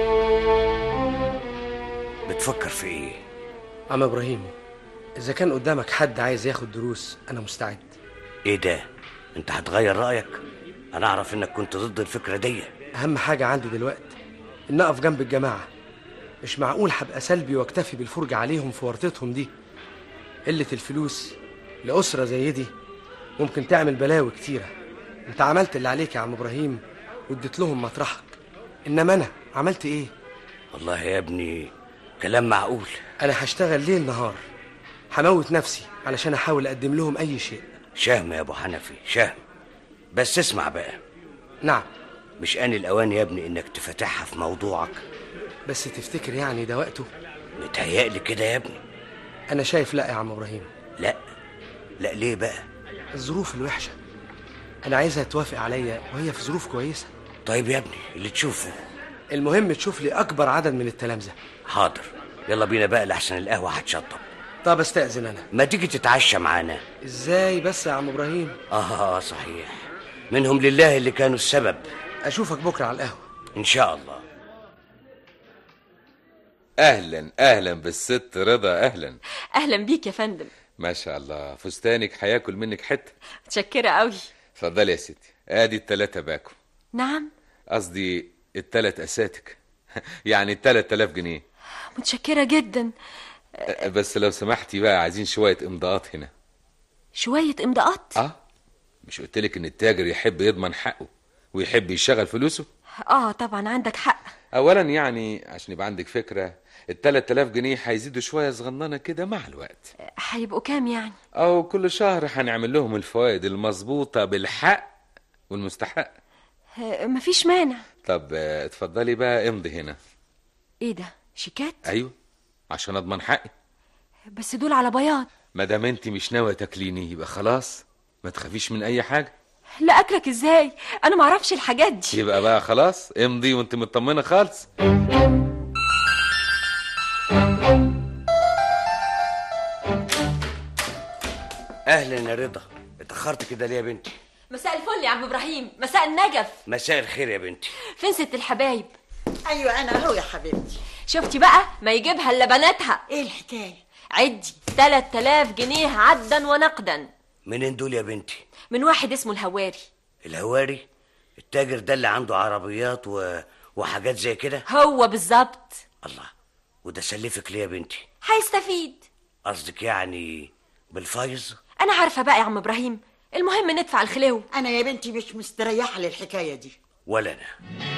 بتفكر في ايه؟ عم ابراهيم، اذا كان قدامك حد عايز ياخد دروس انا مستعد. ايه ده؟ انت هتغير رايك؟ انا اعرف انك كنت ضد الفكره دي. اهم حاجه عندي دلوقتي ان اقف جنب الجماعه. مش معقول هبقى سلبي واكتفي بالفرجه عليهم في ورطتهم دي. قله الفلوس لاسره زي دي ممكن تعمل بلاوي كتيره. انت عملت اللي عليك يا عم ابراهيم واديت لهم مطرحك، انما انا عملت ايه؟ والله يا ابني كلام معقول. انا هشتغل ليل نهار، هموت نفسي علشان احاول اقدم لهم اي شيء. شهم يا ابو حنفي شهم. بس اسمع بقى. نعم. مش آن الأوان يا ابني إنك تفتحها في موضوعك؟ بس تفتكر يعني ده وقته؟ متهيألي كده يا ابني. أنا شايف لا يا عم إبراهيم. لا لا ليه بقى؟ الظروف الوحشة. أنا عايزها توافق عليا وهي في ظروف كويسة. طيب يا ابني اللي تشوفه. المهم تشوف لي أكبر عدد من التلامذة. حاضر. يلا بينا بقى لأحسن القهوة هتشطب. طب استأذن أنا. ما تيجي تتعشى معانا. إزاي بس يا عم إبراهيم؟ آه صحيح، منهم لله اللي كانوا السبب. أشوفك بكرة على القهوة إن شاء الله. اهلا اهلا بالست رضا، اهلا. اهلا بيك يا فندم. ما شاء الله فستانك هياكل منك حته. متشكره قوي. اتفضلي يا ستي، ادي التلاتة باكو. نعم. قصدي التلات اساتك يعني التلات الاف جنيه. متشكره جدا. بس لو سمحتي بقى عايزين شويه امضاءات هنا. شويه امضاءات؟ اه مش قلتلك ان التاجر يحب يضمن حقه ويحب يشغل فلوسه؟ اه طبعا عندك حق. اولا يعني عشان يبقى عندك فكره، التلات الاف جنيه هيزيدوا شويه صغننه كده مع الوقت. هيبقوا كام يعني؟ او كل شهر هنعمل لهم الفوائد المظبوطه بالحق والمستحق. آه مفيش مانع. طب اتفضلي بقى امضي هنا. ايه ده؟ شيكات؟ ايوه عشان اضمن حقي. بس دول على بياض. ما دام انت مش ناويه تاكليني يبقى خلاص ما تخافيش من اي حاجه. لا اكلك ازاي؟ انا معرفش الحاجات دي. يبقى بقى خلاص امضي وانت مطمنه خالص. اهلا يا رضا، اتاخرت كده ليه يا بنتي؟ مساء الفل يا عم ابراهيم. مساء النجف. مساء الخير يا بنتي. فين ست الحبايب؟ ايوه انا اهو يا حبيبتي. شفتي بقى ما يجيبها الا بناتها. ايه الحكايه؟ عدي تلات آلاف جنيه عدا ونقدا. منين دول يا بنتي؟ من واحد اسمه الهواري. الهواري؟ التاجر ده اللي عنده عربيات و... وحاجات زي كده؟ هو بالظبط. الله، وده سلفك ليه يا بنتي؟ هيستفيد. قصدك يعني بالفايز؟ انا عارفه بقى يا عم ابراهيم، المهم ندفع الخلو. انا يا بنتي مش مستريحه للحكايه دي. ولا انا.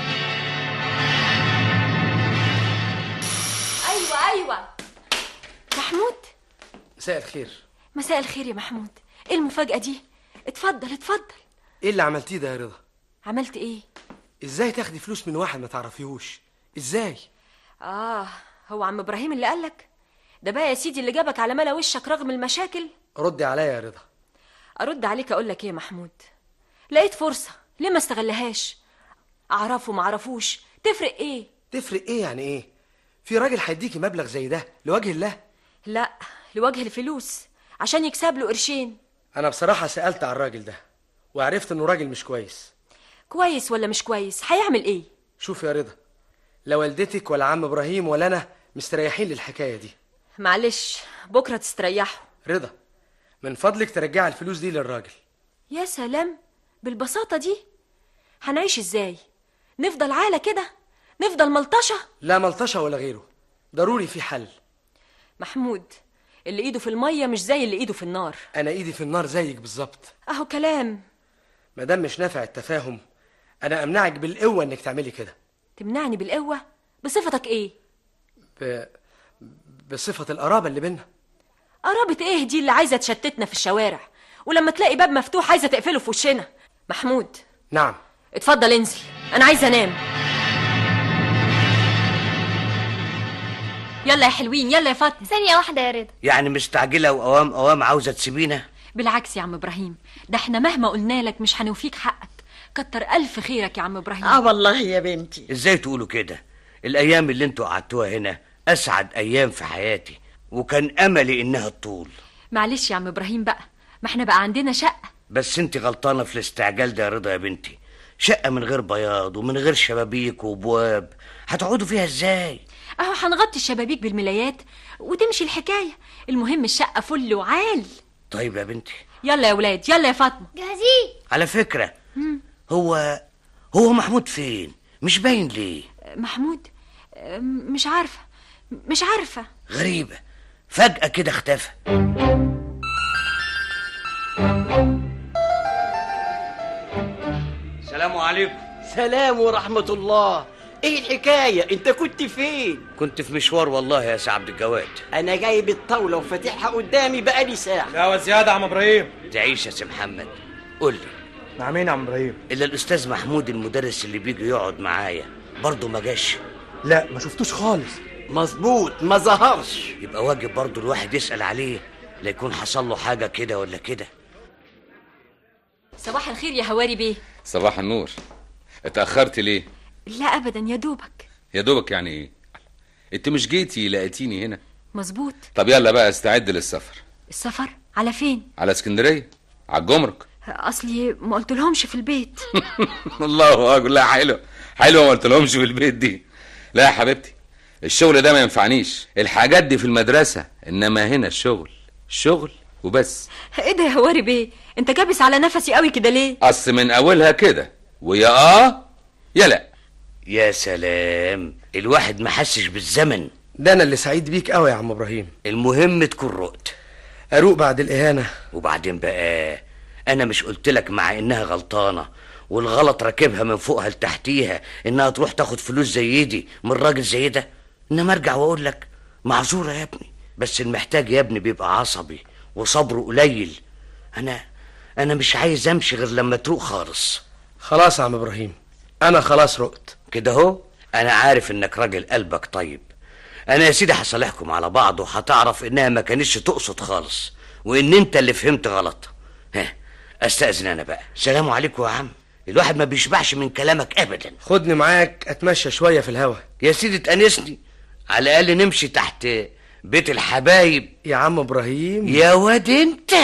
ايوه ايوه. محمود. مساء الخير. مساء الخير يا محمود. ايه المفاجاه دي؟ اتفضل اتفضل. ايه اللي عملتيه ده يا رضا؟ عملت ايه؟ ازاي تاخدي فلوس من واحد ما تعرفيهوش؟ ازاي؟ اه هو عم ابراهيم اللي قالك ده بقى يا سيدي اللي جابك على ملا وشك رغم المشاكل؟ ردي عليا يا رضا. ارد عليك اقول لك ايه يا محمود؟ لقيت فرصه ليه ما استغلهاش؟ اعرفه ما اعرفوش تفرق ايه؟ تفرق ايه يعني ايه؟ في راجل هيديكي مبلغ زي ده لوجه الله؟ لا لوجه الفلوس عشان يكسب له قرشين. انا بصراحه سالت على الراجل ده وعرفت انه راجل مش كويس. كويس ولا مش كويس هيعمل ايه؟ شوف يا رضا، لا والدتك ولا عم ابراهيم ولا انا مستريحين للحكايه دي. معلش بكره تستريحوا. رضا من فضلك ترجعي الفلوس دي للراجل. يا سلام، بالبساطه دي؟ هنعيش ازاي؟ نفضل عاله كده؟ نفضل ملطشه؟ لا ملطشه ولا غيره، ضروري في حل. محمود اللي ايده في الميه مش زي اللي ايده في النار. انا ايدي في النار زيك بالظبط. اهو كلام. ما دام مش نافع التفاهم انا امنعك بالقوه انك تعملي كده. تمنعني بالقوه؟ بصفتك ايه؟ ب... بصفه القرابه اللي بينا. قرابه ايه دي اللي عايزه تشتتنا في الشوارع ولما تلاقي باب مفتوح عايزه تقفله في وشنا؟ محمود. نعم. اتفضل انزل، انا عايزه انام. يلا يا حلوين، يلا يا فاطمه. ثانيه واحده يا رضا. يعني مستعجله واوام اوام عاوزه تسيبينا؟ بالعكس يا عم ابراهيم، ده احنا مهما قلنا لك مش هنوفيك حقك. كتر الف خيرك يا عم ابراهيم. اه والله يا بنتي. ازاي تقولوا كده؟ الايام اللي انتوا قعدتوها هنا اسعد ايام في حياتي وكان املي انها تطول. معلش يا عم ابراهيم بقى، ما احنا بقى عندنا شقه. بس انت غلطانه في الاستعجال ده يا رضا يا بنتي. شقه من غير بياض ومن غير شبابيك وابواب هتقعدوا فيها ازاي؟ اهو هنغطي الشبابيك بالملايات وتمشي الحكايه. المهم الشقه فل وعال. طيب يا بنتي. يلا يا ولاد، يلا يا فاطمه. جاهزين. على فكره هو هو محمود فين؟ مش باين ليه؟ محمود مش عارفه مش عارفه غريبه، فجاه كده اختفى. السلام عليكم. سلام ورحمة الله. ايه الحكاية؟ انت كنت فين؟ كنت في مشوار والله يا سي عبد الجواد. انا جايب الطاولة وفاتحها قدامي بقالي ساعة. لا وزيادة يا عم ابراهيم. تعيش يا سي محمد. قول لي. مع مين يا عم ابراهيم؟ الا الاستاذ محمود المدرس اللي بيجي يقعد معايا برضه ما جاش. لا ما شفتوش خالص. مظبوط، ما ظهرش. يبقى واجب برضه الواحد يسأل عليه، لا يكون حصل له حاجة كده ولا كده. صباح الخير يا هواري بيه. صباح النور. اتأخرت ليه؟ لا ابدا، يا دوبك. يا دوبك يعني ايه؟ انت مش جيتي لقيتيني هنا؟ مظبوط. طب يلا بقى استعد للسفر. السفر على فين؟ على اسكندريه، على الجمرك. اصلي ما قلت لهمش في البيت. الله اكبر. لا حلو حلو، ما قلت لهمش في البيت دي. لا يا حبيبتي، الشغل ده ما ينفعنيش. الحاجات دي في المدرسه، انما هنا الشغل شغل وبس. ايه ده يا هواري بيه؟ انت كابس على نفسي قوي كده ليه؟ اصل من اولها كده، ويا اه يا لا. يا سلام، الواحد ما حسش بالزمن. ده انا اللي سعيد بيك قوي يا عم ابراهيم. المهم تكون رقت. اروق بعد الاهانه. وبعدين بقى، انا مش قلت لك مع انها غلطانه والغلط راكبها من فوقها لتحتيها انها تروح تاخد فلوس زي دي من راجل زي ده؟ انما ارجع واقول لك معذوره يا ابني، بس المحتاج يا ابني بيبقى عصبي وصبره قليل. انا انا مش عايز امشي غير لما تروق خالص. خلاص يا عم ابراهيم، انا خلاص رقت كده اهو. انا عارف انك راجل قلبك طيب. انا يا سيدي هصالحكم على بعض، وهتعرف انها ما كانتش تقصد خالص، وان انت اللي فهمت غلط. ها، استأذن انا بقى. سلام عليكم يا عم. الواحد ما بيشبعش من كلامك ابدا. خدني معاك اتمشى شويه في الهوا. يا سيدي تأنسني، على الاقل نمشي تحت بيت الحبايب. يا عم ابراهيم. يا واد انت.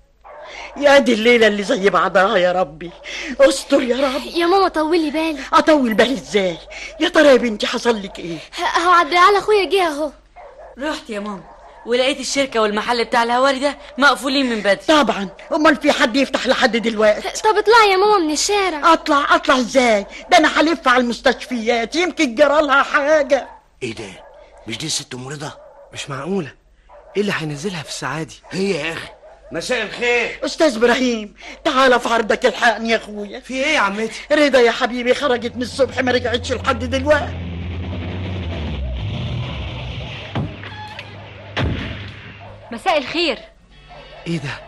يا دي الليلة اللي زي بعضها يا ربي، استر يا رب. يا ماما طولي بالي. اطول بالي ازاي؟ يا ترى يا بنتي حصل لك ايه؟ اهو عبد العال اخويا جه اهو. رحت يا ماما ولقيت الشركة والمحل بتاع الهواري ده مقفولين من بدري. طبعا، امال في حد يفتح لحد دلوقتي؟ طب اطلعي يا ماما من الشارع. اطلع اطلع ازاي؟ ده انا هلف على المستشفيات، يمكن جرالها حاجة. ايه ده؟ مش دي ست ام رضا؟ مش معقوله. ايه اللي هينزلها في الساعه دي؟ هي يا اخي. مساء الخير. استاذ ابراهيم، تعال في عرضك الحقني يا اخويا. في ايه يا عمتي؟ رضا يا حبيبي خرجت من الصبح ما رجعتش لحد دلوقتي. مساء الخير. ايه ده؟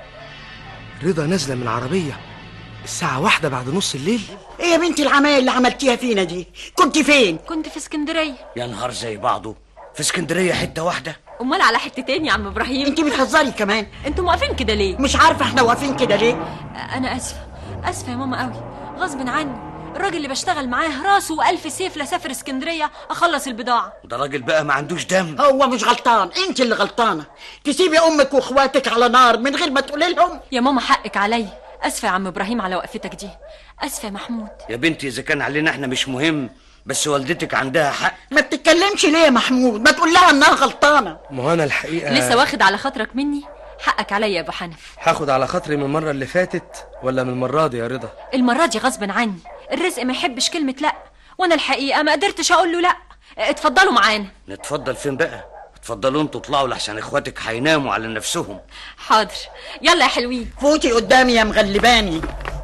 رضا نازله من العربيه الساعه واحدة بعد نص الليل. ايه يا بنتي العمايل اللي عملتيها فينا دي؟ كنت فين؟ كنت في اسكندريه. يا نهار زي بعضه، في اسكندريه حته واحده؟ امال على حتتين يا عم ابراهيم. انت بتهزري كمان. انتوا واقفين كده ليه؟ مش عارفه احنا واقفين كده ليه. انا اسفه اسفه يا ماما قوي، غصب عني. الراجل اللي بشتغل معاه راسه والف سيف لسافر اسكندريه اخلص البضاعه. ده راجل بقى ما عندوش دم. هو مش غلطان، انت اللي غلطانه. تسيبي امك واخواتك على نار من غير ما تقولي لهم. يا ماما حقك عليا. اسفه يا عم ابراهيم على وقفتك دي. اسفه يا محمود. يا بنتي اذا كان علينا احنا مش مهم، بس والدتك عندها حق. ما بتتكلمش ليه يا محمود؟ ما تقول لها انها غلطانه. ما هو انا الحقيقه لسه واخد على خاطرك مني. حقك عليا يا ابو حنف. هاخد على خاطري من المره اللي فاتت ولا من المره دي يا رضا؟ المره دي غصب عني. الرزق ما يحبش كلمه لا، وانا الحقيقه ما قدرتش اقول له لا. اتفضلوا معانا. نتفضل فين بقى؟ اتفضلوا انتوا اطلعوا لحسن اخواتك هيناموا على نفسهم. حاضر، يلا يا حلوين. فوتي قدامي يا مغلباني.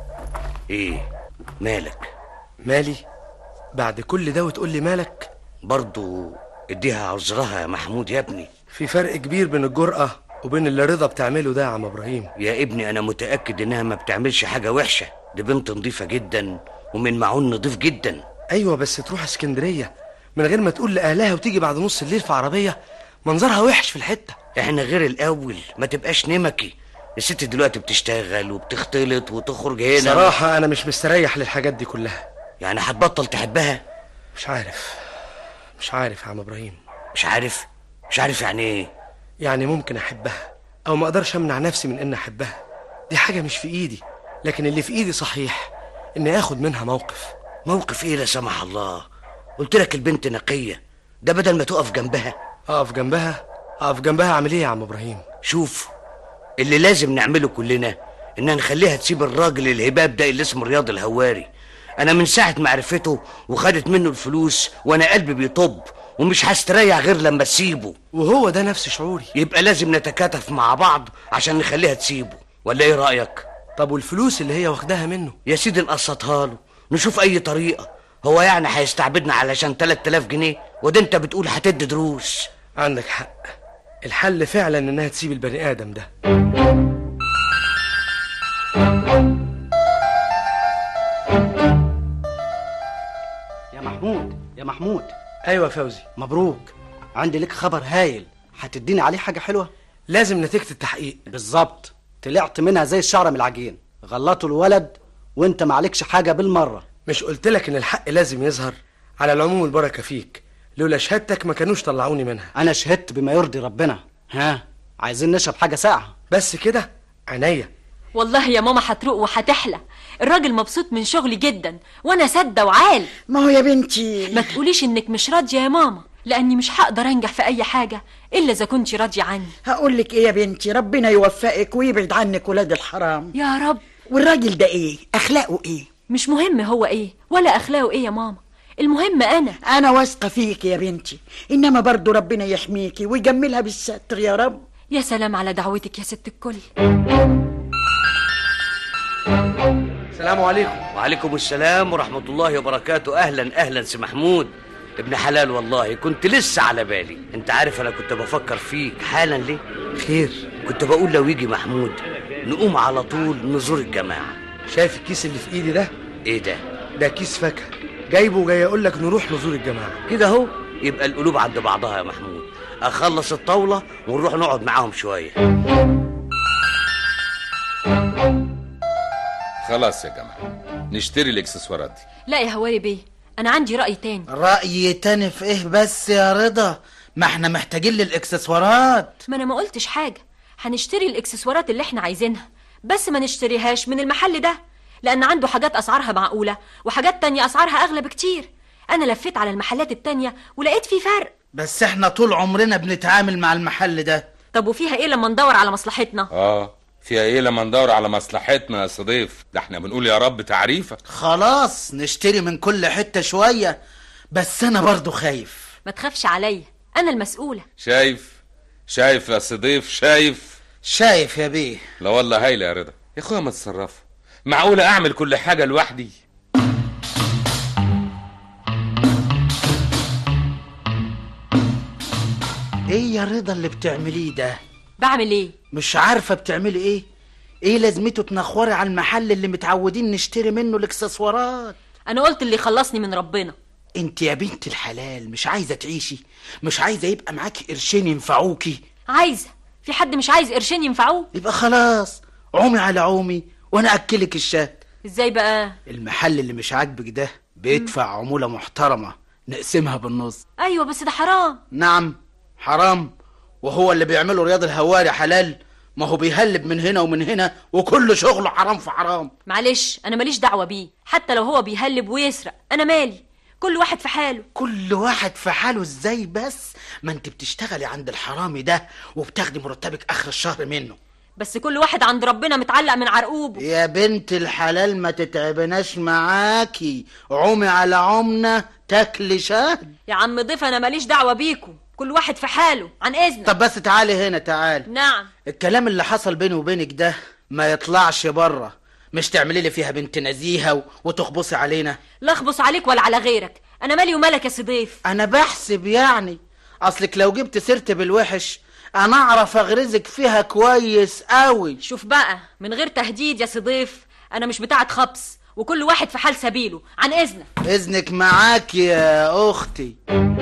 ايه مالك؟ مالي؟ بعد كل ده وتقول لي مالك؟ برضو اديها عذرها يا محمود يا ابني. في فرق كبير بين الجرأة وبين اللي رضا بتعمله ده يا عم ابراهيم. يا ابني انا متأكد انها ما بتعملش حاجة وحشة، دي بنت نظيفة جدا ومن معون نظيف جدا. ايوه بس تروح اسكندرية من غير ما تقول لاهلها وتيجي بعد نص الليل في عربية، منظرها وحش في الحتة. احنا غير الاول، ما تبقاش نمكي. الست دلوقتي بتشتغل وبتختلط وتخرج هنا. صراحة انا مش مستريح للحاجات دي كلها. يعني هتبطل تحبها؟ مش عارف مش عارف يا عم ابراهيم. مش عارف؟ مش عارف يعني ايه؟ يعني ممكن احبها او ما اقدرش امنع نفسي من ان احبها، دي حاجة مش في ايدي. لكن اللي في ايدي صحيح اني اخد منها موقف. موقف ايه لا سمح الله؟ قلت لك البنت نقية، ده بدل ما تقف جنبها. اقف جنبها؟ اقف جنبها اعمل ايه يا عم ابراهيم؟ شوف اللي لازم نعمله كلنا ان نخليها تسيب الراجل الهباب ده اللي اسمه رياض الهواري. انا من ساعه ما عرفته وخدت منه الفلوس وانا قلبي بيطب، ومش هستريح غير لما تسيبه. وهو ده نفس شعوري. يبقى لازم نتكاتف مع بعض عشان نخليها تسيبه، ولا ايه رايك؟ طب والفلوس اللي هي واخداها منه؟ يا سيدي نقسطها له، نشوف اي طريقه. هو يعني هيستعبدنا علشان تلات آلاف جنيه؟ وده انت بتقول هتدي دروس. عندك حق، الحل فعلا انها تسيب البني ادم ده. يا محمود يا محمود. ايوه فوزي. مبروك، عندي لك خبر هايل. هتديني عليه حاجه حلوه؟ لازم نتيجه التحقيق. بالظبط، طلعت منها زي الشعره من العجين. غلطوا الولد وانت معلكش حاجه بالمره. مش قلت لك ان الحق لازم يظهر؟ على العموم البركه فيك، لولا شهادتك ما كانوش طلعوني منها. انا شهدت بما يرضي ربنا. ها، عايزين نشرب حاجه ساقعه؟ بس كده؟ عينيا. والله يا ماما هتروق وهتحلى. الراجل مبسوط من شغلي جدا وانا سادة وعال. ما هو يا بنتي ما تقوليش انك مش راضيه يا ماما، لاني مش هقدر انجح في اي حاجه الا اذا كنت راضيه عني. هقول لك ايه يا بنتي، ربنا يوفقك ويبعد عنك ولاد الحرام يا رب. والراجل ده ايه اخلاقه ايه؟ مش مهم هو ايه ولا اخلاقه ايه يا ماما، المهم انا انا واثقه فيك يا بنتي، انما برضو ربنا يحميكي ويجملها بالستر يا رب. يا سلام على دعوتك يا ست الكل. السلام عليكم. وعليكم السلام ورحمه الله وبركاته. اهلا اهلا سي محمود، ابن حلال والله. كنت لسه على بالي. انت عارف انا كنت بفكر فيك حالا. ليه؟ خير؟ كنت بقول لو يجي محمود نقوم على طول نزور الجماعه. شايف الكيس اللي في ايدي ده؟ ايه ده؟ ده كيس فاكهه، جايبه وجاي اقول لك نروح نزور الجماعه. كده اهو، يبقى القلوب عند بعضها يا محمود. اخلص الطاوله ونروح نقعد معاهم شويه. خلاص يا جماعه، نشتري الاكسسوارات دي. لا يا هواري بيه، انا عندي راي تاني. راي تاني في ايه بس يا رضا؟ ما احنا محتاجين للاكسسوارات. ما انا ما قلتش حاجه، هنشتري الاكسسوارات اللي احنا عايزينها، بس ما نشتريهاش من المحل ده، لان عنده حاجات اسعارها معقوله وحاجات تانية اسعارها اغلى بكتير. انا لفيت على المحلات التانية ولقيت في فرق. بس احنا طول عمرنا بنتعامل مع المحل ده. طب وفيها ايه لما ندور على مصلحتنا؟ اه فيها ايه لما ندور على مصلحتنا يا صديف؟ ده احنا بنقول يا رب تعريفك. خلاص نشتري من كل حته شويه، بس انا برضو خايف. ما تخافش عليا، انا المسؤوله. شايف شايف يا صديف؟ شايف شايف يا بيه. لا والله هايله يا رضا يا اخويا. ما تتصرفوا، معقوله اعمل كل حاجه لوحدي؟ ايه يا رضا اللي بتعمليه ده؟ بعمل ايه؟ مش عارفه بتعملي ايه؟ ايه لازمته تنخوري على المحل اللي متعودين نشتري منه الاكسسوارات؟ انا قلت اللي يخلصني من ربنا. انت يا بنت الحلال مش عايزه تعيشي؟ مش عايزه يبقى معاكي قرشين ينفعوكي؟ عايزه. في حد مش عايز قرشين ينفعوه؟ يبقى خلاص عومي على عومي وانا اكلك الشهد. ازاي بقى؟ المحل اللي مش عاجبك ده بيدفع عموله محترمه، نقسمها بالنص. ايوه بس ده حرام. نعم حرام، وهو اللي بيعمله رياض الهواري حلال؟ ما هو بيهلب من هنا ومن هنا وكل شغله حرام في حرام. معلش انا ماليش دعوه بيه، حتى لو هو بيهلب ويسرق انا مالي. كل واحد في حاله. كل واحد في حاله ازاي بس؟ ما انت بتشتغلي عند الحرامي ده وبتاخدي مرتبك اخر الشهر منه. بس كل واحد عند ربنا متعلق من عرقوبه. يا بنت الحلال ما تتعبناش معاكي، عومي على عمنا تاكلي شهد. يا عم ضيف انا ماليش دعوه بيكم، كل واحد في حاله عن اذنك. طب بس تعالي هنا تعالي. نعم. الكلام اللي حصل بيني وبينك ده ما يطلعش بره. مش تعملي لي فيها بنت نزيهه وتخبصي علينا. لا اخبص عليك ولا على غيرك، انا مالي ومالك يا صديف. انا بحسب يعني اصلك لو جبت سيرتي بالوحش انا اعرف اغرزك فيها كويس قوي. شوف بقى من غير تهديد يا صديف، انا مش بتاعه خبص وكل واحد في حال سبيله عن اذنك. اذنك معاك يا اختي.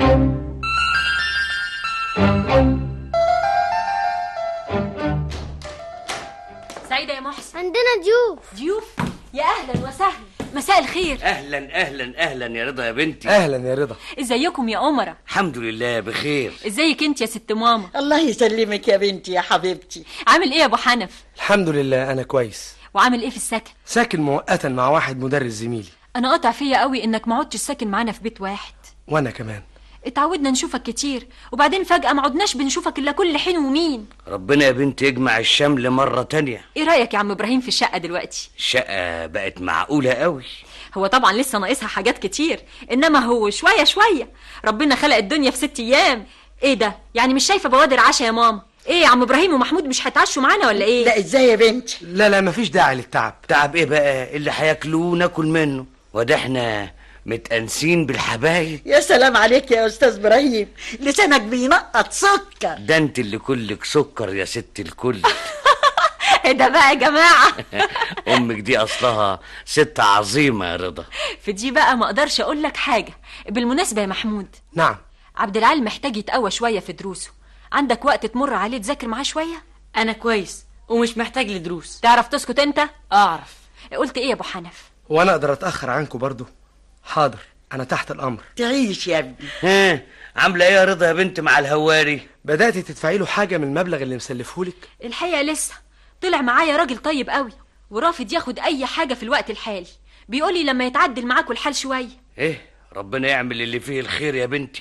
سعيدة يا محسن. عندنا ضيوف. ضيوف؟ يا اهلا وسهلا، مساء الخير. اهلا اهلا اهلا يا رضا يا بنتي. اهلا يا رضا. ازيكم يا أمرا؟ الحمد لله بخير. ازيك انت يا ست ماما؟ الله يسلمك يا بنتي يا حبيبتي. عامل ايه يا ابو حنف؟ الحمد لله انا كويس. وعامل ايه في السكن؟ ساكن مؤقتا مع واحد مدرس زميلي. انا قاطع فيا قوي انك ما عدتش ساكن معانا في بيت واحد. وانا كمان. اتعودنا نشوفك كتير وبعدين فجأة ما عدناش بنشوفك إلا كل حين ومين. ربنا يا بنت يجمع الشمل مرة تانية. ايه رأيك يا عم إبراهيم في الشقة دلوقتي؟ الشقة بقت معقولة قوي. هو طبعا لسه ناقصها حاجات كتير، إنما هو شوية شوية. ربنا خلق الدنيا في ست أيام. ايه ده؟ يعني مش شايفة بوادر عشاء يا ماما؟ ايه يا عم إبراهيم ومحمود مش هيتعشوا معانا ولا ايه؟ لا ازاي يا بنتي؟ لا لا مفيش داعي للتعب. تعب ايه بقى؟ اللي هياكلوه ناكل منه، وده احنا متأنسين بالحبايب. يا سلام عليك يا استاذ ابراهيم، لسانك بينقط سكر. ده انت اللي كلك سكر يا ست الكل. ايه ده بقى يا جماعة؟ امك دي اصلها ست عظيمة يا رضا. في دي بقى ما اقدرش اقول لك حاجة. بالمناسبة يا محمود. نعم. عبد العال محتاج يتقوى شوية في دروسه. عندك وقت تمر عليه تذاكر معاه شوية؟ انا كويس ومش محتاج لدروس. تعرف تسكت انت؟ اعرف. قلت ايه يا ابو حنف؟ وانا اقدر اتاخر عنكم برضو؟ حاضر، انا تحت الامر. تعيش يا ابني. ها عامله ايه يا رضا يا بنت مع الهواري؟ بدات تدفعي له حاجه من المبلغ اللي مسلفهولك؟ الحقيقه لسه. طلع معايا راجل طيب قوي ورافض ياخد اي حاجه في الوقت الحالي. بيقولي لما يتعدل معاكوا الحال شويه. ايه ربنا يعمل اللي فيه الخير يا بنتي.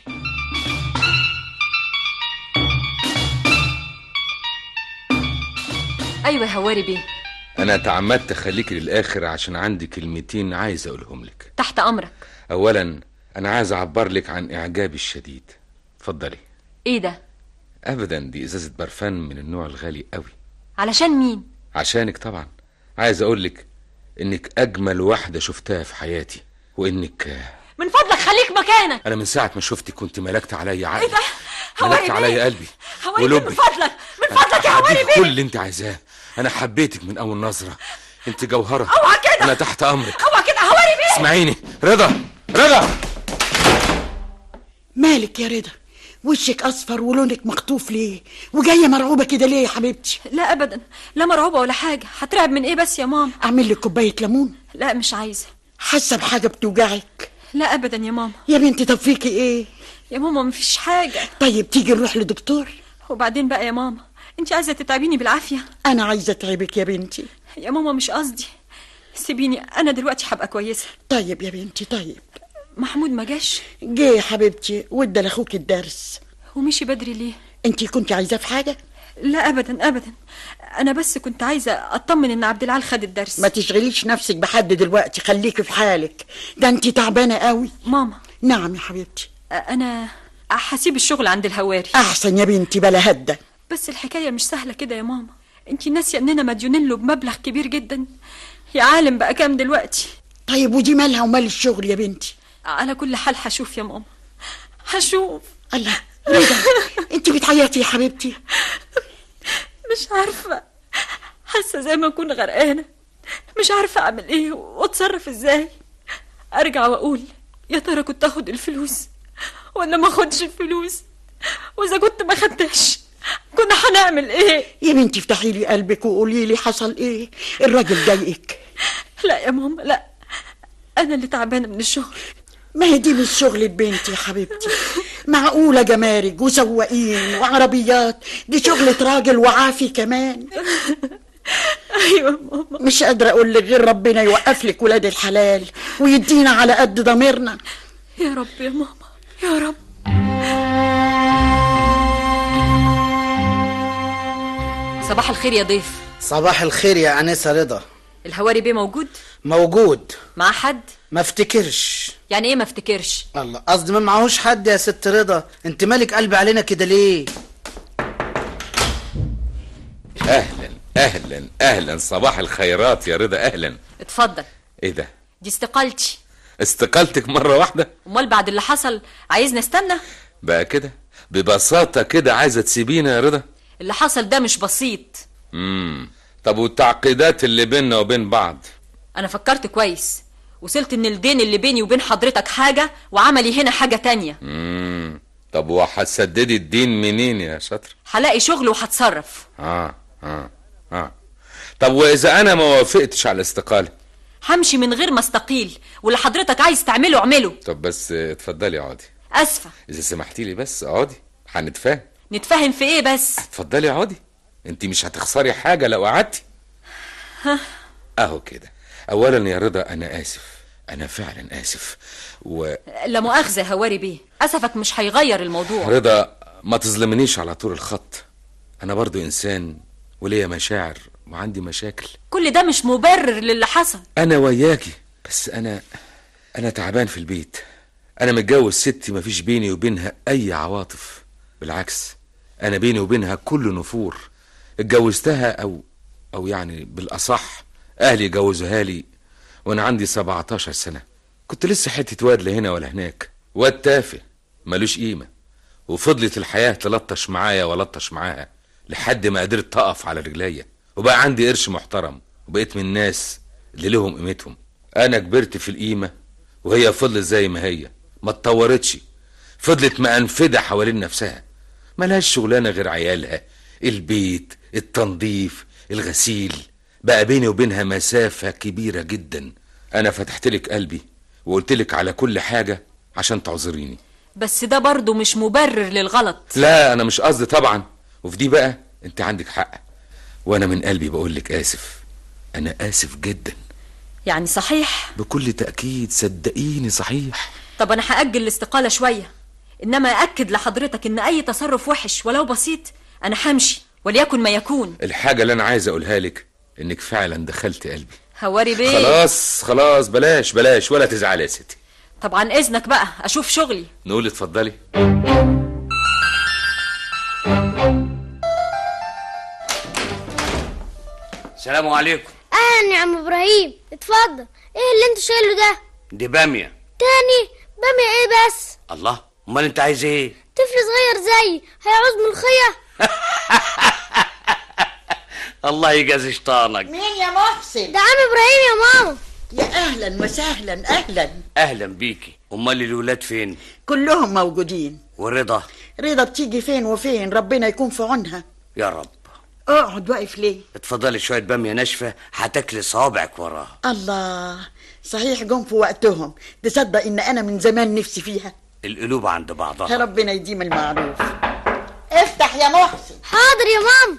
ايوه يا هواري بيه. انا تعمدت اخليكي للاخر عشان عندي كلمتين عايز اقولهم لك. تحت امرك. اولا انا عايز اعبر لك عن اعجابي الشديد. اتفضلي. ايه ده؟ ابدا دي ازازه برفان من النوع الغالي قوي. علشان مين؟ عشانك طبعا. عايز اقول لك انك اجمل واحده شفتها في حياتي، وانك من فضلك خليك مكانك. انا من ساعه ما شفتك كنت ملكت عليا عقلي. ايه ده؟ ملكت عليا قلبي ولبي. من فضلك من فضلك يا هواري بيه. كل اللي انت عايزاه. انا حبيتك من اول نظره. انت جوهره. اوعى كده. انا تحت امرك. اوعى كده هواري بيه. اسمعيني رضا. رضا مالك يا رضا؟ وشك اصفر ولونك مخطوف ليه؟ وجايه مرعوبه كده ليه يا حبيبتي؟ لا ابدا، لا مرعوبه ولا حاجه. هترعب من ايه بس يا ماما؟ اعمل لك كوبايه ليمون؟ لا مش عايزه. حاسه بحاجه بتوجعك؟ لا ابدا يا ماما. يا بنتي طب فيكي ايه؟ يا ماما مفيش حاجه. طيب تيجي نروح لدكتور؟ وبعدين بقى يا ماما، انت عايزه تتعبيني بالعافيه؟ انا عايزه اتعبك يا بنتي. يا ماما مش قصدي، سيبيني انا دلوقتي هبقى كويسه. طيب يا بنتي طيب. محمود ما جاش؟ جه يا حبيبتي وادى لاخوك الدرس. ومشي بدري ليه؟ انتي كنت عايزاه في حاجه؟ لا ابدا ابدا، انا بس كنت عايزه اطمن ان عبد العال خد الدرس. ما تشغليش نفسك بحد دلوقتي، خليكي في حالك. ده انتي تعبانه قوي. ماما. نعم يا حبيبتي. انا هسيب الشغل عند الهواري. احسن يا بنتي بلا هده. بس الحكايه مش سهله كده يا ماما. انتي ناسيه اننا مديونين له بمبلغ كبير جدا. يا عالم بقى كام دلوقتي. طيب ودي مالها ومال الشغل يا بنتي؟ على كل حال هشوف يا ماما، هشوف. الله رضا انتي بتعيطي يا حبيبتي؟ مش عارفه، حاسه زي ما اكون غرقانه. مش عارفه اعمل ايه واتصرف ازاي. ارجع واقول يا ترى كنت اخد الفلوس ولا ما اخدش الفلوس، واذا كنت ما خدتش كنا هنعمل ايه؟ يا بنتي افتحي لي قلبك وقولي لي حصل ايه. الراجل ضايقك؟ لا يا ماما لا، انا اللي تعبانه من الشغل. ما هي دي مش شغلة بنتي يا حبيبتي. معقولة جمارك وسواقين وعربيات؟ دي شغلة راجل وعافي كمان. ايوه ماما. مش قادرة اقول لك غير ربنا يوقف لك ولاد الحلال ويدينا على قد ضميرنا. يا رب يا ماما يا رب. صباح الخير يا ضيف. صباح الخير يا أنسة رضا. الهواري بيه موجود؟ موجود. مع حد؟ ما افتكرش. يعني ايه ما افتكرش؟ الله، قصدي ما معهوش حد يا ست رضا. انت مالك قلبي علينا كده ليه؟ اهلا اهلا اهلا. صباح الخيرات يا رضا. اهلا. اتفضل. ايه ده؟ دي استقالتي. استقالتك مرة واحدة؟ امال بعد اللي حصل عايزني استنى؟ بقى كده ببساطة كده عايزة تسيبينا يا رضا؟ اللي حصل ده مش بسيط. امم طب والتعقيدات اللي بيننا وبين بعض؟ انا فكرت كويس، وصلت ان الدين اللي بيني وبين حضرتك حاجة وعملي هنا حاجة تانية. امم طب وهتسددي الدين منين يا شاطر؟ هلاقي شغل وهتصرف. اه اه اه طب واذا انا ما وافقتش على الاستقالة؟ همشي من غير ما استقيل، واللي حضرتك عايز تعمله اعمله. طب بس اتفضلي اقعدي. اسفة. اذا سمحتي لي بس اقعدي هنتفاهم. نتفاهم في ايه بس؟ اتفضلي اقعدي، انت مش هتخسري حاجة لو قعدتي. ها اهو كده. اولا يا رضا انا اسف، انا فعلا اسف و لا مؤاخذة يا هواري بيه، أسفك مش هيغير الموضوع. رضا ما تظلمنيش على طول الخط، انا برضو انسان وليا مشاعر وعندي مشاكل. كل ده مش مبرر للي حصل. انا وياكي، بس انا انا تعبان في البيت. انا متجوز ستي مفيش بيني وبينها اي عواطف، بالعكس انا بيني وبينها كل نفور. اتجوزتها او او يعني بالاصح اهلي جوزوها لي وانا عندي سبعتاشر سنة. كنت لسه حتة واد لا هنا ولا هناك، واد تافه ملوش قيمة، وفضلت الحياة تلطش معايا ولطش معاها لحد ما قدرت تقف على رجليا، وبقى عندي قرش محترم، وبقيت من الناس اللي لهم قيمتهم. انا كبرت في القيمة وهي فضلت زي ما هي، ما اتطورتش، فضلت مأنفدة حوالين نفسها، ملهاش شغلانة غير عيالها، البيت، التنظيف، الغسيل. بقى بيني وبينها مسافة كبيرة جدا. انا فتحت لك قلبي وقلت لك على كل حاجة عشان تعذريني، بس ده برضو مش مبرر للغلط. لا انا مش قصدي طبعا، وفي دي بقى انت عندك حق، وانا من قلبي بقول لك اسف. انا اسف جدا. يعني صحيح؟ بكل تأكيد، صدقيني صحيح. طب انا هأجل الاستقالة شوية، انما اكد لحضرتك ان اي تصرف وحش ولو بسيط انا همشي وليكن ما يكون. الحاجة اللي انا عايز اقولها لك انك فعلا دخلت قلبي. هواري بيه، خلاص خلاص بلاش بلاش ولا تزعلي يا ستي. طب عن اذنك بقى اشوف شغلي. نقول اتفضلي. السلام عليكم. اهلا يا عم ابراهيم، اتفضل. ايه اللي انت شايله ده؟ دي بامية. تاني؟ بامية ايه بس؟ الله، امال انت عايز ايه؟ طفل صغير زيي هيعوز ملوخية؟ الله يجازي شيطانك. مين يا محسن؟ ده عم ابراهيم يا ماما. يا اهلا وسهلا. اهلا اهلا بيكي. امال الولاد فين؟ كلهم موجودين. ورضا؟ رضا بتيجي فين وفين، ربنا يكون في عونها. يا رب. اقعد واقف ليه؟ اتفضلي شوية بامية ناشفة هتاكلي صوابعك وراها. الله، صحيح جم في وقتهم. تصدق ان انا من زمان نفسي فيها. القلوب عند بعضها. ربنا يديم المعروف. افتح يا محسن. حاضر يا ماما.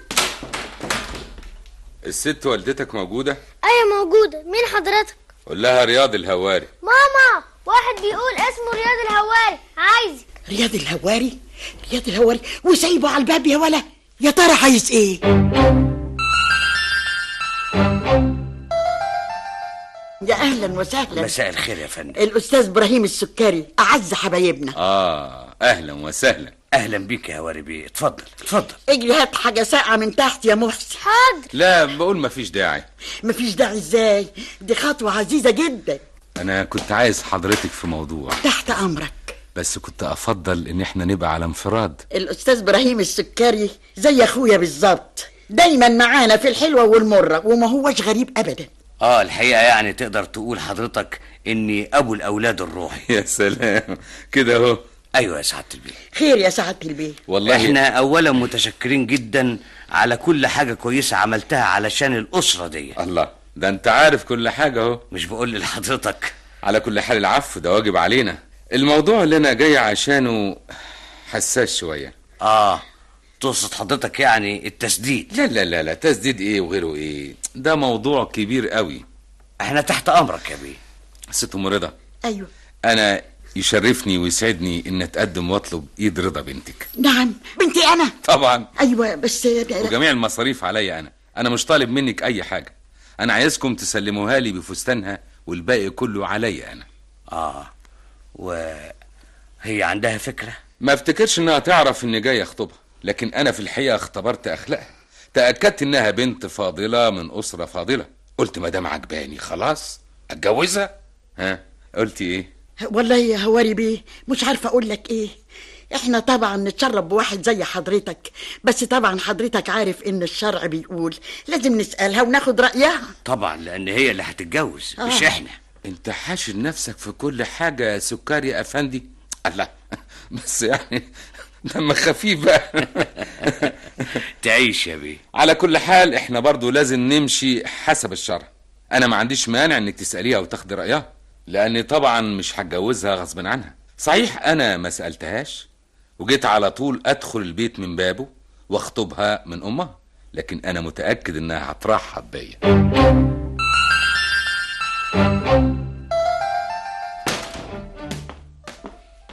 الست والدتك موجودة؟ ايوه موجودة. مين حضرتك؟ قول لها رياض الهواري. ماما، واحد بيقول اسمه رياض الهواري عايزك. رياض الهواري؟ رياض الهواري وسايبه على الباب يا ولا؟ يا ترى عايز ايه؟ يا اهلا وسهلا. مساء الخير يا فندم. الاستاذ ابراهيم السكري، اعز حبايبنا. اه اهلا وسهلا. اهلا بيك يا هواري بيه. اتفضل اتفضل. اجري هات حاجه ساقعه من تحت يا محسن. حاضر. لا بقول مفيش داعي. مفيش داعي ازاي؟ دي خطوه عزيزه جدا. انا كنت عايز حضرتك في موضوع. تحت امرك. بس كنت افضل ان احنا نبقى على انفراد. الاستاذ ابراهيم السكري زي اخويا بالظبط، دايما معانا في الحلوه والمره، وما هوش غريب ابدا. اه الحقيقة يعني تقدر تقول حضرتك اني ابو الاولاد الروحي. يا سلام كده اهو. ايوه يا سعادة البيه. خير يا سعادة البيه. والله احنا اولا متشكرين جدا على كل حاجة كويسة عملتها علشان الاسرة دي. الله، ده انت عارف كل حاجة اهو. مش بقول لحضرتك. على كل حال العفو ده واجب علينا. الموضوع اللي انا جاي عشانه حساس شوية. اه تقصد حضرتك يعني التسديد؟ لا لا لا لا، تسديد ايه وغيره ايه، ده موضوع كبير قوي. احنا تحت امرك يا بيه. ست ام رضا. ايوه. انا يشرفني ويسعدني ان اتقدم واطلب ايد رضا بنتك. نعم بنتي انا. طبعا. ايوه بس وجميع المصاريف عليا انا. انا مش طالب منك اي حاجة، انا عايزكم تسلموها لي بفستانها والباقي كله عليا انا. اه وهي عندها فكرة؟ ما افتكرش انها تعرف اني جاي اخطبها، لكن انا في الحقيقة اختبرت اخلاقها، تأكدت انها بنت فاضلة من اسرة فاضلة، قلت ما دام عجباني خلاص اتجوزها. ها قلتي ايه؟ والله يا هواري بيه مش عارفه اقول لك ايه. احنا طبعا نتشرف بواحد زي حضرتك، بس طبعا حضرتك عارف ان الشرع بيقول لازم نسألها وناخد رأيها. طبعا لان هي اللي هتتجوز آه. مش احنا. انت حاشر نفسك في كل حاجة يا سكري يا افندي. الله بس يعني دم خفيف بقى. تعيش يا بيه. على كل حال احنا برضو لازم نمشي حسب الشرع. انا ما عنديش مانع انك تسأليها وتاخدي رأيها، لاني طبعا مش هتجوزها غصب عنها. صحيح انا ما سألتهاش وجيت على طول ادخل البيت من بابه واخطبها من امها، لكن انا متأكد انها هترحب بيا.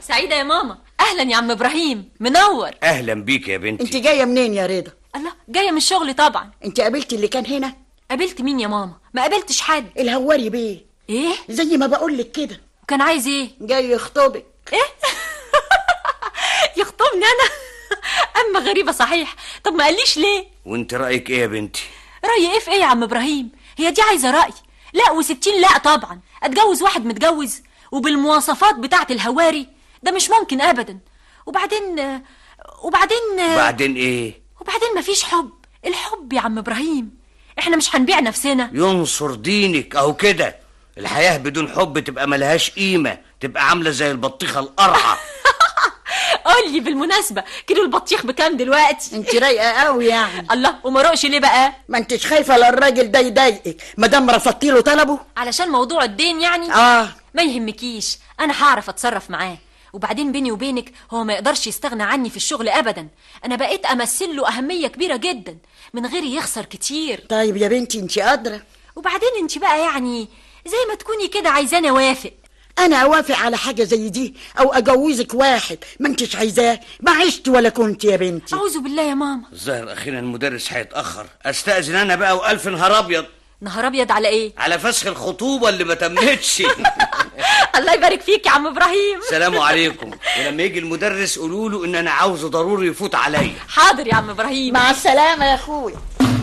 سعيدة يا ماما. أهلا يا عم إبراهيم، منور. اهلا بيك يا بنتي. انت جايه منين يا رضا؟ الله، جاية من الشغل طبعا. انت قابلتي اللي كان هنا؟ قابلت مين يا ماما؟ ما قابلتش حد. الهواري بيه. ايه؟ زي ما بقول لك كده. وكان عايز ايه؟ جاي يخطبك. ايه؟ يخطبني انا؟ اما غريبة صحيح. طب ما قاليش ليه؟ وانت رايك ايه يا بنتي؟ رأيي ايه في ايه يا عم ابراهيم؟ هي دي عايزة رأي؟ لا وستين لا طبعا. اتجوز واحد متجوز وبالمواصفات بتاعت الهواري؟ ده مش ممكن ابدا. وبعدين وبعدين بعدين ايه؟ وبعدين مفيش حب. الحب يا عم ابراهيم، احنا مش هنبيع نفسنا. ينصر دينك اهو كده. الحياة بدون حب تبقى ملهاش قيمة، تبقى عاملة زي البطيخة القرعة. قول لي بالمناسبة، كيلو البطيخ بكام دلوقتي؟ انت رايقه قوي يعني. الله، وما رقش ليه بقى؟ ما انتش خايفه لا الراجل ده يضايقك ما دام رفضتي له طلبه؟ علشان موضوع الدين يعني؟ اه. ما يهمكيش، انا هعرف اتصرف معاه. وبعدين بيني وبينك هو ما يقدرش يستغنى عني في الشغل ابدا. انا بقيت امثل له اهميه كبيره جدا من غير يخسر كتير. طيب يا بنتي انت قادره. وبعدين انت بقى يعني زي ما تكوني كده عايزاني اوافق. انا اوافق على حاجه زي دي او اجوزك واحد ما انتش عايزاه؟ ما عشت ولا كنت يا بنتي. اعوذ بالله يا ماما. الظاهر اخيرا المدرس هيتاخر، استاذن انا بقى والف نهار ابيض. نهار ابيض على ايه؟ على فسخ الخطوبه اللي ما تمتش. الله يبارك فيك يا عم ابراهيم. السلام عليكم. ولما يجي المدرس قولوا له ان انا عاوزه ضروري يفوت عليا. حاضر يا عم ابراهيم. مع السلامه يا اخويا.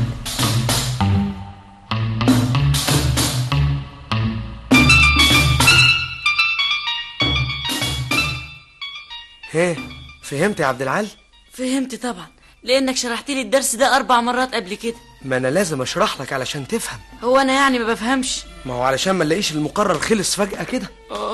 ايه فهمت يا عبد العال؟ فهمت طبعا، لانك شرحت لي الدرس ده اربع مرات قبل كده. ما انا لازم اشرح لك علشان تفهم. هو انا يعني ما بفهمش؟ ما هو علشان ما نلاقيش المقرر خلص فجأة كده. اه.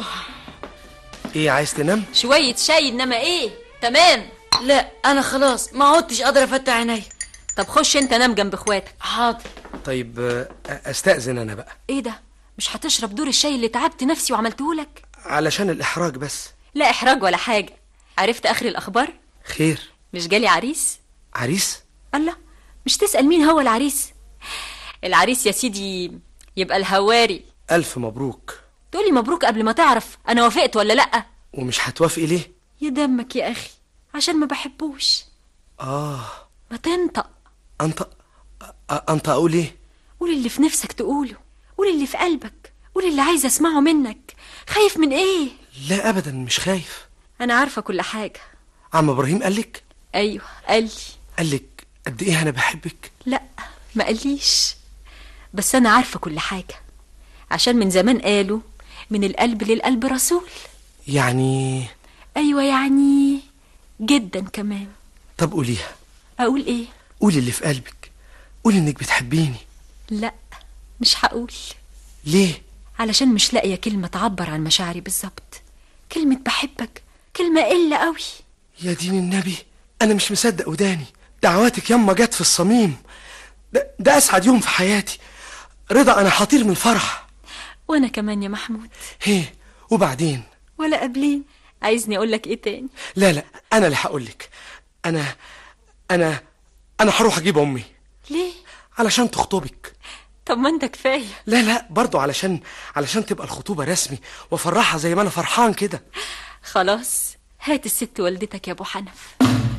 ايه عايز تنام؟ شويه شاي انما ايه؟ تمام. لا انا خلاص ما عدتش قادره افتح عيني. طب خش انت نام جنب اخواتك. حاضر. طيب استأذن انا بقى. ايه ده؟ مش هتشرب دور الشاي اللي تعبت نفسي وعملتهولك؟ علشان الاحراج بس. لا احراج ولا حاجه. عرفت اخر الاخبار؟ خير. مش جالي عريس؟ عريس؟ الله، مش تسأل مين هو العريس؟ العريس يا سيدي يبقى الهواري. الف مبروك. تقولي مبروك قبل ما تعرف انا وافقت ولا لا؟ ومش هتوافقي ليه؟ يا دمك يا اخي، عشان ما بحبوش. اه. ما تنطق. انطق؟ انطق اقول ايه؟ قول اللي في نفسك تقوله، قول اللي في قلبك، قول اللي عايز اسمعه منك. خايف من ايه؟ لا ابدا مش خايف. انا عارفه كل حاجه. عم ابراهيم قالك؟ ايوه قالي. قالك قد ايه انا بحبك؟ لا ما قاليش، بس انا عارفه كل حاجه عشان من زمان قالوا من القلب للقلب رسول. يعني؟ ايوه يعني جدا كمان. طب قوليها. اقول ايه؟ قولي اللي في قلبك، قولي انك بتحبيني. لا مش هقول. ليه؟ علشان مش لاقيه كلمه تعبر عن مشاعري بالظبط. كلمه بحبك كلمه قله قوي. يا دين النبي انا مش مصدق وداني. دعواتك ياما جت في الصميم. ده, ده اسعد يوم في حياتي. رضا انا حطير من الفرح. وانا كمان يا محمود. هيه وبعدين؟ ولا قبلين. عايزني اقول لك ايه تاني؟ لا لا انا اللي هقول لك. انا انا انا هروح اجيب امي. ليه؟ علشان تخطبك. طب ما انت كفايه. لا لا برضو علشان علشان تبقى الخطوبه رسمي وافرحها زي ما انا فرحان كده. خلاص هات الست والدتك يا ابو حنف.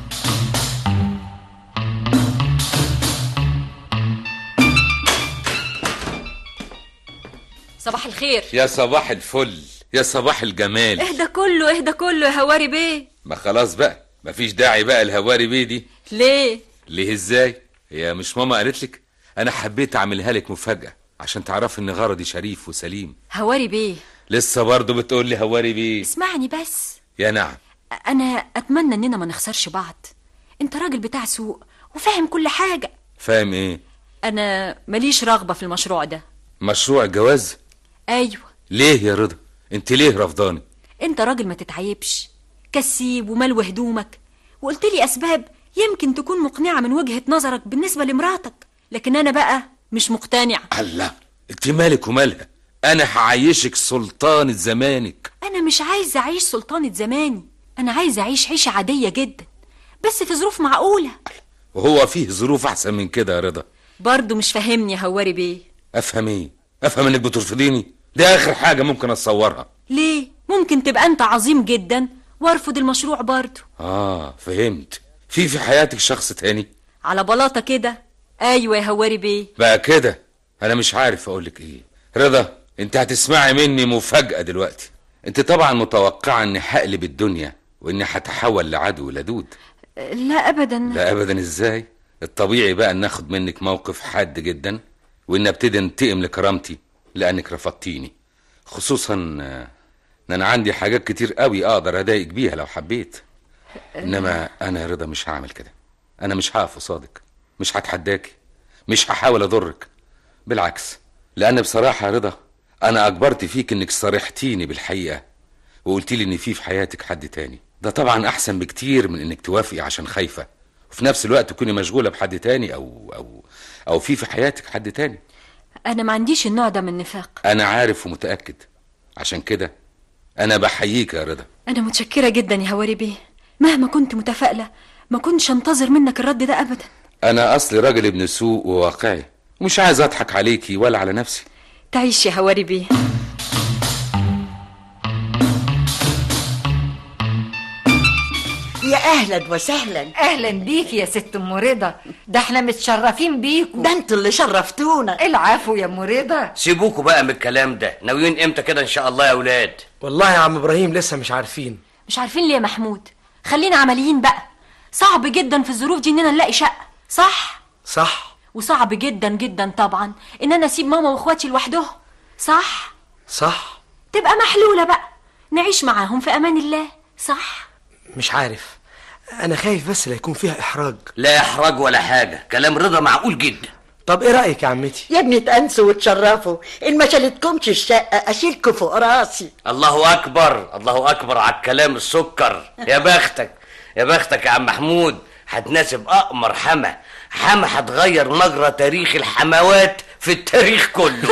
صباح الخير. يا صباح الفل، يا صباح الجمال. اهدى كله اهدى كله يا هواري بيه. ما خلاص بقى، مفيش داعي بقى الهواري بيه دي. ليه؟ ليه ازاي؟ هي مش ماما قالت لك؟ انا حبيت اعملها لك مفاجأة عشان تعرف ان غرضي شريف وسليم. هواري بيه. لسه برضه بتقول لي هواري بيه؟ اسمعني بس. يا نعم. انا اتمنى اننا ما نخسرش بعض. انت راجل بتاع سوق وفاهم كل حاجة. فاهم ايه؟ انا ماليش رغبة في المشروع ده. مشروع الجواز؟ ايوه. ليه يا رضا؟ انت ليه رفضاني؟ انت راجل ما تتعيبش، كسيب وملو هدومك، وقلت لي اسباب يمكن تكون مقنعة من وجهة نظرك بالنسبة لمراتك، لكن انا بقى مش مقتنع. الله، انت مالك ومالها؟ انا هعيشك سلطانة زمانك. انا مش عايز اعيش سلطانة زماني، انا عايز اعيش عيشة عادية جدا بس في ظروف معقولة. وهو فيه ظروف احسن من كده يا رضا؟ برضو مش فاهمني يا هواري بيه. افهم ايه؟ افهم انك بترفضيني؟ ده اخر حاجة ممكن اتصورها. ليه؟ ممكن تبقى انت عظيم جدا وارفض المشروع برضه. اه فهمت. في في حياتك شخص تاني؟ على بلاطه كده. ايوه يا هواري بيه. بقى كده انا مش عارف اقولك ايه. رضا انت هتسمعي مني مفاجأة دلوقتي. انت طبعا متوقعة اني هقلب الدنيا واني هتحول لعدو لدود. لا ابدا. لا ابدا ازاي؟ الطبيعي بقى ان اخد منك موقف حاد جدا وان ابتدي انتقم لكرامتي لانك رفضتيني، خصوصا ان انا عندي حاجات كتير قوي اقدر اضايقك بيها لو حبيت. انما انا يا رضا مش هعمل كده. انا مش هقف قصادك، مش هتحداكي، مش هحاول اضرك، بالعكس. لان بصراحه يا رضا انا اجبرت فيك انك صارحتيني بالحقيقه وقلتي لي ان في في حياتك حد تاني. ده طبعا احسن بكتير من انك توافقي عشان خايفه وفي نفس الوقت تكوني مشغوله بحد تاني او او او في في حياتك حد تاني. انا ما عنديش النوع ده من النفاق. انا عارف ومتاكد، عشان كده انا بحييك يا رضا. انا متشكره جدا يا هواري بيه. مهما كنت متفائله ما كنتش انتظر منك الرد ده ابدا. انا اصلي راجل ابن سوق وواقعي ومش عايز اضحك عليكي ولا على نفسي. تعيش يا هواري بيه. يا اهلا وسهلا. اهلا بيك يا ست ام رضا، ده احنا متشرفين بيكوا. ده انتوا اللي شرفتونا. العفو يا ام رضا. سيبوكوا بقى من الكلام ده. ناويين امتى كده ان شاء الله يا اولاد؟ والله يا عم ابراهيم لسه مش عارفين. مش عارفين ليه يا محمود؟ خلينا عمليين بقى. صعب جدا في الظروف دي اننا نلاقي شقه، صح؟ صح. وصعب جدا جدا طبعا ان انا اسيب ماما واخواتي لوحدهم، صح؟ صح. تبقى محلوله بقى، نعيش معاهم في امان الله، صح؟ مش عارف، انا خايف بس لا يكون فيها احراج. لا احراج ولا حاجه، كلام رضا معقول جدا. طب ايه رايك يا عمتي؟ يا ابني تأنسوا وتشرفوا، ان ما شالتكمش الشقه اشيلكوا فوق راسي. الله اكبر الله اكبر على الكلام السكر. يا بختك يا بختك يا عم محمود، هتناسب اقمر حما. حما هتغير مجرى تاريخ الحموات في التاريخ كله.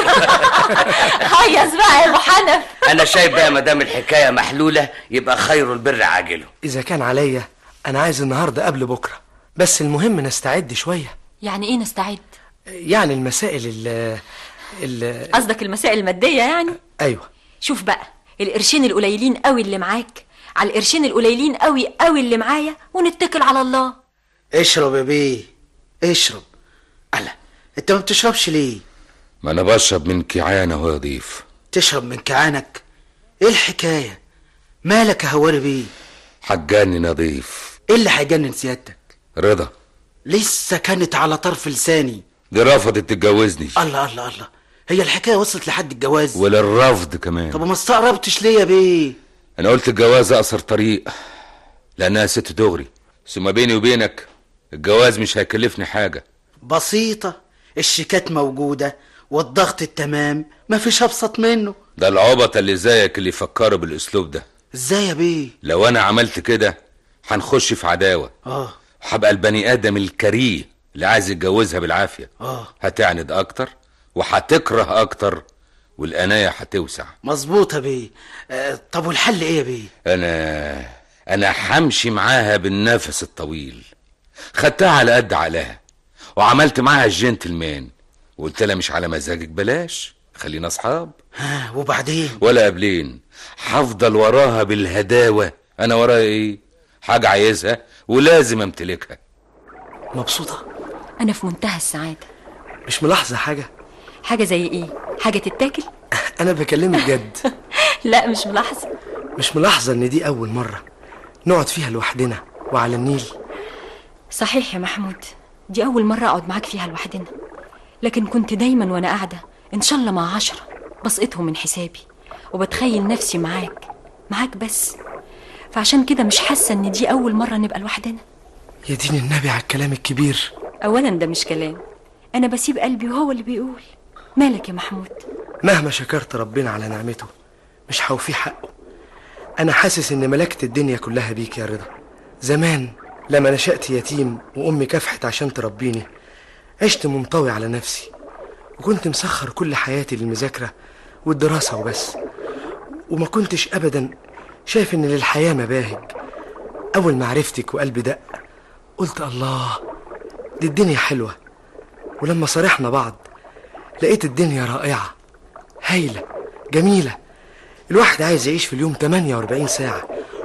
هيص بقى يا ابو حنف. انا شايف بقى ما دام الحكايه محلوله يبقى خير البر عاجله. اذا كان عليا انا عايز النهارده قبل بكره، بس المهم نستعد شويه. يعني ايه نستعد؟ يعني المسائل ال ال قصدك المسائل الماديه يعني؟ ايوه. شوف بقى، القرشين القليلين قوي اللي معاك على القرشين القليلين قوي قوي اللي معايا ونتكل على الله. اشرب يا بيه اشرب. ألا انت ما بتشربش ليه؟ ما انا بشرب من كيعان اهو يا ضيف. تشرب من كيعانك؟ ايه الحكايه؟ مالك يا هواري بيه؟ حجاني يا ضيف. ايه اللي هيجنن سيادتك؟ رضا لسه كانت على طرف لساني. دي رفضت تتجوزني. الله الله الله، هي الحكايه وصلت لحد الجواز؟ وللرفض كمان. طب ما استقربتش ليه يا بيه؟ انا قلت الجواز اقصر طريق لانها ست دغري، ثم بيني وبينك الجواز مش هيكلفني حاجه. بسيطه، الشيكات موجوده والضغط التمام، مفيش ابسط منه. ده العبط اللي زيك اللي يفكروا بالاسلوب ده. ازاي يا بيه؟ لو انا عملت كده هنخش في عداوه. اه هبقى البني ادم الكريه اللي عايز يتجوزها بالعافيه. اه هتعند اكتر وهتكره اكتر والقنايه هتوسع. مظبوط يا بيه. آه طب والحل ايه يا بيه؟ انا انا همشي معاها بالنفس الطويل. خدتها على قد عقلها وعملت معاها الجنتلمان وقلت لها مش على مزاجك بلاش، خلينا اصحاب. ها وبعدين؟ ولا قبلين هفضل وراها بالهداوه. انا وراها ايه؟ حاجه عايزها ولازم امتلكها. مبسوطه؟ انا في منتهى السعاده. مش ملاحظه حاجه؟ حاجه زي ايه؟ حاجه تتاكل؟ انا بكلمك جد. لا مش ملاحظه. مش ملاحظه ان دي اول مره نقعد فيها لوحدنا وعلى النيل؟ صحيح يا محمود، دي اول مره اقعد معاك فيها لوحدنا، لكن كنت دايما وانا قاعده ان شاء الله مع عشرة بسقطهم من حسابي وبتخيل نفسي معاك معاك بس، فعشان كده مش حاسه ان دي اول مره نبقى لوحدنا. يا دين النبي على الكلام الكبير. اولا ده مش كلام، انا بسيب قلبي وهو اللي بيقول. مالك يا محمود؟ مهما شكرت ربنا على نعمته مش هوفيه حقه. انا حاسس ان ملكت الدنيا كلها بيك يا رضا. زمان لما نشأت يتيم وامي كافحت عشان تربيني عشت منطوي على نفسي وكنت مسخر كل حياتي للمذاكره والدراسه وبس، وما كنتش ابدا شايف ان للحياه مباهج. اول ما عرفتك وقلبي دق قلت الله دي الدنيا حلوه، ولما صارحنا بعض لقيت الدنيا رائعه هايله جميله. الواحد عايز يعيش في اليوم ثمانية وأربعين ساعه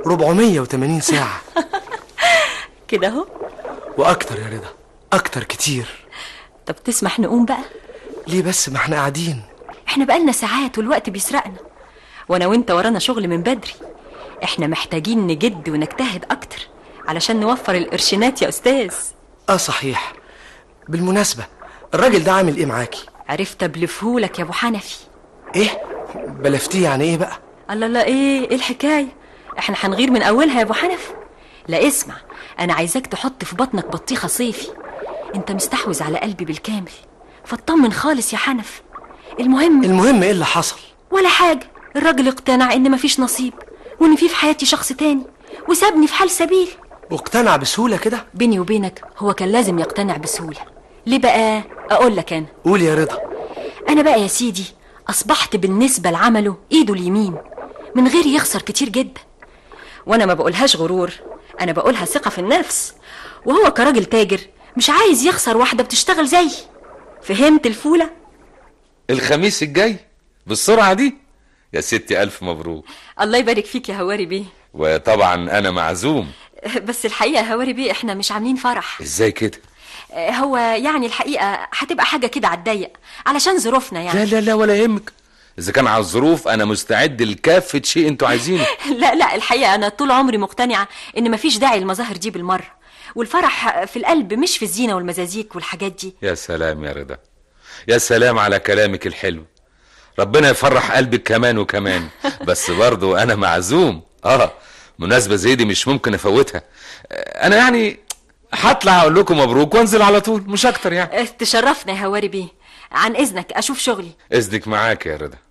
أربعمية وتمانين ساعة كده اهو. واكتر يا رضا، اكتر كتير. طب تسمح نقوم بقى؟ ليه بس؟ ما احنا قاعدين. احنا بقالنا ساعات والوقت بيسرقنا، وانا وانت ورانا شغل من بدري. احنا محتاجين نجد ونجتهد اكتر علشان نوفر القرشينات يا استاذ. اه صحيح. بالمناسبة الراجل ده عامل ايه معاكي؟ عرفت ابلفهولك يا ابو حنفي. ايه بلفتيه؟ يعني ايه بقى؟ الله لا، ايه ايه الحكايه؟ احنا هنغير من اولها يا ابو حنفي. لا اسمع، انا عايزاك تحط في بطنك بطيخه صيفي. انت مستحوذ على قلبي بالكامل، فاطمن خالص يا حنف. المهم المهم ايه اللي حصل؟ ولا حاجه. الراجل اقتنع ان مفيش نصيب، وان في في حياتي شخص تاني، وسابني في حال سبيل. واقتنع بسهوله كده؟ بيني وبينك هو كان لازم يقتنع بسهوله. ليه بقى؟ اقول لك انا. قول يا رضا. انا بقى يا سيدي اصبحت بالنسبه لعمله ايده اليمين، من غير يخسر كتير جدا. وانا ما بقولهاش غرور، انا بقولها ثقه في النفس. وهو كراجل تاجر مش عايز يخسر واحده بتشتغل زي. فهمت الفوله؟ الخميس الجاي بالسرعه دي؟ يا ستي الف مبروك. الله يبارك فيك يا هواري بيه. وطبعا انا معزوم. بس الحقيقه يا هواري بيه احنا مش عاملين فرح. ازاي كده؟ هو يعني الحقيقه هتبقى حاجه كده على الضيق علشان ظروفنا يعني. لا لا لا ولا يهمك، اذا كان على الظروف انا مستعد لكافه شيء انتوا عايزينه. لا لا الحقيقه انا طول عمري مقتنعه ان مفيش داعي للمظاهر دي بالمره، والفرح في القلب مش في الزينه والمزازيك والحاجات دي. يا سلام يا رضا، يا سلام على كلامك الحلو. ربنا يفرح قلبك كمان وكمان. بس برضو انا معزوم. اه مناسبه زي دي مش ممكن افوتها. انا يعني هطلع اقول لكم مبروك وانزل على طول، مش اكتر يعني. تشرفنا يا هواري بيه. عن اذنك اشوف شغلي. اذنك معاك يا رضا.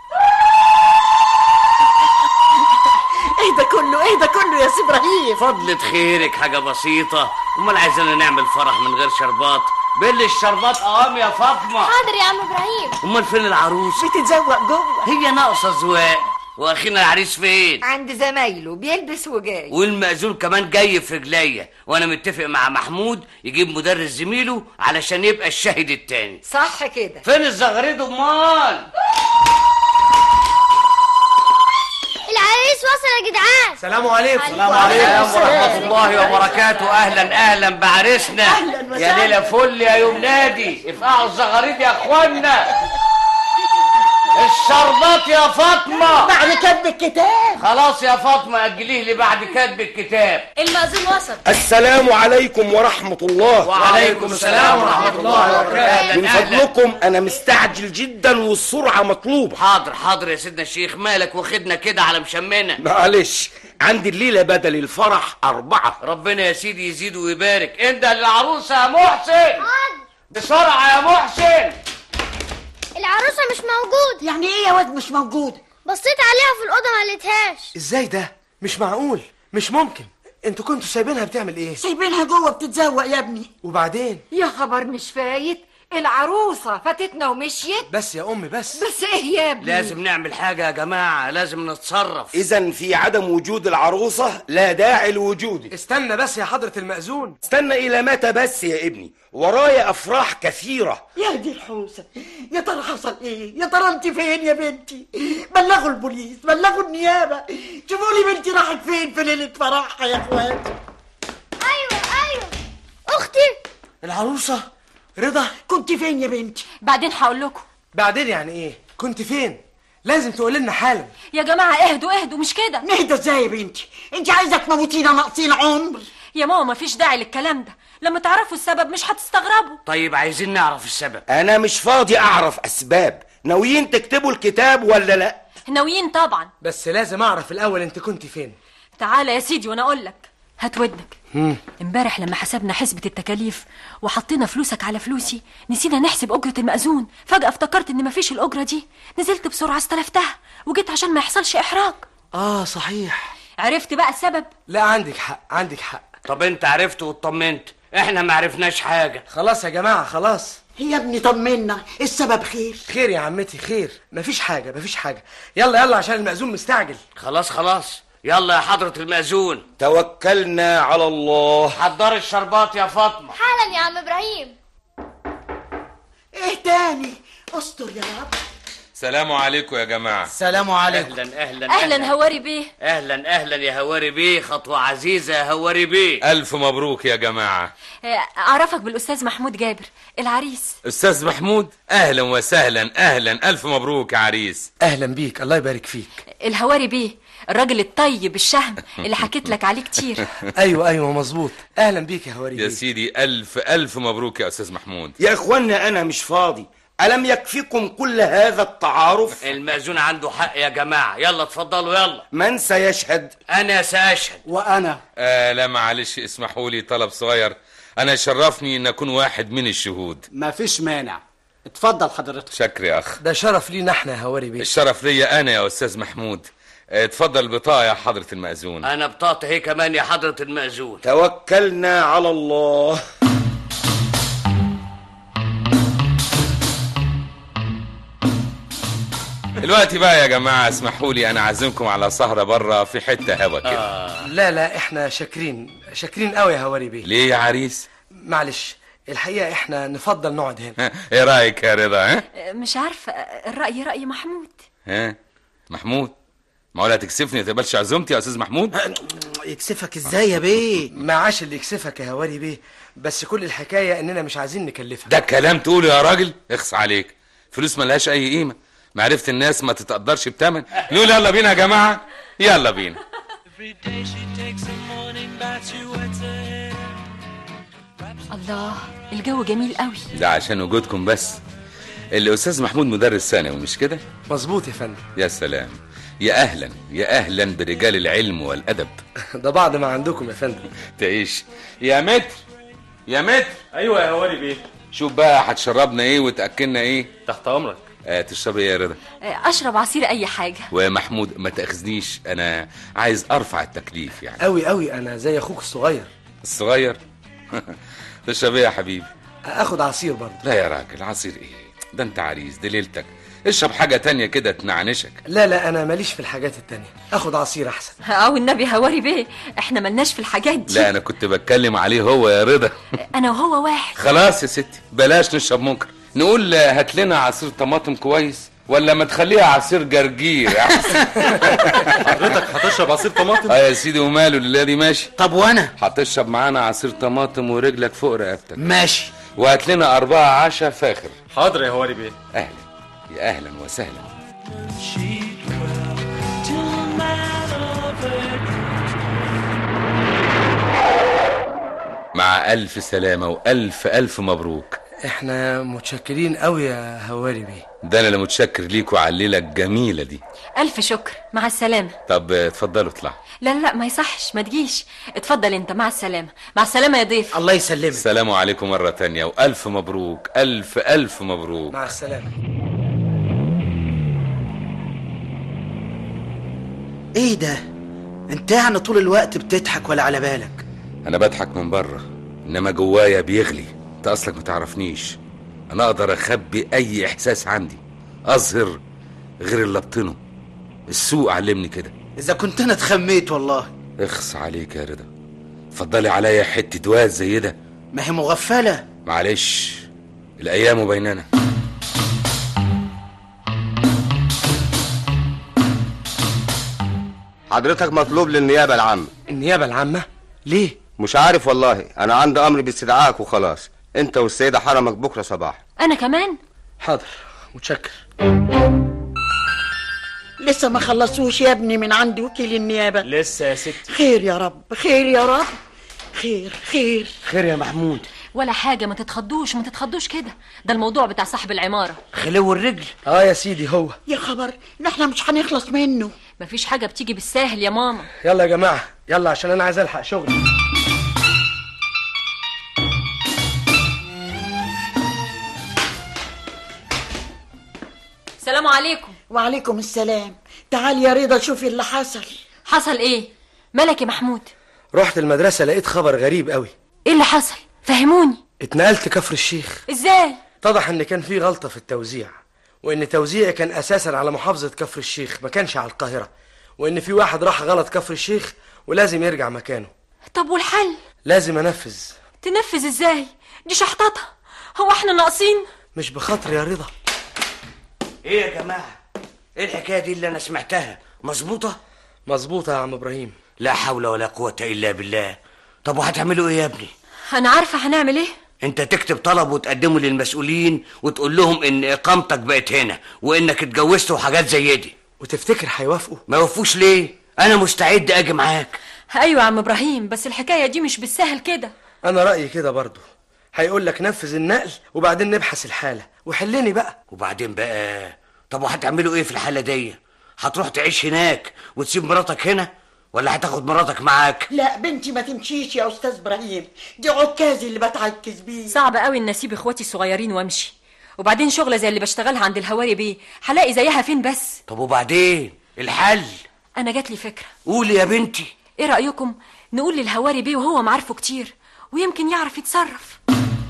ايه ده كله؟ ايه ده كله يا سي ابراهيم؟ فضلة خيرك حاجة بسيطة. امال عايزانا نعمل فرح من غير شربات؟ بل الشربات قوام يا فاطمة. حاضر يا عم ابراهيم. امال فين العروس؟ بتتزوق جوه. هي ناقصة زواق. واخينا العريس فين؟ عند زمايله بيلبس وجاي. والمأذون كمان جاي في رجليا، وانا متفق مع محمود يجيب مدرس زميله علشان يبقى الشاهد التاني. صح كده. فين الزغريد امال؟ العريس وصل يا جدعان. السلام عليكم. السلام عليكم ورحمة الله وبركاته. اهلا اهلا بعريسنا. يا ليلة فل يا يوم نادي. افقعوا الزغريد يا اخوانا. الشربات يا فاطمة بعد كتب الكتاب. خلاص يا فاطمة أجليه لي بعد كتب الكتاب. المأذون وصل. السلام عليكم ورحمة الله. وعليكم السلام ورحمة الله وبركاته. من فضلكم أنا مستعجل جدا والسرعة مطلوبة. حاضر حاضر يا سيدنا الشيخ. مالك واخدنا كده على مشمنا؟ معلش عندي الليلة بدل الفرح أربعة. ربنا يا سيدي يزيد ويبارك. انت للعروسة يا محسن. بسرعة يا محسن. العروسة مش موجود. يعني ايه يا واد مش موجود؟ بصيت عليها في الأوضة ما لقيتهاش. ازاي ده؟ مش معقول، مش ممكن. انتوا كنتوا سايبينها بتعمل ايه؟ سايبينها جوه بتتزوق يا ابني. وبعدين؟ يا خبر مش فايت. العروسة فاتتنا ومشيت. بس يا أمي بس. بس ايه يا ابني؟ لازم نعمل حاجة يا جماعة، لازم نتصرف. إذا في عدم وجود العروسة لا داعي لوجودي. استنى بس يا حضرة المأذون. استنى إلى متى بس يا ابني؟ ورايا أفراح كثيرة. يا دي الحوسة، يا ترى حصل ايه؟ يا ترى انت فين يا بنتي؟ بلغوا البوليس، بلغوا النيابة، شوفوا لي بنتي راحت فين في ليلة فرحها يا اخواتي. ايوه ايوه اختي العروسة رضا. كنت فين يا بنتي؟ بعدين هقول لكم. بعدين يعني ايه؟ كنت فين؟ لازم تقول لنا حالا. يا جماعه اهدوا اهدوا، مش كده. نهدى ازاي يا بنتي؟ انت عايزه تموتينا ناقصين عمر. يا ماما مفيش داعي للكلام ده، لما تعرفوا السبب مش هتستغربوا. طيب عايزين نعرف السبب. أنا مش فاضي أعرف أسباب. ناويين تكتبوا الكتاب ولا لا؟ ناويين طبعا. بس لازم أعرف الأول أنت كنت فين. تعالى يا سيدي وانا اقول لك. هات ودنك. امبارح لما حسبنا حسبة التكاليف وحطينا فلوسك على فلوسي، نسينا نحسب أجرة المأذون. فجأة افتكرت ان مفيش الأجرة دي، نزلت بسرعة استلفتها وجيت عشان ما يحصلش إحراج. آه صحيح. عرفت بقى السبب؟ لا عندك حق، عندك حق. طب انت عرفت واطمنت، احنا ما عرفناش حاجة. خلاص يا جماعة خلاص. يا ابني طمنا، السبب خير. خير يا عمتي خير، مفيش حاجة مفيش حاجة. يلا يلا عشان المأذون مستعجل. خلاص خلاص يلا يا حضرة المأذون. توكلنا على الله. حضر الشربات يا فاطمة. حالا يا عم ابراهيم. ايه تاني؟ استر يا رب. سلام عليكم يا جماعه. السلام عليكم. اهلا اهلا اهلا هواري بيه. اهلا اهلا يا هواري بيه، خطوه عزيزه يا هواري بيه. الف مبروك يا جماعه. اعرفك بالاستاذ محمود جابر العريس. استاذ محمود، اهلا وسهلا. اهلا، الف مبروك يا عريس. اهلا بيك، الله يبارك فيك. الهواري بيه الراجل الطيب الشهم اللي حكيت لك عليه كتير. ايوه ايوه مظبوط. اهلا بيك يا هواري بيه. يا سيدي الف الف مبروك يا استاذ محمود. يا اخوانا انا مش فاضي، ألم يكفيكم كل هذا التعارف؟ المأذون عنده حق يا جماعة، يلا اتفضلوا يلا. من سيشهد؟ أنا سأشهد. وأنا آه لا معلش، اسمحوا لي طلب صغير، أنا يشرفني إن أكون واحد من الشهود. مفيش مانع، اتفضل حضرتك. شكر يا أخ. ده شرف لينا احنا يا هواري بيه. الشرف ليا أنا يا أستاذ محمود. اتفضل البطاقة يا حضرة المأذون. أنا بطاقتي هي كمان يا حضرة المأذون. توكلنا على الله. دلوقتي بقى يا جماعة اسمحوا لي أنا أعزمكم على سهرة بره في حتة هوا كده. آه. لا لا احنا شاكرين شاكرين قوي يا هواري بيه. ليه يا عريس؟ معلش الحقيقة احنا نفضل نقعد هنا. ايه رأيك يا رضا؟ ها؟ مش عارفة، الرأي رأي محمود. ها؟ محمود؟ معقول هتكسفني تقبلش عزومتي يا أستاذ محمود؟ يكسفك ازاي يا بيه؟ ما عاش اللي يكسفك يا هواري بيه، بس كل الحكاية اننا مش عايزين نكلفك. ده كلام تقوله يا راجل؟ اخص عليك، فلوس ملهاش أي قيمة، معرفة الناس ما تتقدرش بتمن. نقول يلا بينا يا جماعة، يلا بينا. الله الجو جميل قوي. ده عشان وجودكم بس. الأستاذ محمود مدرس ثانوي مش كده؟ مظبوط يا فندم. يا سلام، يا أهلا يا أهلا برجال العلم والأدب. ده بعض ما عندكم يا فندم. تعيش يا متر يا متر. أيوة يا هواري بيه. شوف بقى هتشربنا إيه وتأكلنا إيه؟ تحت أمرك. آه تشرب ايه يا رضا؟ اشرب عصير اي حاجه. ومحمود ما تاخذنيش، انا عايز ارفع التكليف يعني. قوي قوي، انا زي اخوك الصغير. الصغير؟ تشرب ايه يا حبيبي؟ اخد عصير برضه. لا يا راجل، عصير ايه ده؟ انت عريس، دي ليلتك، اشرب حاجه تانية كده تنعنشك. لا لا انا ماليش في الحاجات التانية، اخد عصير احسن. او النبي هواري بيه احنا ملناش في الحاجات دي. لا انا كنت بتكلم عليه هو يا رضا. انا وهو واحد. خلاص يا ستي بلاش نشرب منكر، نقول هات لنا عصير طماطم كويس ولا ما تخليها عصير جرجير احسن. حضرتك هتشرب عصير طماطم؟ اه يا سيدي وماله اللي دي ماشي. طب وانا هتشرب معانا عصير طماطم ورجلك فوق رقبتك. ماشي. وهات لنا أربعة عشاء فاخر. حاضر يا هواري بيه. أهلا يا أهلا وسهلا. مع ألف سلامة وألف ألف مبروك. احنا متشكرين قوي يا هواري بيه. ده انا اللي متشكر ليكوا على الليله الجميله دي. الف شكر، مع السلامه. طب اتفضلوا اطلعوا. لا لا ما يصحش، ما تجيش، اتفضل انت. مع السلامه. مع السلامه يا ضيف. الله يسلمك. السلام عليكم مره تانية والف مبروك. الف الف مبروك. مع السلامه. ايه ده؟ انت يعني طول الوقت بتضحك ولا على بالك؟ انا بضحك من بره انما جوايا بيغلي. انت اصلك ما تعرفنيش، انا اقدر اخبي اي احساس عندي، اظهر غير اللي ابطنه. السوق علمني كده. اذا كنت انا اتخميت والله. اخص عليك يا رضا، اتفضلي عليا حته دواء زي ده. ما هي مغفله. معلش الايام بيننا. حضرتك مطلوب للنيابه العامه. النيابه العامه؟ ليه؟ مش عارف والله، انا عندي امر باستدعائك وخلاص. انت والسيده حرمك بكره صباح. انا كمان؟ حاضر متشكر. لسه ما خلصوش يا ابني من عند وكيل النيابه؟ لسه يا ستي. خير يا رب، خير يا رب، خير خير خير يا محمود. ولا حاجه، ما تتخضوش ما تتخضوش كده، ده الموضوع بتاع صاحب العماره. خلو الرجل. اه يا سيدي هو. يا خبر، احنا مش هنخلص منه. مفيش حاجه بتيجي بالساهل يا ماما. يلا يا جماعه يلا عشان انا عايز الحق شغلي. السلام عليكم. وعليكم السلام. تعال يا رضا شوفي اللي حصل. حصل ايه؟ مالك يا محمود؟ رحت المدرسه لقيت خبر غريب قوي. ايه اللي حصل؟ فهموني. اتنقلت كفر الشيخ. ازاي؟ اتضح ان كان في غلطه في التوزيع، وان توزيعي كان اساسا على محافظه كفر الشيخ ما كانش على القاهره، وان في واحد راح غلط كفر الشيخ ولازم يرجع مكانه. طب والحل؟ لازم انفذ. تنفذ ازاي؟ دي شحططه، هو احنا ناقصين؟ مش بخاطر يا رضا. ايه يا جماعه؟ ايه الحكايه دي اللي انا سمعتها؟ مظبوطه؟ مظبوطه يا عم ابراهيم. لا حول ولا قوه الا بالله. طب وهتعملوا ايه يا ابني؟ انا عارفه هنعمل ايه. انت تكتب طلب وتقدمه للمسؤولين وتقول لهم ان اقامتك بقت هنا وانك اتجوزت وحاجات زي دي. وتفتكر هيوافقوا؟ ما يوافقوش ليه؟ انا مستعد اجي معاك. ايوه يا عم ابراهيم، بس الحكايه دي مش بالسهل كده. انا رايي كده برضه. هيقول لك نفذ النقل وبعدين نبحث الحاله وحلني بقى. وبعدين بقى؟ طب وهتعملوا ايه في الحاله دي؟ هتروح تعيش هناك وتسيب مراتك هنا ولا هتاخد مراتك معاك؟ لا بنتي ما تمشيش يا استاذ ابراهيم، دي عكازي اللي بتعكز بيه. صعب قوي ان اسيب اخواتي الصغيرين وامشي، وبعدين شغله زي اللي بشتغلها عند الهواري بيه هلاقي زيها فين بس؟ طب وبعدين الحل؟ انا جات لي فكره. قولي يا بنتي. ايه رايكم نقول للهواري بيه وهو معارفه كتير ويمكن يعرف يتصرف.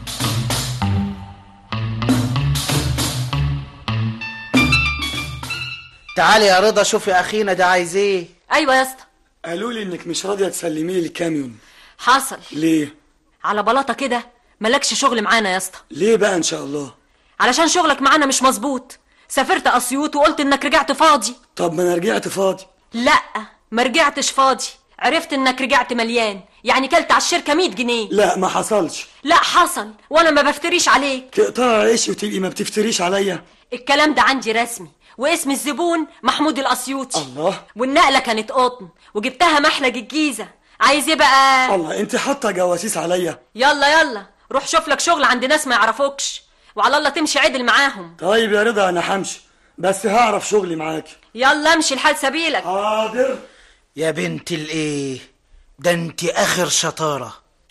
تعالي يا رضا شوفي اخينا ده عايز ايه. ايوه يا اسطى. قالوا لي انك مش راضيه تسلمي لي الكاميون. حصل. ليه؟ على بلاطه كده مالكش شغل معانا يا اسطى. ليه بقى ان شاء الله؟ علشان شغلك معانا مش مظبوط. سافرت اسيوط وقلت انك رجعت فاضي. طب ما انا رجعت فاضي. لا ما رجعتش فاضي، عرفت انك رجعت مليان، يعني كلت على الشركه مية جنيه. لا ما حصلش. لا حصل، وانا ما بفتريش عليك. تقطع عيشي وتبقي ما بتفتريش عليا. الكلام ده عندي رسمي، واسم الزبون محمود الاسيوطي. الله. والنقله كانت قطن وجبتها محلج الجيزه. عايز ايه بقى؟ الله انت حاطه جواسيس عليا. يلا يلا روح شوف لك شغل عند ناس ما يعرفوكش، وعلى الله تمشي عدل معاهم. طيب يا رضا انا همشي، بس هعرف شغلي معاكي. يلا امشي لحال سبيلك. حاضر. يا بنت الايه ده انت اخر شطاره.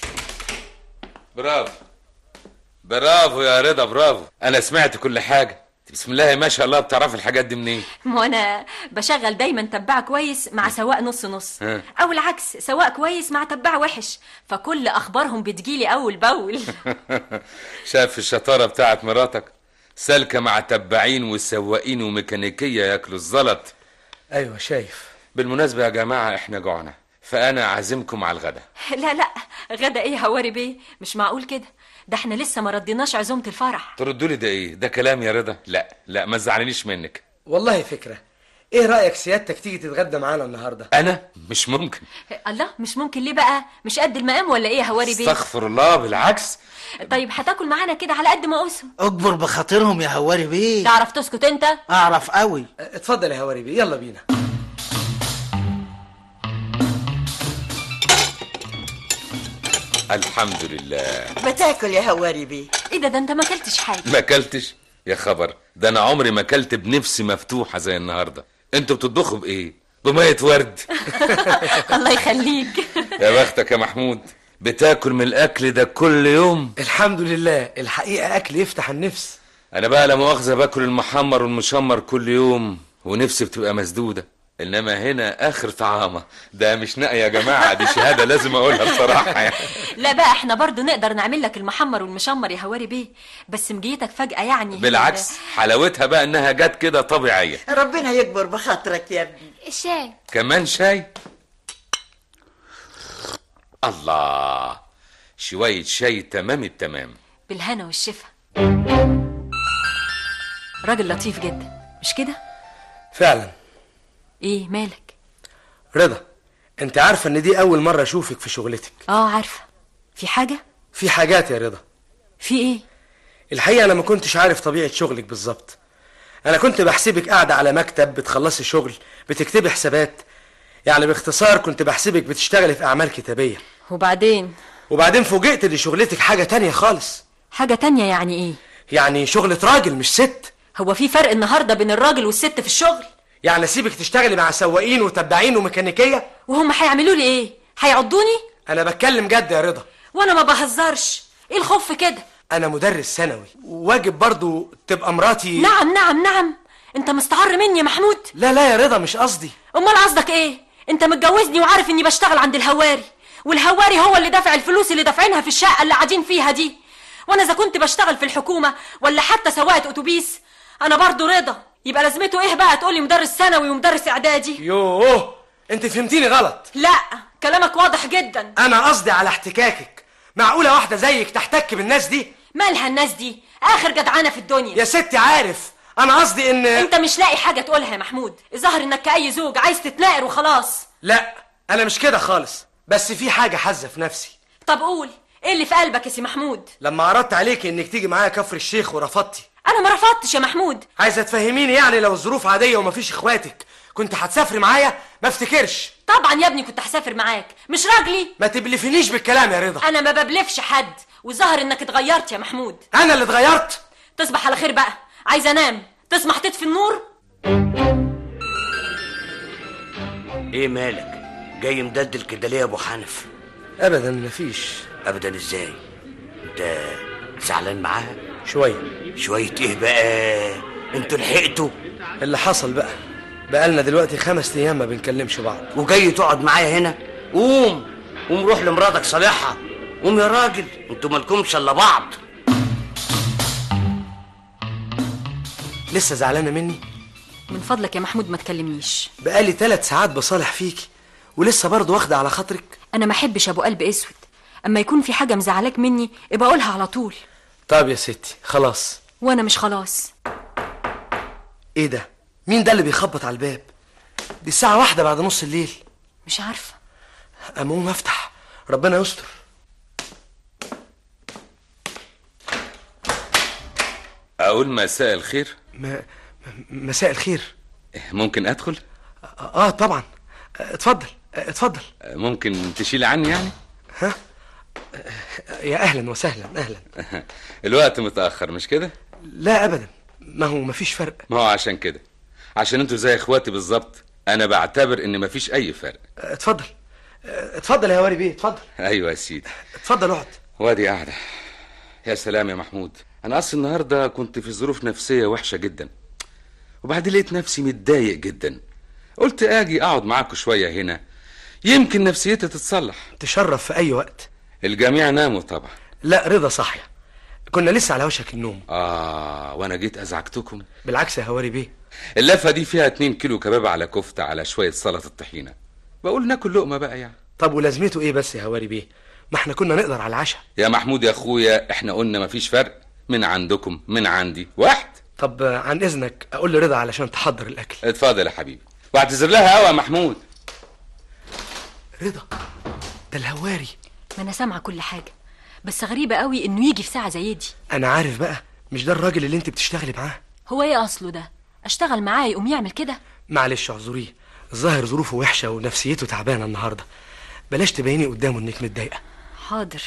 برافو برافو يا رضا برافو. انا سمعت كل حاجه. بسم الله ما شاء الله بتعرف الحاجات دي منين؟ وانا بشغل دايما تبع كويس مع سواق نص نص، او العكس سواق كويس مع تبع وحش، فكل اخبارهم بتجيلي اول باول. شايف الشطاره بتاعت مراتك؟ سالكه مع تبعين وسواقين وميكانيكيه ياكلوا الزلط. ايوه شايف. بالمناسبه يا جماعه احنا جوعنا، فانا عازمكم على الغدا. لا لا غدا ايه هواري بيه؟ مش معقول كده، ده احنا لسه ما رديناش عزومه الفرح. تردوا لي ده ايه؟ ده كلام يا رضا؟ لا لا ما تزعلنيش منك. والله فكره. ايه رايك سيادتك تيجي تتغدى معانا النهارده؟ انا مش ممكن. الله مش ممكن ليه بقى؟ مش قد المقام ولا ايه يا هواري بيه؟ استغفر الله بالعكس. طيب هتاكل معانا كده على قد ما قوسهم. اكبر بخاطرهم يا هواري بيه. تعرف تسكت انت؟ اعرف قوي. اتفضل يا هواري بيه يلا بينا. الحمد لله. بتاكل يا هواري بيه؟ ايه ده ده انت ما اكلتش حاجه. ما اكلتش؟ يا خبر، ده انا عمري ما اكلت بنفسي مفتوحه زي النهارده. انتوا بتطبخوا بايه؟ بميه ورد. الله يخليك. يا بختك يا محمود، بتاكل من الاكل ده كل يوم؟ الحمد لله، الحقيقه اكل يفتح النفس. انا بقى لا مؤاخذه باكل المحمر والمشمر كل يوم ونفسي بتبقى مسدوده، انما هنا اخر طعامه. ده مش نقي يا جماعه، دي شهاده لازم اقولها بصراحه يعني. لا بقى احنا برضو نقدر نعمل لك المحمر والمشمر يا هواري بيه، بس مجيتك فجاه يعني. بالعكس حلاوتها بقى انها جت كده طبيعيه. ربنا يكبر بخاطرك يا ابني. الشاي كمان شاي؟ الله، شويه شاي تمام التمام. بالهنا والشفا. راجل لطيف جدا مش كده؟ فعلا. ايه مالك؟ رضا انت عارفه ان دي اول مره اشوفك في شغلتك. اه عارفه. في حاجه؟ في حاجات يا رضا. في ايه؟ الحقيقه انا ما كنتش عارف طبيعه شغلك بالظبط. انا كنت بحسبك قاعده على مكتب بتخلصي شغل بتكتبي حسابات، يعني باختصار كنت بحسبك بتشتغلي في اعمال كتابيه. وبعدين؟ وبعدين فوجئت ان شغلتك حاجه تانية خالص. حاجه تانية يعني ايه؟ يعني شغلة راجل مش ست. هو في فرق النهارده بين الراجل والست في الشغل؟ يعني اسيبك تشتغلي مع سواقين وتبعين وميكانيكيه؟ وهم هيعملوا لي ايه؟ هيعضوني؟ انا بتكلم جد يا رضا. وانا ما بهزرش. ايه الخوف كده؟ انا مدرس ثانوي وواجب برضو تبقى مراتي. نعم نعم نعم. انت مستعر مني يا محمود؟ لا لا يا رضا مش قصدي. امال قصدك ايه؟ انت متجوزني وعارف اني بشتغل عند الهواري، والهواري هو اللي دافع الفلوس اللي دافعينها في الشقه اللي قاعدين فيها دي، وانا اذا كنت بشتغل في الحكومه ولا حتى سواقه اتوبيس انا برضو رضا. يبقى لازمته ايه بقى تقولي مدرس ثانوي ومدرس اعدادي؟ يوه انت فهمتيني غلط. لا كلامك واضح جدا. انا قصدي على احتكاكك. معقوله واحده زيك تحتك بالناس دي؟ مالها الناس دي؟ اخر جدعانه في الدنيا يا ستي. عارف انا قصدي ان انت مش لاقي حاجه تقولها يا محمود. الظاهر انك كأي زوج عايز تتناقر وخلاص. لا انا مش كده خالص، بس في حاجه حازه في نفسي. طب قول ايه اللي في قلبك يا سي محمود؟ لما عرضت عليك انك تيجي معايا كفر الشيخ ورفضتي. انا ما رفضتش يا محمود. عايزه تفهميني يعني لو الظروف عاديه ومفيش اخواتك كنت هتسافري معايا؟ ما افتكرش. طبعا يا ابني كنت هسافر معاك، مش راجلي. ما تبلفنيش بالكلام يا رضا. انا ما ببلفش حد، والظاهر انك اتغيرت يا محمود. انا اللي اتغيرت؟ تصبح على خير بقى، عايزه انام. تسمح تطفي النور؟ ايه مالك جاي مدلدل كده ليه يا ابو حنف؟ ابدا مفيش. ابدا ازاي؟ انت زعلان معاها؟ شويه. شويه ايه بقى؟ انتوا لحقتوا اللي حصل بقى. بقالنا دلوقتي خمس ايام ما بنكلمش بعض، وجاي تقعد معايا هنا؟ قوم قوم روح لمراتك صالحها. قوم يا راجل، انتوا مالكمش الا بعض. لسه زعلانه مني؟ من فضلك يا محمود ما تكلمنيش. بقالي ثلاث ساعات بصالح فيكي ولسه برضه واخده على خاطرك. انا ما احبش ابو قلب اسود، اما يكون في حاجه مزعلاك مني ابقى اقولها على طول. طب يا ستي خلاص. وانا مش خلاص. ايه ده؟ مين ده اللي بيخبط على الباب؟ دي الساعه واحدة بعد نص الليل. مش عارفه. اموم افتح، ربنا يستر. اقول مساء الخير. م... مساء الخير. ممكن ادخل؟ اه طبعا، اتفضل اتفضل. ممكن تشيل عني يعني؟ ها؟ يا اهلا وسهلا. اهلا. الوقت متاخر مش كده؟ لا ابدا، ما هو مفيش فرق. ما هو عشان كده، عشان انتوا زي اخواتي بالظبط، انا بعتبر ان مفيش اي فرق. اتفضل اتفضل يا واري بيه، اتفضل. ايوه يا سيدي اتفضل اقعد. وادي قاعده. يا سلام يا محمود، انا اصل النهارده كنت في ظروف نفسيه وحشه جدا، وبعدين لقيت نفسي متضايق جدا. قلت اجي اقعد معاكم شويه هنا، يمكن نفسيتي تتصلح. تشرف في اي وقت. الجميع ناموا طبعا. لا رضا صاحيه، كنا لسه على وشك النوم. اه وانا جيت ازعجتكم؟ بالعكس يا هواري بيه. اللفه دي فيها اتنين كيلو كباب على كفته على شويه سلطه الطحينه، بقول ناكل لقمه بقى يعني. طب ولازمته ايه بس يا هواري بيه؟ ما احنا كنا نقدر على العشاء. يا محمود يا اخويا، احنا قلنا مفيش فرق، من عندكم من عندي واحد. طب عن اذنك اقول لرضا علشان تحضر الاكل. اتفضل يا حبيبي، واعتذر لها قوي يا محمود. رضا ده الهواري. ما انا سامعه كل حاجه، بس غريبه قوي انه يجي في ساعه زي دي. انا عارف بقى، مش ده الراجل اللي انت بتشتغلي معاه؟ هو ايه اصله ده؟ اشتغل معاه يقوم يعمل كده؟ معلش اعذريه، الظاهر ظروفه وحشه ونفسيته تعبانه النهارده. بلاش تبيني قدامه انك متضايقه. حاضر.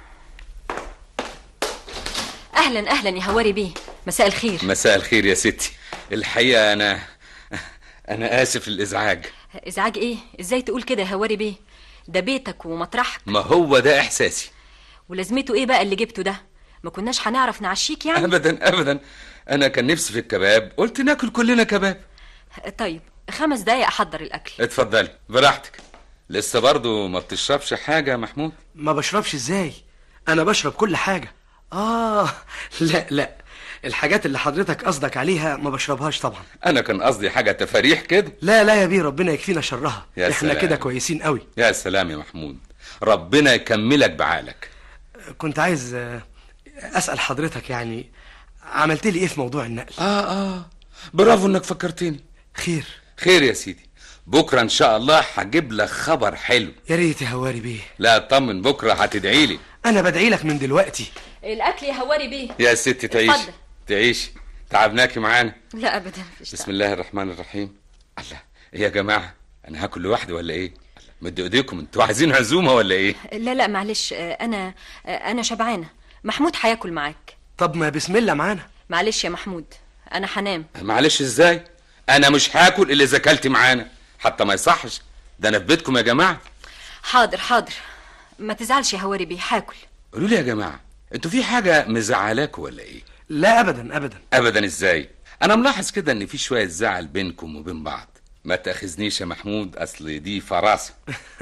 اهلا اهلا يا هواري بيه، مساء الخير. مساء الخير يا ستي. الحقيقه انا انا اسف للازعاج. ازعاج ايه؟ ازاي تقول كده يا هواري بيه؟ ده بيتك ومطرحك. ما هو ده احساسي. ولازمته ايه بقى اللي جبته ده؟ ما كناش هنعرف نعشيك يعني؟ ابدا ابدا، انا كان نفسي في الكباب، قلت ناكل كلنا كباب. طيب خمس دقايق احضر الاكل. اتفضلي براحتك. لسه برضو ما بتشربش حاجه يا محمود؟ ما بشربش ازاي؟ انا بشرب كل حاجه. اه لا لا، الحاجات اللي حضرتك قصدك عليها ما بشربهاش طبعا. انا كان قصدي حاجه تفاريح كده. لا لا يا بيه، ربنا يكفينا شرها. يا احنا سلام. كده كويسين قوي. يا سلام يا محمود، ربنا يكملك بعقلك. كنت عايز اسال حضرتك يعني عملت لي ايه في موضوع النقل؟ اه اه برافو انك فكرتني. خير خير يا سيدي، بكره ان شاء الله هجيب لك خبر حلو. يا ريت يا هواري بيه. لا اطمن، بكره هتدعي لي. انا بدعي لك من دلوقتي. الاكل يا هواري بيه. يا ستي تعيش تعيش، تعبناكي معانا. لا ابدا مفيش. بسم الله الرحمن الرحيم. الله، ايه يا جماعه، انا هاكل لوحدي ولا ايه؟ مدوا ايديكم، انتوا عايزين عزومه ولا ايه؟ لا لا معلش، انا انا شبعانه. محمود هياكل معاك. طب ما بسم الله معانا. معلش يا محمود، انا هنام. معلش ازاي؟ انا مش هاكل الا اذا اكلت معانا، حتى ما يصحش، ده انا في بيتكم يا جماعه. حاضر حاضر، ما تزعلش يا هواري بيه، هاكل. قولوا لي يا جماعه، انتوا في حاجه مزعلاكوا ولا ايه؟ لا ابدا ابدا. ابدا ازاي؟ انا ملاحظ كده ان في شويه زعل بينكم وبين بعض. ما تاخذنيش يا محمود، اصل دي فراسه.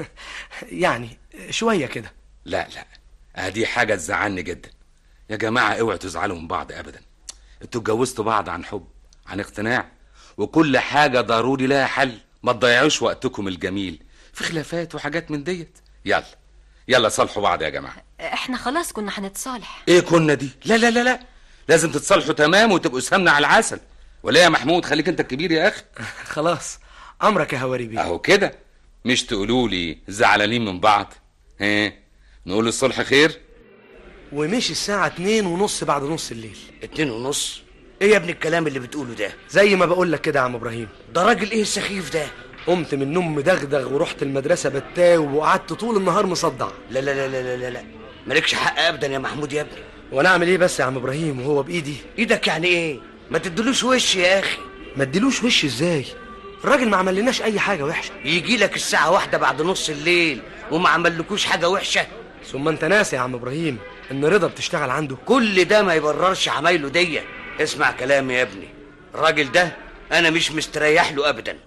يعني شويه كده. لا لا، هدي حاجه تزعلني جدا. يا جماعه اوعوا تزعلوا من بعض ابدا. انتوا اتجوزتوا بعض عن حب، عن اقتناع، وكل حاجه ضروري لها حل. ما تضيعوش وقتكم الجميل في خلافات وحاجات من ديت. يلا يلا صالحوا بعض يا جماعه. احنا خلاص كنا هنتصالح. ايه كنا دي؟ لا لا لا لا، لازم تتصالحوا تمام وتبقوا سمنه على العسل. ولا يا محمود؟ خليك انت الكبير يا اخي. خلاص امرك يا هواري بيه. اهو كده، مش تقولوا لي زعلانين من بعض؟ ها نقول الصلح خير. ومشي الساعة اتنين ونص بعد نص الليل. اتنين ونص؟ ايه يا ابني الكلام اللي بتقوله ده؟ زي ما بقول لك كده يا عم ابراهيم. ده راجل ايه السخيف ده؟ قمت من النوم مدغدغ ورحت المدرسة بتاوب وقعدت طول النهار مصدع. لا لا لا لا لا لا مالكش حق ابدا يا محمود يا ابني. وانا اعمل ايه بس يا عم ابراهيم وهو بايدي؟ ايدك يعني ايه؟ ما تدلوش وش يا اخي. ما اديلوش وش ازاي؟ الراجل ما عملناش اي حاجة وحشة. يجي لك الساعة واحدة بعد نص الليل وما عملكوش حاجة وحشة؟ ثم انت ناسي يا عم ابراهيم ان رضا بتشتغل عنده. كل ده ما يبررش عمايله دي. اسمع كلامي يا ابني، الراجل ده انا مش مستريح له ابدا.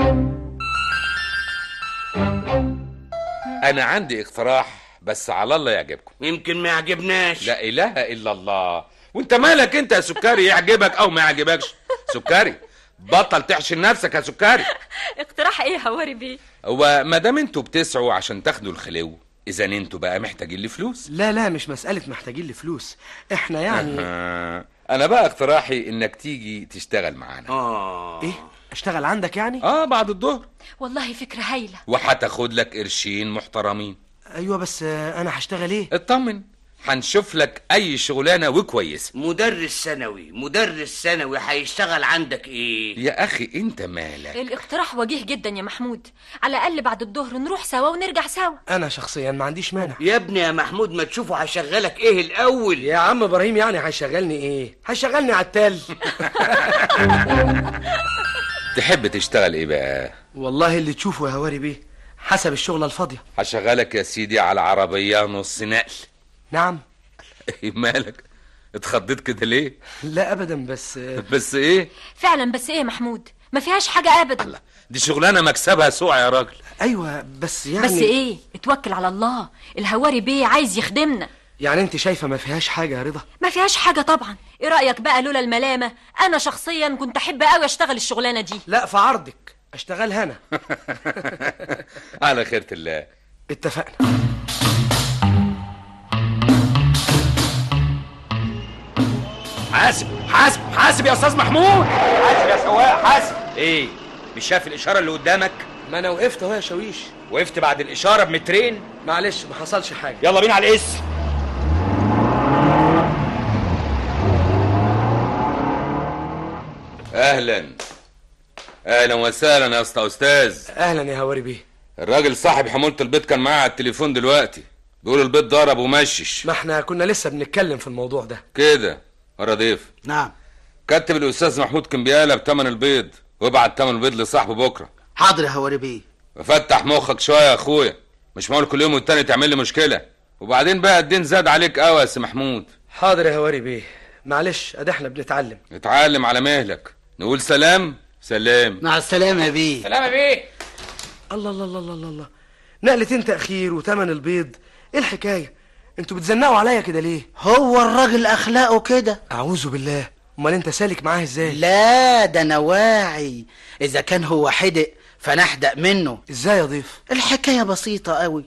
انا عندي اقتراح بس على الله يعجبكم. يمكن ما يعجبناش. لا اله الا الله. وانت مالك انت يا سكري؟ يعجبك او ما يعجبكش. سكري بطل تحشر نفسك يا سكري. اقتراح ايه يا هواري بيه؟ هو ما دام انتوا بتسعوا عشان تاخدوا الخلو، اذا انتوا بقى محتاجين لفلوس. لا لا مش مسألة محتاجين لفلوس، احنا يعني أه. انا بقى اقتراحي انك تيجي تشتغل معانا. اه ايه؟ اشتغل عندك يعني؟ اه بعد الظهر. والله فكرة هايلة. وهتاخد لك قرشين محترمين. ايوه بس انا هشتغل ايه؟ اطمن، هنشوف لك اي شغلانه وكويسه. مدرس ثانوي. مدرس ثانوي هيشتغل عندك ايه يا اخي؟ انت مالك؟ الاقتراح وجيه جدا يا محمود، على الاقل بعد الظهر نروح سوا ونرجع سوا. انا شخصيا ما عنديش مانع. يا ابني يا محمود ما تشوفه هيشغلك ايه الاول. يا عم ابراهيم يعني هيشغلني ايه؟ هيشغلني عتال. تحب تشتغل ايه بقى؟ والله اللي تشوفه يا هواري بيه، حسب الشغله الفاضيه. هشغلك يا سيدي على عربيه نص نقل. نعم. مالك؟ اتخضيت كده ليه؟ لا ابدا بس بس ايه؟ فعلا بس ايه يا محمود؟ ما فيهاش حاجه ابدا. الله، دي شغلانه مكسبها سوع يا راجل. ايوه بس يعني بس ايه؟ اتوكل على الله، الهواري بيه عايز يخدمنا. يعني انت شايفه ما فيهاش حاجه يا رضا؟ ما فيهاش حاجه طبعا. ايه رايك بقى لولا الملامه انا شخصيا كنت احب قوي اشتغل الشغلانه دي. لا في عرضك اشتغلها انا. على خيرة الله. اتفقنا. حاسب حاسب حاسب يا استاذ محمود. حاسب يا سواق حاسب. ايه مش شايف الاشاره اللي قدامك؟ ما انا وقفت اهو يا شاويش. وقفت بعد الاشاره بمترين؟ معلش ما حصلش حاجه. يلا بينا على الاسم. اهلا اهلا وسهلا يا اسطى استاذ. اهلا يا هواري بيه. الراجل صاحب حمولة البيت كان معايا على التليفون دلوقتي، بيقول البيت ضرب ومشش. ما احنا كنا لسه بنتكلم في الموضوع ده كده. ورا ضيف. نعم. كتب الاستاذ محمود كمبياله بتمن البيض وابعت تمن البيض لصاحبه بكره. حاضر يا هواري بيه. وفتح مخك شويه يا اخويا، مش معقول كل يوم والتاني تعمل لي مشكله. وبعدين بقى الدين زاد عليك قوي يا سي محمود. حاضر يا هواري بيه، معلش ادي احنا بنتعلم. اتعلم على مهلك. نقول سلام. سلام. مع السلامه يا بيه. سلام يا بيه. الله الله الله الله الله، نقلتين تاخير وتمن البيض، ايه الحكايه؟ انتوا بتزنقوا عليا كده ليه؟ هو الراجل اخلاقه كده. اعوذ بالله. امال انت سالك معاه ازاي؟ لا ده انا واعي. اذا كان هو حدق فنحدق منه. ازاي يا ضيف؟ الحكايه بسيطه قوي،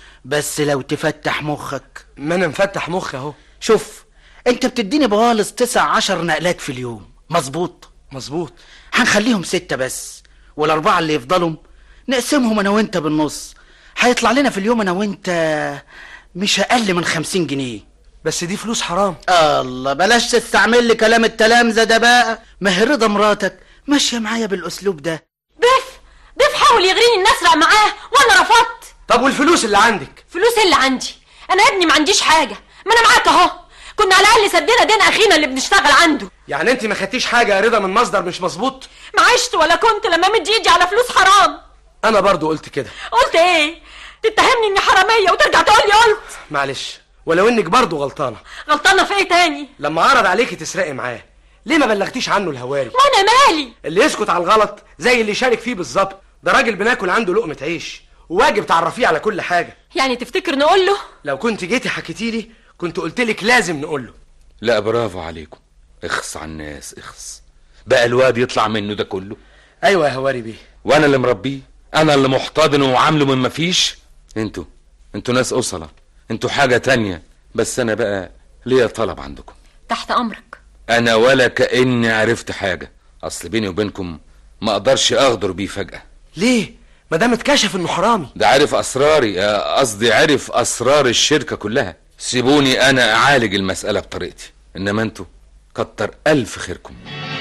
بس لو تفتح مخك. ما انا مفتح مخي اهو. شوف انت بتديني بغالص تسع عشر نقلات في اليوم، مظبوط؟ مظبوط. هنخليهم ستة بس، والاربعه اللي يفضلهم نقسمهم انا وانت بالنص. هيطلع لنا في اليوم انا وانت مش اقل من خمسين جنيه. بس دي فلوس حرام. الله بلاش تستعمل لي كلام التلامذة ده بقى. ما هي رضا مراتك ماشيه معايا بالاسلوب ده. ضيف ضيف حاول يغريني ان اسرق معاه وانا رفضت. طب والفلوس اللي عندك؟ فلوس اللي عندي انا يا ابني ما عنديش حاجه. ما انا معاك اهو. كنا على الاقل سدينا دين اخينا اللي بنشتغل عنده. يعني انت ما خدتيش حاجه يا رضا من مصدر مش مظبوط؟ ما عشت ولا كنت لما مد ايدي على فلوس حرام. انا برضو قلت كده. قلت ايه؟ تتهمني اني حراميه وترجع تقول لي قلت؟ معلش، ولو انك برضو غلطانه. غلطانه في ايه تاني؟ لما عرض عليكي تسرقي معاه ليه ما بلغتيش عنه الهواري؟ وانا مالي؟ اللي يسكت على الغلط زي اللي شارك فيه بالظبط. ده راجل بناكل عنده لقمه عيش، وواجب تعرفيه على كل حاجه. يعني تفتكر نقول له؟ لو كنت جيتي حكيتي لي كنت قلت لك لازم نقول له. لا برافو عليكم. اخص على الناس اخص. بقى الواد يطلع منه ده كله. ايوه يا هواري بيه. وانا اللي مربيه، انا اللي محتضنه وعامله من مفيش. انتوا انتوا ناس اصله، انتوا حاجه تانية. بس انا بقى ليا طلب عندكم. تحت امرك. انا ولا كاني عرفت حاجه، اصل بيني وبينكم ما اقدرش اغدر بيه فجأة. ليه؟ ما دام اتكشف انه حرامي. ده عارف اسراري، قصدي عارف اسرار الشركة كلها. سيبوني انا اعالج المسألة بطريقتي، انما انتوا كتر الف خيركم.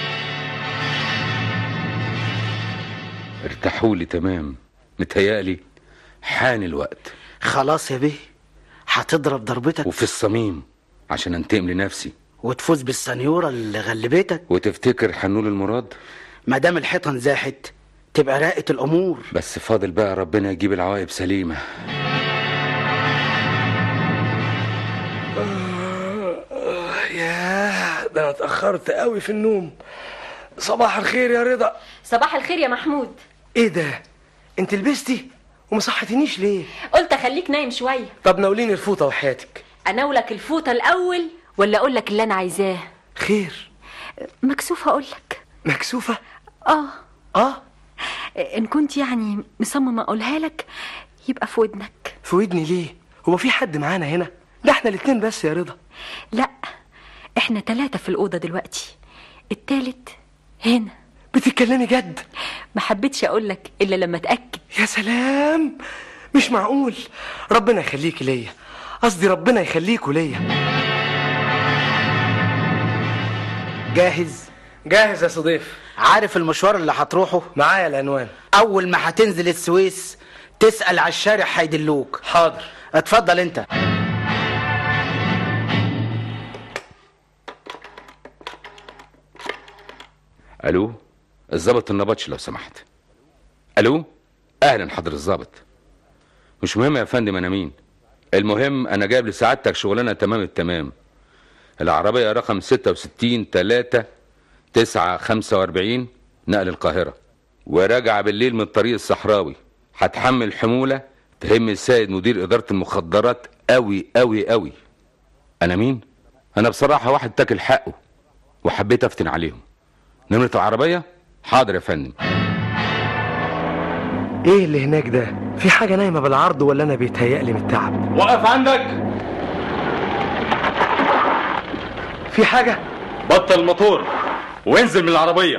ارتاحولي تمام، متهيألي حان الوقت. خلاص يا بيه، هتضرب ضربتك وفي الصميم عشان انتقم لنفسي وتفوز بالسنيورة اللي غلبتك. وتفتكر حنول المراد؟ ما دام الحيطة زاحت تبقى راقت الامور. بس فاضل بقى ربنا يجيب العواقب سليمة. ياه، ده انا اتأخرت قوي في النوم. صباح الخير يا رضا. صباح الخير يا محمود. ايه ده؟ انت لبستي وما صحتنيش ليه؟ قلت اخليك نايم شويه. طب ناوليني الفوطه وحياتك. اناولك الفوطه الاول ولا اقول لك اللي انا عايزاه؟ خير. مكسوفه اقول لك. مكسوفه؟ اه اه ان كنت يعني مصممه اقولها لك يبقى في ودنك. في ودني ليه؟ هو في حد معانا هنا؟ ده احنا الاتنين بس يا رضا. لا، احنا ثلاثه في الاوضه دلوقتي، التالت هنا. بتتكلمي جد؟ ما حبيتش اقول لك الا لما اتاكد. يا سلام، مش معقول. ربنا يخليكي ليا، قصدي ربنا يخليكوا ليا. جاهز؟ جاهز يا صديف. عارف المشوار اللي هتروحه؟ معايا العنوان. اول ما هتنزل السويس تسأل على الشارع هيدلوك. حاضر. اتفضل انت. الو، الظابط النبطش لو سمحت. الو، اهلا حضر الظابط. مش مهم يا فندم انا مين، المهم انا جايب لسعادتك شغلانه تمام التمام. العربيه رقم ستة وستين تلاتة تسعة خمسة واربعين نقل القاهره، وراجعه بالليل من الطريق الصحراوي. هتحمل حموله تهم السيد مدير اداره المخدرات قوي قوي قوي. انا مين؟ انا بصراحه واحد تاكل حقه وحبيت افتن عليهم. نمرة العربية؟ حاضر يا فندم. ايه اللي هناك ده؟ في حاجة نايمة بالعرض ولا انا بيتهيألي من التعب؟ وقف عندك. في حاجة؟ بطل الموتور وانزل من العربية.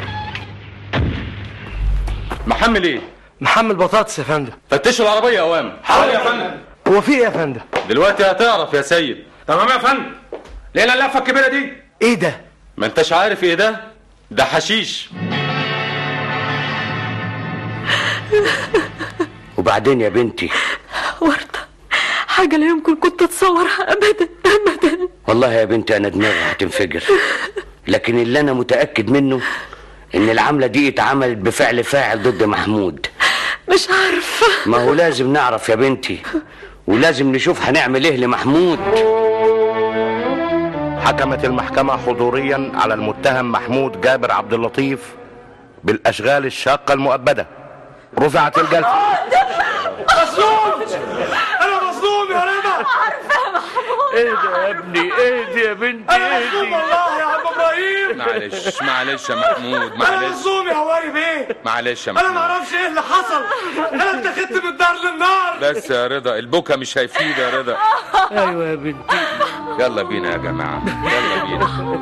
محمل ايه؟ محمل بطاطس يا فندم. فتشوا العربية يا اوامر. حاضر يا فندم. هو في ايه يا فندم؟ دلوقتي هتعرف يا سيد. تمام يا فندم. ليه اللفة الكبيرة دي؟ ايه ده؟ ما انتش عارف ايه ده؟ ده حشيش. وبعدين يا بنتي؟ وردة، حاجة لا يمكن كنت اتصورها ابدا ابدا. والله يا بنتي انا دماغي هتنفجر، لكن اللي انا متأكد منه ان العملة دي اتعملت بفعل فاعل ضد محمود. مش عارفة. ما هو لازم نعرف يا بنتي، ولازم نشوف هنعمل ايه لمحمود. حكمت المحكمة حضوريا على المتهم محمود جابر عبد اللطيف بالأشغال الشاقة المؤبدة. رفعت الجلسة. مظلوم، أنا مظلوم يا رضا. عارفة يا محمود. ايه ده يا ابني؟ ايه دي يا بنتي؟ أنا مظلوم والله يا عم إبراهيم. معلش معلش يا محمود، أنا معلش. مظلوم يا هواري بيه. معلش يا أنا محمود. ما أعرفش إيه اللي حصل. أنا اتخذت من الدار للنار. بس يا رضا، البكا مش هيفيد يا رضا. ايوه يا بنتي. يلا بينا يا جماعة، يلا بينا.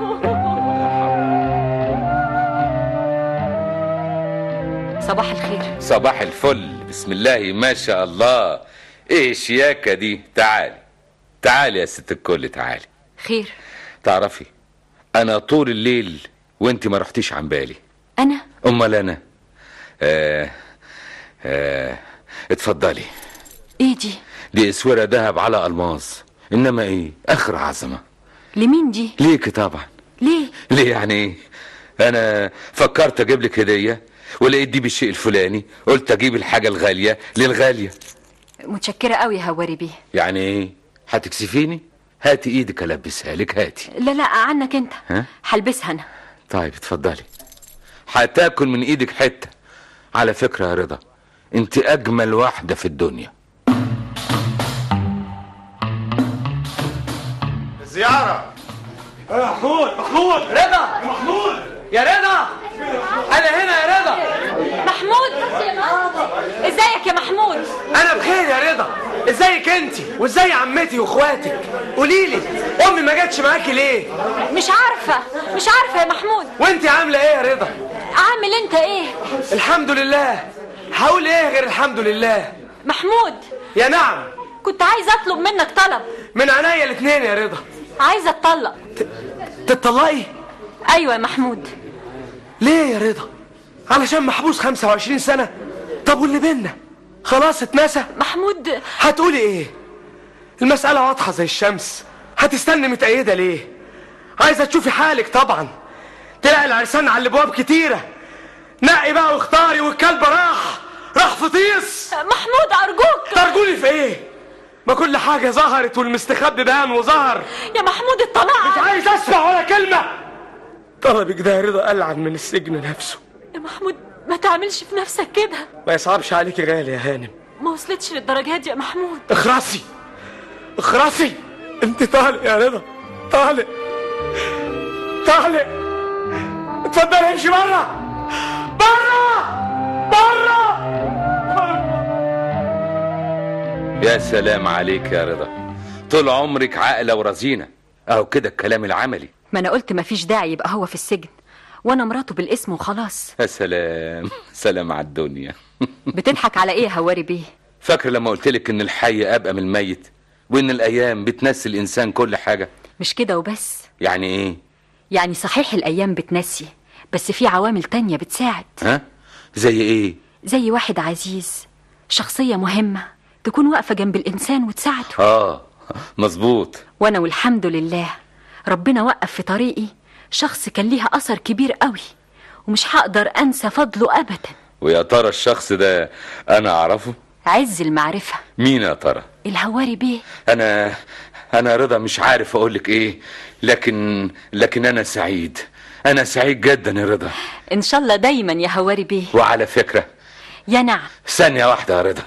صباح الخير. صباح الفل، بسم الله ما شاء الله. ايه الشياكة دي؟ تعالي تعالي يا ست الكل، تعالي. خير. تعرفي انا طول الليل وانت ما رحتيش عن بالي. انا؟ امال انا. آه آه اتفضلي. ايه دي؟ دي اسورة دهب على الماس، انما ايه اخر عظمة. لمين دي؟ ليك طبعا. ليه؟ ليه يعني ايه؟ انا فكرت اجيب لك هدية ولقيت دي بالشيء الفلاني، قلت اجيب الحاجة الغالية للغالية. متشكرة قوي يا هواري بيه. يعني ايه؟ هتكسفيني؟ هاتي ايدك البسها لك، هاتي. لا لا، عنك انت. ها؟ هلبسها انا. طيب اتفضلي. هتاكل من ايدك حتة. على فكرة يا رضا، انت اجمل واحدة في الدنيا. زيارة. يا محمود، محمود. رضا. محمود. يا رضا، انا هنا يا رضا. محمود، ازيك يا محمود؟ انا بخير يا رضا. ازيك انت وازاي عمتي واخواتك؟ قولي لي امي ما جاتش معاكي ليه؟ مش عارفه مش عارفه يا محمود. وانت عامله ايه يا رضا؟ عامل انت ايه؟ الحمد لله. هقول ايه غير الحمد لله؟ محمود. يا نعم. كنت عايزه اطلب منك طلب. من عينيا الاثنين يا رضا. عايزه اتطلق. تتطلقي؟ ايوه يا محمود. ليه يا رضا؟ علشان محبوس خمسة وعشرين سنة؟ طب واللي بينا خلاص اتنسى؟ محمود هتقولي ايه؟ المسألة واضحة زي الشمس. هتستني متأيدة ليه؟ عايزة تشوفي حالك طبعا. تلاقي العرسان على الابواب كتيرة. نقي بقى واختاري والكلب راح راح فطيس. محمود ارجوك. ترجوني في ايه؟ ما كل حاجة ظهرت والمستخبي بان وظهر. يا محمود الطلاق. مش عايز اسمع ولا كلمة. طلبك ده يا رضا ألعن من السجن نفسه. يا محمود ما تعملش في نفسك كده. ما يصعبش عليكي غالي يا هانم. ما وصلتش للدرجات دي يا محمود. اخرسي اخرسي. انت طالق يا رضا. طالق طالق. اتفضل امشي بره بره بره. يا سلام عليك يا رضا، طول عمرك عاقله ورزينه، اهو كده الكلام العملي. ما انا قلت مفيش داعي يبقى هو في السجن وانا مراته بالاسم وخلاص. يا سلام سلام على الدنيا. بتضحك على ايه هواري بيه؟ فاكر لما قلتلك ان الحي ابقى من الميت وان الايام بتنسي الانسان كل حاجه؟ مش كده وبس. يعني ايه؟ يعني صحيح الايام بتنسي بس في عوامل تانية بتساعد. ها؟ زي ايه؟ زي واحد عزيز، شخصية مهمة تكون واقفة جنب الانسان وتساعده. اه مظبوط. وانا والحمد لله ربنا وقف في طريقي شخص كان ليها اثر كبير قوي ومش هقدر انسى فضله ابدا. ويا ترى الشخص ده انا اعرفه؟ عز المعرفة. مين يا ترى؟ الهواري بيه. انا انا رضا مش عارف اقولك ايه، لكن لكن انا سعيد، انا سعيد جدا يا رضا. ان شاء الله دايما يا هواري بيه. وعلى فكرة يا نعم. ثانية واحدة يا رضا،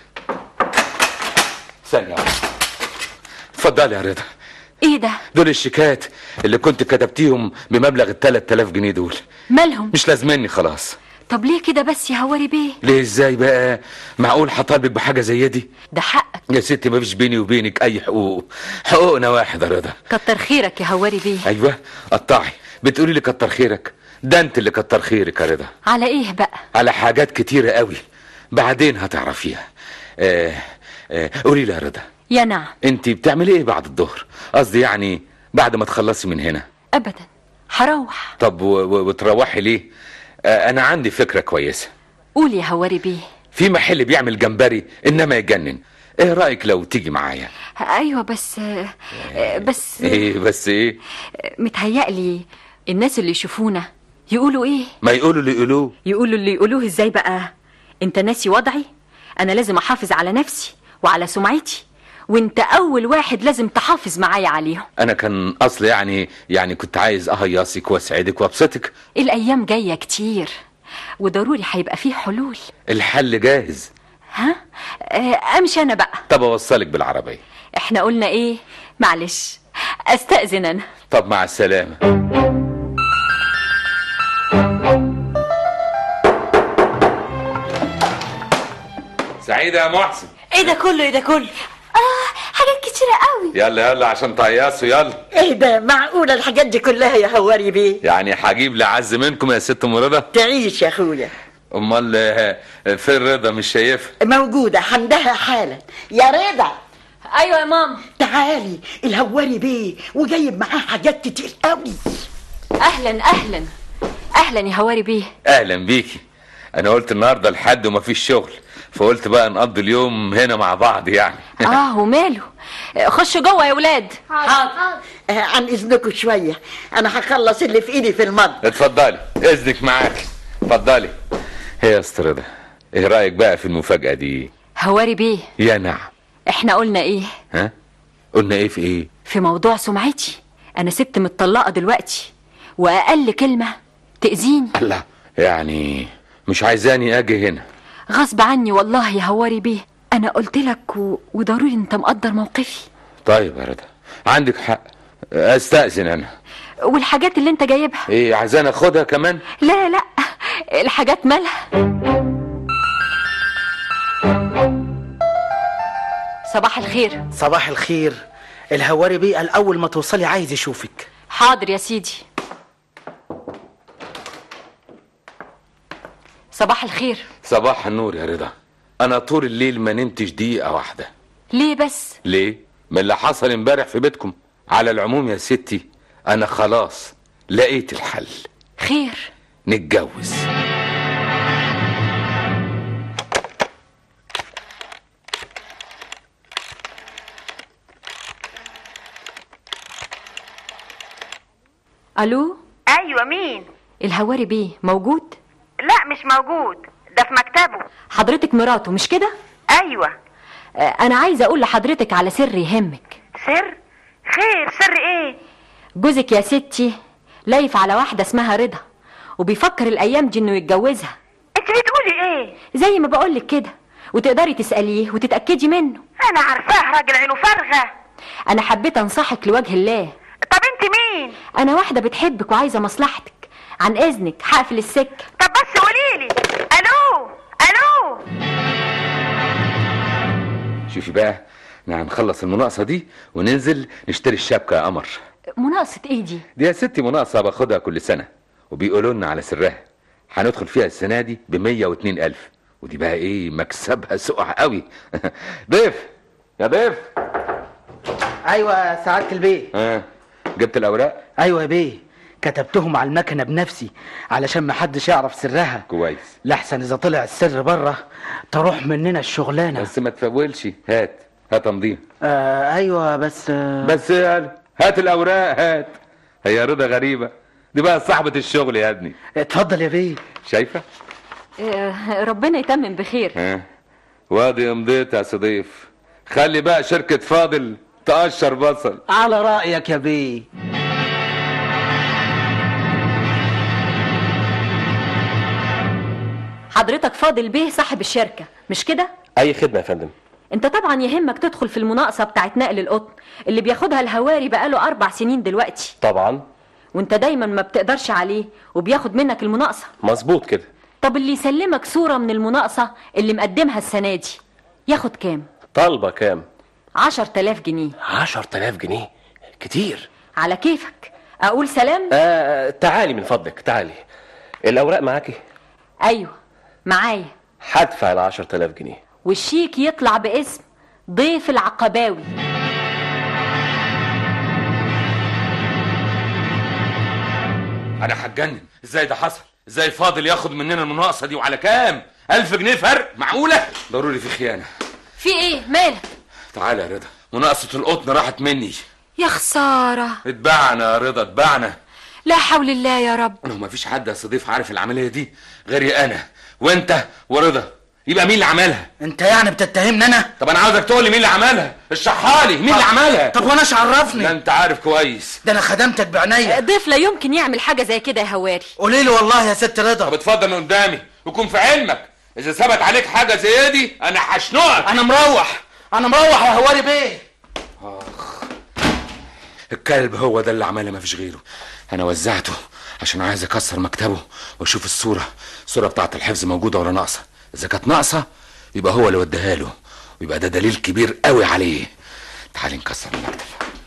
ثانية واحدة. اتفضلي يا رضا. ايه ده؟ دول الشيكات اللي كنت كتبتيهم بمبلغ التلات تلاف جنيه دول. مالهم؟ مش لازمني خلاص. طب ليه كده بس يا هواري بيه؟ ليه ازاي بقى؟ معقول هطالبك بحاجة زي دي؟ ده حقك يا ستي، مفيش بيني وبينك اي حقوق، حقوقنا واحد يا رضا. كتر خيرك يا هواري بيه. ايوه قطعي، بتقولي لي كتر خيرك؟ ده انت اللي كتر خيرك يا رضا. على ايه بقى؟ على حاجات كتيرة قوي بعدين هتعرفيها. آه آه قولي لي يا رضا. يا نعم. انت بتعملي ايه بعد الظهر؟ قصدي يعني بعد ما تخلصي من هنا. ابدا هروح. طب و- و- وتروحي ليه؟ آه انا عندي فكرة كويسة. قول يا هواري بيه. في محل بيعمل جمبري انما يجنن، ايه رأيك لو تيجي معايا؟ ايوه بس بس ايه بس ايه؟ متهيألي الناس اللي يشوفونا يقولوا ايه؟ ما يقولوا اللي يقولوه. يقولوا اللي يقولوه ازاي بقى؟ انت ناسي وضعي؟ انا لازم احافظ على نفسي وعلى سمعتي، وانت اول واحد لازم تحافظ معايا عليهم. انا كان اصل يعني يعني كنت عايز اهيصك واسعدك وابسطك. الايام جايه كتير وضروري هيبقى فيه حلول. الحل جاهز. ها؟ آه امشي انا بقى. طب اوصلك بالعربية. احنا قلنا ايه؟ معلش استأذن انا. طب مع السلامة. سعيدة يا محسن. ايه ده كله ايه ده كله؟ اه حاجات كتيرة قوي. يلا يلا عشان تهيصوا يلا. ايه ده معقولة الحاجات دي كلها يا هواري بيه؟ يعني هجيب لعز منكم يا ست ام رضا؟ تعيش يا اخويا. امال آه، فين رضا؟ مش شايفها. موجودة حمدها حالا. يا رضا. ايوه يا ماما. تعالي الهواري بيه وجايب معاه حاجات كتير قوي. اهلا اهلا اهلا يا هواري بيه. اهلا بيكي. انا قلت النهارده الحد ومفيش شغل فقلت بقى نقضي اليوم هنا مع بعض يعني. اه وماله، خشوا جوه يا ولاد. حاضر. آه عن اذنكم شوية انا هخلص اللي في ايدي في المطبخ. اتفضلي اذنك معاك. اتفضلي. هي يا استاذ رضا ايه رايك بقى في المفاجأة دي؟ هواري بيه. يا نعم. احنا قلنا ايه؟ ها؟ قلنا ايه في ايه؟ في موضوع سمعتي. انا ست متطلقة دلوقتي واقل كلمة تأذيني. لا يعني مش عايزاني اجي هنا؟ غصب عني والله يا هواري بيه. انا قلت لك و... وضروري انت مقدر موقفي. طيب يا رضا عندك حق، استأذن انا. والحاجات اللي انت جايبها ايه عايزاني اخدها كمان؟ لا لا الحاجات مالها. صباح الخير. صباح الخير. الهواري بيه قال اول ما توصلي عايز يشوفك. حاضر يا سيدي. صباح الخير. صباح النور يا رضا. انا طول الليل ما نمتش دقيقه واحده. ليه بس؟ ليه؟ من اللي حصل امبارح في بيتكم. على العموم يا ستي انا خلاص لقيت الحل. خير؟ نتجوز. الو. ايوه مين؟ الهواري بيه موجود؟ لا مش موجود، ده في مكتبه. حضرتك مراته مش كده؟ ايوه. آه انا عايزه اقول لحضرتك على سر يهمك. سر؟ خير، سر ايه؟ جوزك يا ستي لايف على واحده اسمها رضا، وبيفكر الايام دي انه يتجوزها. انت بتقولي ايه؟ زي ما بقولك كده، وتقدري تساليه وتتاكدي منه. انا عارفاه راجل عينه فارغه. انا حبيت انصحك لوجه الله. طب انت مين؟ انا واحده بتحبك وعايزه مصلحتك. عن اذنك هقفل السكه. طب بس قوليلي. الو الو. شوفي بقى، احنا هنخلص المناقصه دي وننزل نشتري الشبكه يا قمر. مناقصه ايه دي؟ دي يا ستي مناقصه باخدها كل سنه، وبيقولوا لنا على سرها. هندخل فيها السنه دي ب مية واتنين الف، ودي بقى ايه مكسبها سقع قوي. ضيف يا ضيف. ايوه سعاده البيه. ها جبت الاوراق؟ ايوه يا بيه، كتبتهم على المكنه بنفسي علشان ما حدش يعرف سرها. كويس. لحسن اذا طلع السر بره تروح مننا الشغلانه. بس ما تفولش. هات هات امضيها. آه ايوه بس آه بس يا هات الاوراق هات. هي رضا غريبه دي بقى صاحبه الشغل يا ابني. اتفضل يا بيه. شايفه؟ آه ربنا يتمم بخير. ها وادي امضيتها يا صديف. خلي بقى شركه فاضل تقشر بصل. على رايك يا بيه. حضرتك فاضل بيه صاحب الشركه مش كده؟ اي خدمه يا فندم. انت طبعا يهمك تدخل في المناقصه بتاعت نقل القطن اللي بياخدها الهواري بقاله اربع سنين دلوقتي. طبعا. وانت دايما ما بتقدرش عليه وبياخد منك المناقصه. مظبوط كده. طب اللي يسلمك صوره من المناقصه اللي مقدمها السنه دي ياخد كام؟ طالبه كام؟ عشر تلاف جنيه. عشر تلاف جنيه كتير. على كيفك. اقول سلام؟ آه تعالي من فضلك تعالي. الاوراق معاكي؟ ايوه معايا. هدفع العشر تلاف جنيه والشيك يطلع باسم ضيف العقباوي. انا هتجنن. ازاي ده حصل؟ ازاي فاضل ياخد مننا المناقصه دي وعلى كام؟ ألف جنيه فرق؟ معقوله؟ ضروري في خيانه. في ايه مالك؟ تعالى يا رضا، مناقصه القطن راحت مني. يا خساره. اتبعنا يا رضا اتبعنا. لا حول الله يا رب. انه مفيش حد يا صديف عارف العمليه دي غيري انا وانت ورضا. يبقى مين اللي عملها؟ انت يعني بتتهمني انا؟ طب انا عاوزك تقول لي مين اللي عملها. اشرحها لي مين اللي عملها. طب وانا ايش عرفني؟ لا انت عارف كويس. ده انا خدمتك بعناية. ضيف لا يمكن يعمل حاجه زي كده يا هواري. قولي له والله يا ست رضا. طب اتفضل من قدامي وكون في علمك اذا ثبت عليك حاجه زي دي انا هشنقك. انا مروح انا مروح يا هواري بيه. اخ الكلب هو ده اللي عملها مفيش غيره. انا وزعته عشان عايز اكسر مكتبه واشوف الصوره الصوره بتاعه الحفظ موجوده ولا ناقصه. اذا كانت ناقصه يبقى هو اللي وداها له، ويبقى ده دليل كبير قوي عليه. تعالي نكسر المكتب.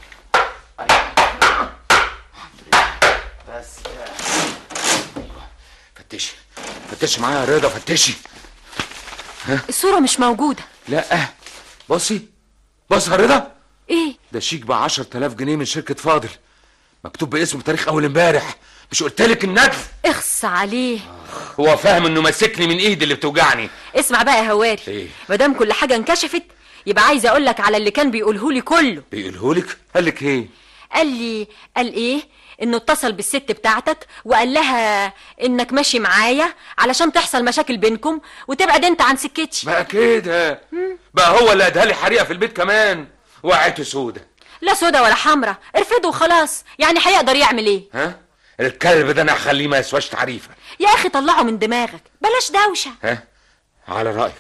بس فتشي فتشي معايا يا رضا فتشي. ها الصوره مش موجوده. لا بصي بصي يا رضا. ايه ده شيك ب عشر تلاف جنيه من شركه فاضل مكتوب باسمه بتاريخ اول امبارح. مش قلتلك الندف؟ اخص عليه. هو فاهم انه ماسكني من ايدي اللي بتوجعني. اسمع بقى يا هواري. ايه؟ مادام كل حاجه انكشفت يبقى عايز اقول لك على اللي كان بيقوله لي كله. بيقوله لك؟ قال لك ايه؟ قال لي قال ايه انه اتصل بالست بتاعتك وقال لها انك ماشي معايا علشان تحصل مشاكل بينكم وتبعد انت عن سكتي. بقى كده بقى هو اللي ادها لي حريقه في البيت كمان. وقعته سوده. لا سودا ولا حمرا، ارفضه وخلاص. يعني هيقدر يعمل ايه؟ ها الكلب ده انا هخليه ما يسواش تعريفه. يا اخي طلعه من دماغك بلاش دوشه. ها على رايك.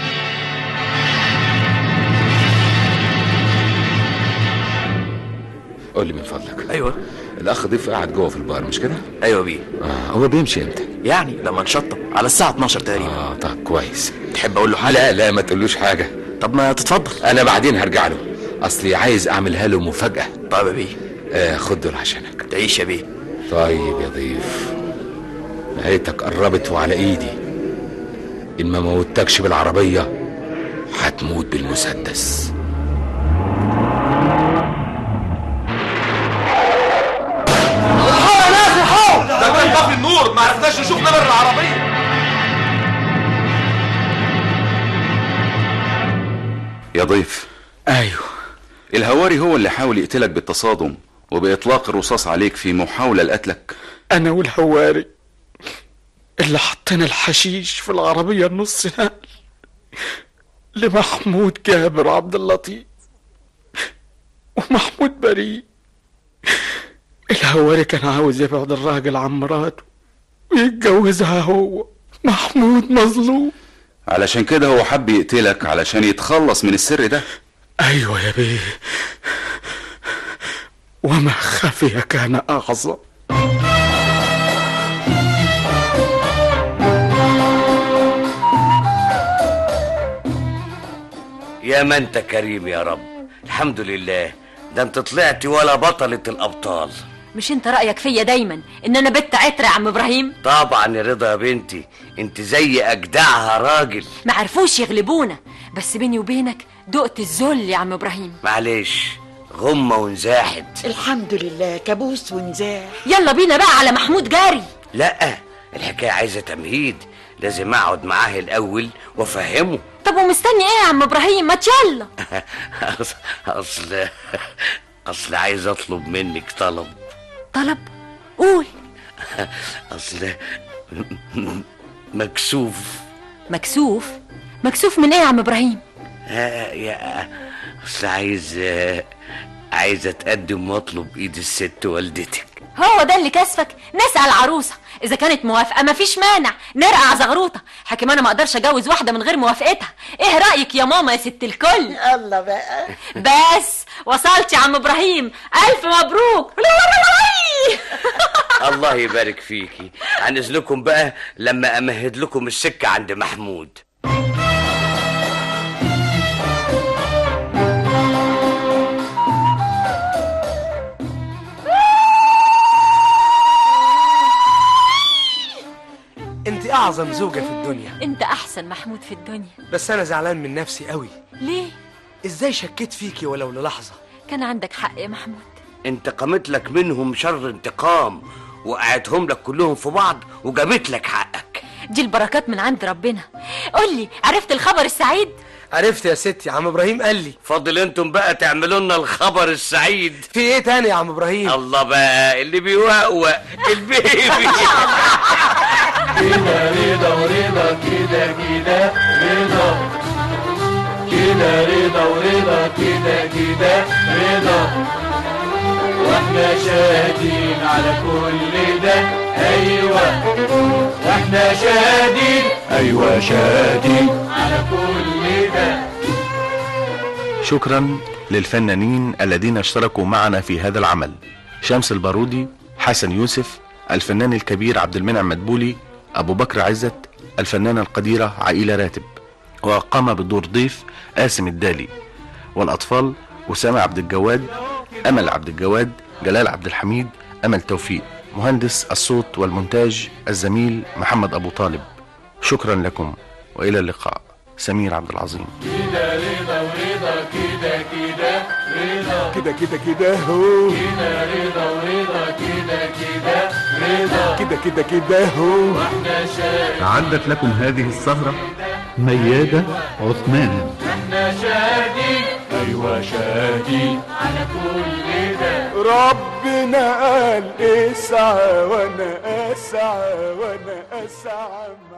قول لي من فضلك. ايوه الاخ ضيف قاعد جوه في البار مش كده؟ ايوه بيه. اه هو بيمشي امتى؟ يعني لما نشطب على الساعه اتناشر تقريبا. اه طب كويس. تحب اقول له حاجه؟ لا لا ما تقولوش حاجه. طب ما تتفضل. انا بعدين هرجع له، اصلي عايز اعملها له مفاجأة. طيب يا بيه. آه خد دول عشانك. تعيش يا بيه. طيب يا ضيف، نهايتك قربت وعلى ايدي. ان ما موتكش بالعربية هتموت بالمسدس. ده كان طفي النور، ما عرفناش نشوف نمر العربية. يا ضيف. ايوه. الهواري هو اللي حاول يقتلك بالتصادم وبإطلاق الرصاص عليك في محاولة لقتلك. انا والهواري اللي حطينا الحشيش في العربية النص نقل لمحمود جابر عبد اللطيف، ومحمود بريء. الهواري كان عاوز يبعد الراجل عن مراته ويتجوزها هو. محمود مظلوم. علشان كده هو حب يقتلك علشان يتخلص من السر ده. ايوه يا بيه، وما خفي كان اعظم. يا ما انت كريم يا رب. الحمد لله، ده انت طلعت ولا بطلة الابطال. مش انت رأيك فيا دايما ان انا بنت عترة يا عم ابراهيم؟ طبعا يا رضا يا بنتي، انت زي اجدعها راجل. ما عرفوش يغلبونا، بس بيني وبينك دقت الذل يا عم ابراهيم. معلش، غمة ونزاحت. الحمد لله، كابوس ونزاح. يلا بينا بقى على محمود جاري. لا، الحكاية عايزة تمهيد، لازم اقعد معاه الاول وافهمه. طب ومستني ايه يا عم ابراهيم؟ ما يلا. اصل اصل عايز اطلب منك طلب. طلب؟ قول. اصل مكسوف. مكسوف؟ مكسوف من ايه يا عم ابراهيم؟ آه يا اصل عايز عايز اتقدم واطلب ايد الست والدتك. هو ده اللي كسفك؟ نسأل عروسة اذا كانت موافقة مفيش مانع، نرقع زغروطة. حكيم انا ما اقدرش اجوز واحدة من غير موافقتها. ايه رأيك يا ماما يا ست الكل؟ الله بقى. بس وصلت يا عم ابراهيم، الف مبروك. الله يبارك فيكي. عن اذنكم بقى لما امهد لكم السكة عند محمود. انت اعظم زوجة في الدنيا. انت احسن محمود في الدنيا. بس انا زعلان من نفسي قوي. ليه؟ ازاي شكيت فيكي ولو للحظة؟ كان عندك حق يا محمود. انتقمت لك منهم شر انتقام، وقعتهم لك كلهم في بعض وجابت لك حقك. دي البركات من عند ربنا. قول لي، عرفت الخبر السعيد؟ عرفت يا ستي، عم ابراهيم قال لي. فاضل انتم بقى تعملوا لنا الخبر السعيد. في ايه تاني يا عم ابراهيم؟ الله بقى اللي بيوقوق البيبي. كده رضا ورضا، كده كده رضا، كده رضا ورضا، كده كده رضا، واحنا شاهدين على كل ده. ايوه واحنا شاهدين، ايوه شاهدين على كل ده. شكرا للفنانين الذين اشتركوا معنا في هذا العمل: شمس البارودي، حسن يوسف، الفنان الكبير عبد المنعم مدبولي، أبو بكر عزت، الفنانة القديرة عائلة راتب، وقام بالدور ضيف قاسم الدالي، والأطفال أسامة عبد الجواد، أمل عبد الجواد، جلال عبد الحميد، أمل توفيق. مهندس الصوت والمونتاج الزميل محمد أبو طالب. شكرا لكم وإلى اللقاء. سمير عبد العظيم. كده رضا ورضا، كده كده رضا، كده كده كده هو، كده رضا ورضا، كده كده رضا، كده كده كده هو. واحنا شاهدين. أعدت لكم هذه السهرة ميادة عثمان. احنا شاهدين، ايوه شاهدين على كل ده. ربنا قال اسعى وانا اسعى وانا اسعى.